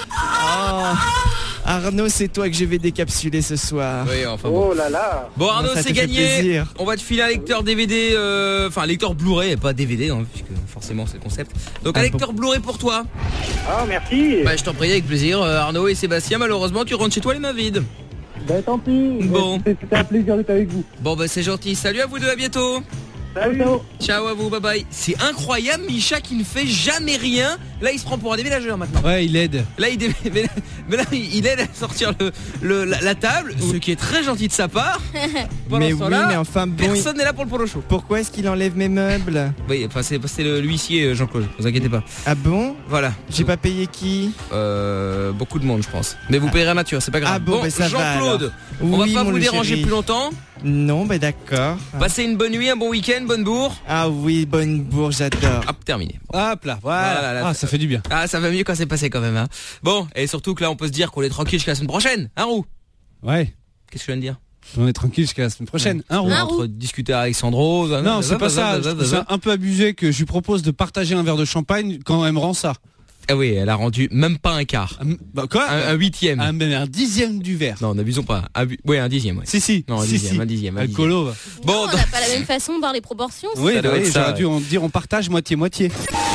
S4: Oh. Arnaud, c'est toi que je vais décapsuler ce soir.
S3: Oui, enfin bon.
S5: Oh là là.
S3: Bon Arnaud,
S4: Ça te
S3: c'est
S4: fait
S3: gagné.
S4: plaisir.
S3: On va te filer un lecteur D V D, euh, enfin un lecteur Blu-ray, pas D V D, hein, puisque forcément c'est le concept. Donc un
S4: Ah,
S3: lecteur Blu-ray pour toi.
S5: Ah, merci.
S3: Bah je t'en prie avec plaisir. Euh, Arnaud et Sébastien, malheureusement tu rentres chez toi les mains vides.
S5: Ben tant pis.
S3: Bon.
S5: C'était c'était un plaisir d'être avec vous.
S3: Bon bah c'est gentil. Salut à vous deux, à bientôt.
S5: Salut.
S3: Ciao à vous, bye bye. C'est incroyable, Micha qui ne fait jamais rien. Là il se prend pour un déménageur maintenant.
S7: Ouais, il aide.
S3: Là il, dé... mais là, mais là, il aide à sortir le, le- la, la table, ce qui est très gentil de sa part. Pendant
S4: Mais
S3: ce
S4: oui,
S3: temps-là,
S4: mais enfin bon. il-
S3: personne n'est là pour le polo show.
S4: Pourquoi est-ce qu'il enlève mes meubles?
S3: Oui, enfin c'est c'est le- l'huissier euh, Jean-Claude, vous inquiétez pas.
S4: Ah bon?
S3: Voilà.
S4: J'ai pas payé qui?
S3: Euh, beaucoup de monde je pense. Mais vous payerez à nature, c'est pas grave.
S4: Ah bon, ben ça va,
S3: Jean-Claude,
S4: alors.
S3: on
S4: Oui,
S3: va pas
S4: mon
S3: vous
S4: le
S3: déranger
S4: chéri.
S3: plus longtemps.
S4: Non, bah d'accord.
S3: Passez une bonne nuit, un bon week-end, bonne bourre.
S4: Ah oui, bonne bourre, j'adore.
S3: Hop, terminé.
S7: Hop là, voilà.
S3: Voilà, là,
S7: Ah, ça fait du bien.
S3: Ah, ça va mieux quand c'est passé quand même. Hein. Bon, et surtout que là on peut se dire qu'on est tranquille jusqu'à la semaine prochaine. Hein, Roux?
S7: Ouais.
S3: Qu'est-ce que je viens de dire?
S7: On est tranquille jusqu'à la semaine prochaine. Un roux.
S17: Un
S3: Entre discuter avec Sandro.
S7: Non, c'est pas ça. Je trouve ça un peu abusé que je lui propose de partager un verre de champagne quand elle me rend ça.
S3: Ah oui, elle a rendu même pas un quart.
S7: Bah quoi?
S3: Un, un huitième.
S7: Un, un dixième du verre.
S3: Non, n'abusons pas. Un, hu- ouais, un dixième. Ouais.
S7: Si, si.
S3: Non, un
S7: si,
S3: dixième,
S7: si.
S3: un dixième. Un
S7: Alcoolo.
S3: dixième.
S17: Non,
S3: Bon,
S17: on n'a pas la même façon de voir les proportions.
S7: Oui,
S3: Ça doit
S7: bah
S3: être
S7: oui,
S3: ça,
S7: j'aurais
S3: ouais.
S7: dû en dire on partage moitié-moitié.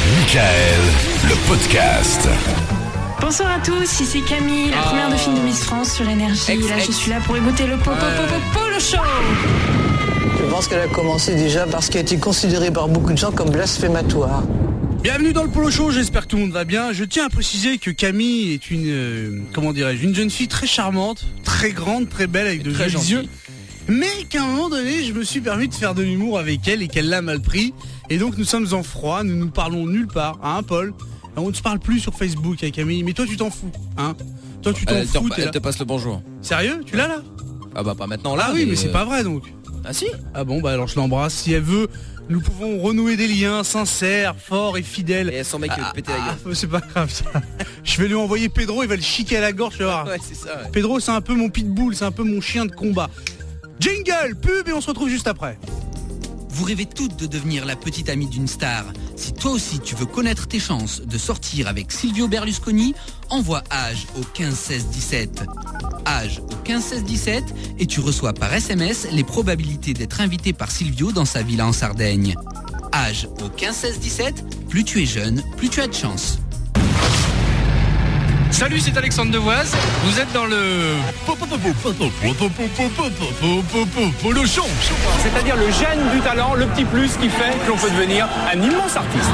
S1: Michael, le podcast.
S14: Bonsoir à tous, ici Camille, la
S3: Ah.
S14: première dauphine de Miss France sur Énergie.
S3: Ex,
S14: Là,
S3: ex.
S14: je suis là pour écouter le Popo Popo Polo Show.
S18: Je pense qu'elle a commencé déjà parce qu'elle a été considérée par beaucoup de gens comme blasphématoire.
S7: Bienvenue dans le Polo Show, j'espère que tout le monde va bien. Je tiens à préciser que Camille est une, euh, comment dirais-je, une jeune fille très charmante, très grande, très belle, avec de
S3: très
S7: jolis
S3: gentille.
S7: yeux. Mais qu'à un moment donné, je me suis permis de faire de l'humour avec elle et qu'elle l'a mal pris. Et donc nous sommes en froid, nous nous parlons nulle part, hein Paul. On ne se parle plus sur Facebook avec Camille, mais toi tu t'en fous, hein. Toi tu t'en
S3: Elle te,
S7: fous, t'es
S3: elle
S7: là.
S3: te passe le bonjour.
S7: Sérieux, tu l'as là?
S3: Ah bah pas maintenant là.
S7: Ah oui, mais, c'est pas vrai donc.
S3: Ah si.
S7: Ah bon, bah alors je l'embrasse. Si elle veut, nous pouvons renouer des liens sincères, forts et fidèles.
S3: Et son mec il va
S7: Ah,
S3: te péter la gueule.
S7: ah, c'est pas grave ça. Je vais lui envoyer Pedro, il va le chiquer à la gorge, tu vas voir.
S3: Ouais, c'est ça. Ouais.
S7: Pedro, c'est un peu mon pitbull, c'est un peu mon chien de combat. Jingle, pub et on se retrouve juste après.
S22: Vous rêvez toutes de devenir la petite amie d'une star. Si toi aussi tu veux connaître tes chances de sortir avec Silvio Berlusconi, envoie âge au quinze seize dix-sept. Âge au quinze seize dix-sept et tu reçois par S M S les probabilités d'être invité par Silvio dans sa villa en Sardaigne. Âge au quinze seize dix-sept, plus tu es jeune, plus tu as de chance.
S23: Salut, c'est Alexandre Devoise. Vous êtes dans le Polo Show.
S24: C'est-à-dire le gène du talent, le petit plus qui fait que l'on peut devenir un immense artiste.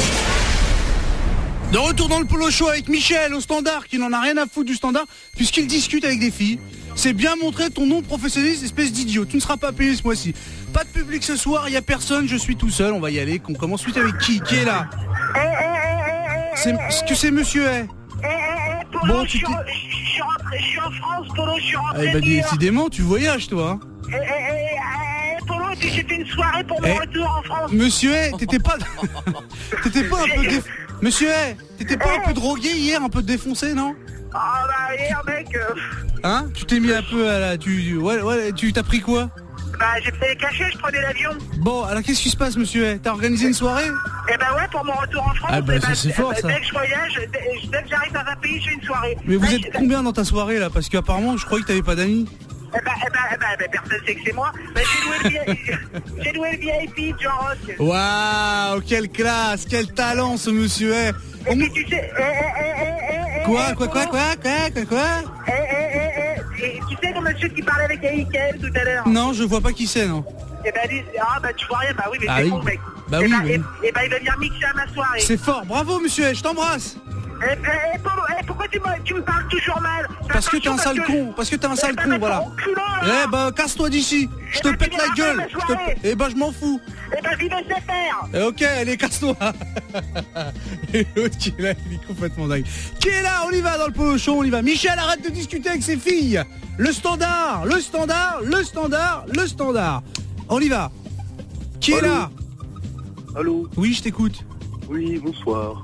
S7: De retour dans le Polo Show avec Michel au standard, qui n'en a rien à foutre du standard, puisqu'il discute avec des filles. C'est bien montré ton nom professionnaliste, espèce d'idiot. Tu ne seras pas payé ce mois-ci. Pas de public ce soir, il n'y a personne, je suis tout seul. On va y aller. On commence suite avec qui? Qui est là? C'est, est-ce que c'est monsieur A?
S11: Polo,
S7: Bon,
S11: je,
S7: tu
S11: suis,
S7: t'es-
S11: je suis rentré, je suis en France, Polo, je suis rentré
S7: Eh ben
S11: dire.
S7: décidément, tu voyages toi. hein.
S11: Eh, eh, eh, eh, Polo, tu j'ai fait une soirée pour mon
S7: Eh,
S11: retour en France.
S7: Monsieur A, t'étais pas... t'étais pas un peu... Déf... Monsieur A, t'étais pas un peu drogué hier, un peu défoncé, non?
S11: Ah bah hier, mec, euh,
S7: Hein? Tu t'es mis un peu à la... Tu... Ouais, ouais, tu t'as pris quoi?
S11: bah j'ai fait les cachets, je prenais l'avion.
S7: Bon, alors qu'est-ce qui se passe, monsieur A? T'as organisé une soirée?
S11: Eh ben ouais, pour mon retour en France.
S7: Ah bah,
S11: eh
S7: ça,
S11: ben,
S7: c'est fort,
S11: eh ben,
S7: ça.
S11: Dès que je voyage, dès, dès que j'arrive dans un pays, je fais une soirée.
S7: Mais vous
S11: Là,
S7: êtes
S11: je-
S7: combien dans ta soirée là? Parce qu'apparemment je croyais que t'avais pas d'amis.
S11: Eh ben, eh ben, eh ben, eh ben, personne sait que c'est moi. Ben, j'ai loué le V I P, j'ai loué le V I P de Jean Rock.
S7: Waouh, quelle classe, quel talent ce monsieur A.
S11: Et puis tu sais, eh, eh, eh, eh, eh,
S7: Quoi,
S11: eh,
S7: quoi, quoi,
S11: Polo,
S7: quoi, quoi, quoi, quoi?
S11: Eh, eh, eh, eh, et tu sais le monsieur qui parlait avec Mickaël tout à l'heure?
S7: Non, je vois pas qui c'est, non.
S11: Eh ben, dis, ah bah tu vois rien, bah oui, mais
S7: Ah
S11: c'est
S7: oui.
S11: bon, mec.
S7: Bah
S11: eh
S7: oui,
S11: ben,
S7: bah
S11: et,
S7: oui.
S11: et ben, il va venir mixer à ma soirée.
S7: C'est fort, bravo monsieur A, je t'embrasse.
S11: Eh, eh, eh, Polo, eh, pourquoi tu me, tu me parles toujours mal?
S7: Parce que t'es un
S11: Attention,
S7: sale
S11: parce que-
S7: con, parce que t'es un
S11: Eh
S7: sale
S11: ben,
S7: con,
S11: mais
S7: voilà.
S11: ton culot, là.
S7: Eh bah casse-toi d'ici, je te
S11: ben,
S7: pète
S11: tu
S7: la
S11: viens
S7: gueule.
S11: rappeler ma
S7: Je te...
S11: soirée.
S7: Eh bah je m'en fous.
S11: Eh ben, vive S F R.
S7: Eh, ok, allez, casse-toi. Et l'autre qui est là, il est complètement dingue. Qui est là? On y va dans le Polo Show, on y va. Michel, arrête de discuter avec ses filles. Le standard, le standard, le standard, le standard. On y va. Qui est
S25: Allô
S7: là?
S25: Allô?
S7: Oui, je t'écoute.
S25: Oui, bonsoir.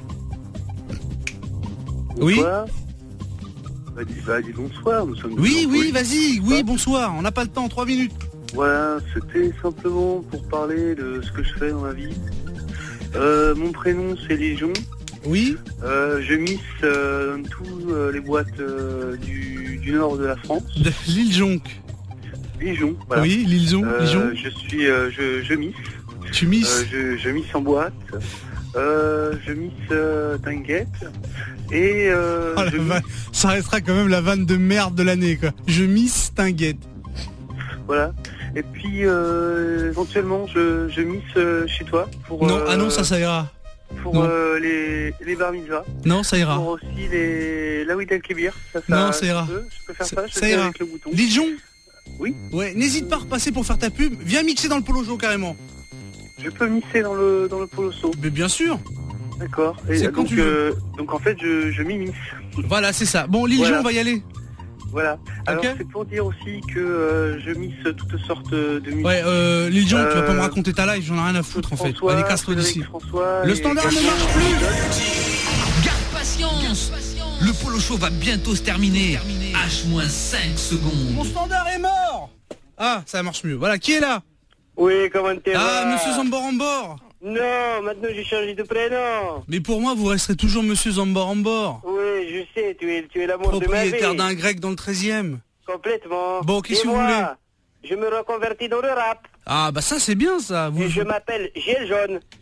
S7: Oui.
S25: Bonsoir. Bah, dis, bah, dis bonsoir, nous sommes...
S7: Oui,
S25: tous en
S7: oui,
S25: folie.
S7: vas-y, oui, bonsoir. On n'a pas le temps, trois minutes.
S25: Voilà, c'était simplement pour parler de ce que je fais dans la vie. Euh, mon prénom, c'est Légion.
S7: Oui.
S25: Euh, je miss euh, dans tous euh, les boîtes euh, du, du nord de la France.
S7: De l'île Jonc.
S25: Légion, voilà.
S7: Oui, l'île Jonc,
S25: Euh,
S7: Légion.
S25: Je suis... euh, je, je miss.
S7: Tu miss.
S25: Euh, je, je miss en boîte. Euh, je miss euh, Tinguette. Et euh,
S7: Oh, la
S25: je
S7: vanne. Ça restera quand même la vanne de merde de l'année, quoi. Je miss Tinguette.
S25: Voilà. Et puis euh, éventuellement je, je miss euh, chez toi pour
S7: Non,
S25: euh,
S7: ah non, ça, ça ira.
S25: pour
S7: non.
S25: euh, les, les bar mitzvahs.
S7: Non, ça ira.
S25: Pour aussi les la Wid El Kébir. Ça, ça,
S7: Non, ça
S25: je
S7: ira.
S25: peux, je peux faire ça,
S7: Ça,
S25: je
S7: ça
S25: fais
S7: ira.
S25: avec le bouton.
S7: Dijon.
S25: Oui.
S7: Ouais, n'hésite pas à repasser pour faire ta pub. Viens mixer dans le Polo Show carrément.
S25: Je peux misser dans le dans le poloso.
S7: Mais bien sûr.
S25: D'accord. Et
S7: C'est
S25: euh,
S7: quand
S25: donc
S7: tu veux.
S25: euh, donc en fait je, je m'immisce.
S7: Voilà, c'est ça. Bon, l'île
S25: Voilà.
S7: Jonc, on va y aller.
S25: Voilà. Alors
S7: Ok.
S25: c'est pour dire aussi que euh, je misse toutes sortes de musiques.
S7: Ouais, euh, l'île Jonc, tu vas pas me
S25: Euh,
S7: raconter ta life, j'en ai rien à foutre en fait.
S25: François,
S7: Allez, casse-toi d'ici.
S25: Frédéric François,
S7: Le
S25: les
S7: standard ne
S25: garçons-
S7: marche plus.
S22: Garde patience. Le Polo Show va bientôt se terminer. H moins cinq secondes.
S7: Mon standard est mort. Ah, ça marche mieux. Voilà, qui est là?
S25: Oui, comment t'es?
S7: Ah, monsieur Zambor-Ambor.
S25: Non, maintenant j'ai changé de prénom.
S7: Mais pour moi, vous resterez toujours monsieur Zambor-Ambor.
S25: Oui, je sais, tu es, tu es l'amour de ma vie.
S7: Propriétaire d'un grec dans le treizième.
S25: Complètement.
S7: Bon, qu'est-ce
S25: Et
S7: que vous
S25: moi,
S7: voulez?
S25: Je me reconvertis dans le rap.
S7: Ah, bah ça, c'est bien ça. Vous...
S25: Et je m'appelle Giel Jaune.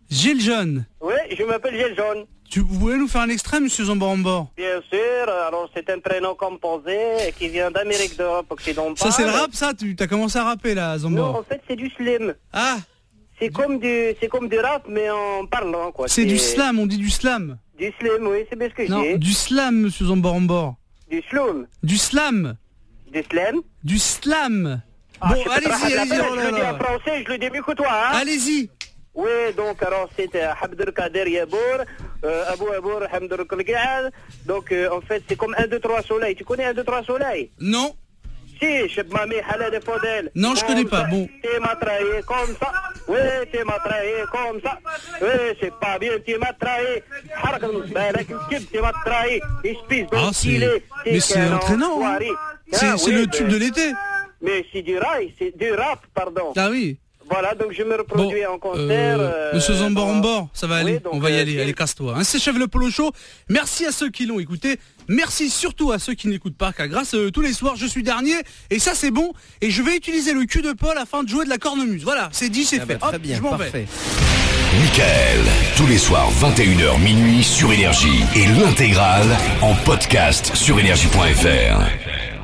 S7: Gilles Jaune.
S2: Oui, je m'appelle Gilles Jaune.
S7: Tu vous pouvez nous faire un extrait, monsieur Zamborambor?
S2: Bien sûr, alors c'est un prénom composé qui vient d'Amérique d'Europe occidentale.
S7: Ça c'est le rap, ça? Tu as commencé à rapper là, Zambor?
S2: Non, en fait c'est du slam.
S7: Ah.
S2: C'est comme du, c'est comme du rap mais en parlant quoi.
S7: C'est du slam, on dit du slam.
S2: Du slam, oui, c'est bien ce que je
S7: Non,
S2: dis.
S7: du slam, monsieur Zamborambor.
S2: Du slam.
S7: Du slam.
S2: Du slam.
S7: Du slam.
S2: Ah,
S7: Bon,
S2: je sais pas,
S7: allez-y,
S2: la
S7: allez-y.
S2: peine,
S7: Oh
S2: je
S7: là
S2: le dis
S7: là.
S2: en français, je le dis mieux que toi. Hein.
S7: Allez-y.
S2: Oui, donc alors c'était Abdelkader Yabour, euh, Abou Abour, Hamdour Kolgad. Donc euh, en fait c'est comme un, deux, trois soleils. Tu connais un, deux, trois soleils?
S7: Non.
S2: Si, Cheb Mami, Halal et Fodel.
S7: Non, je
S2: Comme
S7: connais pas,
S2: ça,
S7: bon.
S2: T'es matraillé comme ça. Oui, t'es matraillé comme ça. Oui, c'est pas bien, t'es matraillé. Harkam, balak, kib, t'es matraillé. Espèce
S7: Ah, c'est... Mais c'est entraînant, hein. C'est c'est le tube de l'été.
S2: Mais c'est du rail, c'est du rap, pardon.
S7: Ah oui.
S2: Voilà, donc je me reproduis en concert.
S7: Euh, Monsieur Zamborambor, ça va aller,
S2: oui, donc,
S7: on va y
S2: euh,
S7: aller,
S2: c'est-
S7: allez casse-toi. Hein, c'est Chef le Polo Show, merci à ceux qui l'ont écouté, merci surtout à ceux qui n'écoutent pas, car grâce à eux, tous les soirs je suis dernier, et ça c'est bon, et je vais utiliser le cul de Paul afin de jouer de la cornemuse. Voilà, c'est dit, c'est
S3: Ah
S7: fait.
S3: bah, très
S7: Hop,
S3: bien,
S7: je m'en vais.
S3: parfait.
S1: Michael, tous les soirs vingt et une heures minuit sur Énergie et l'intégrale en podcast sur énergie point F R.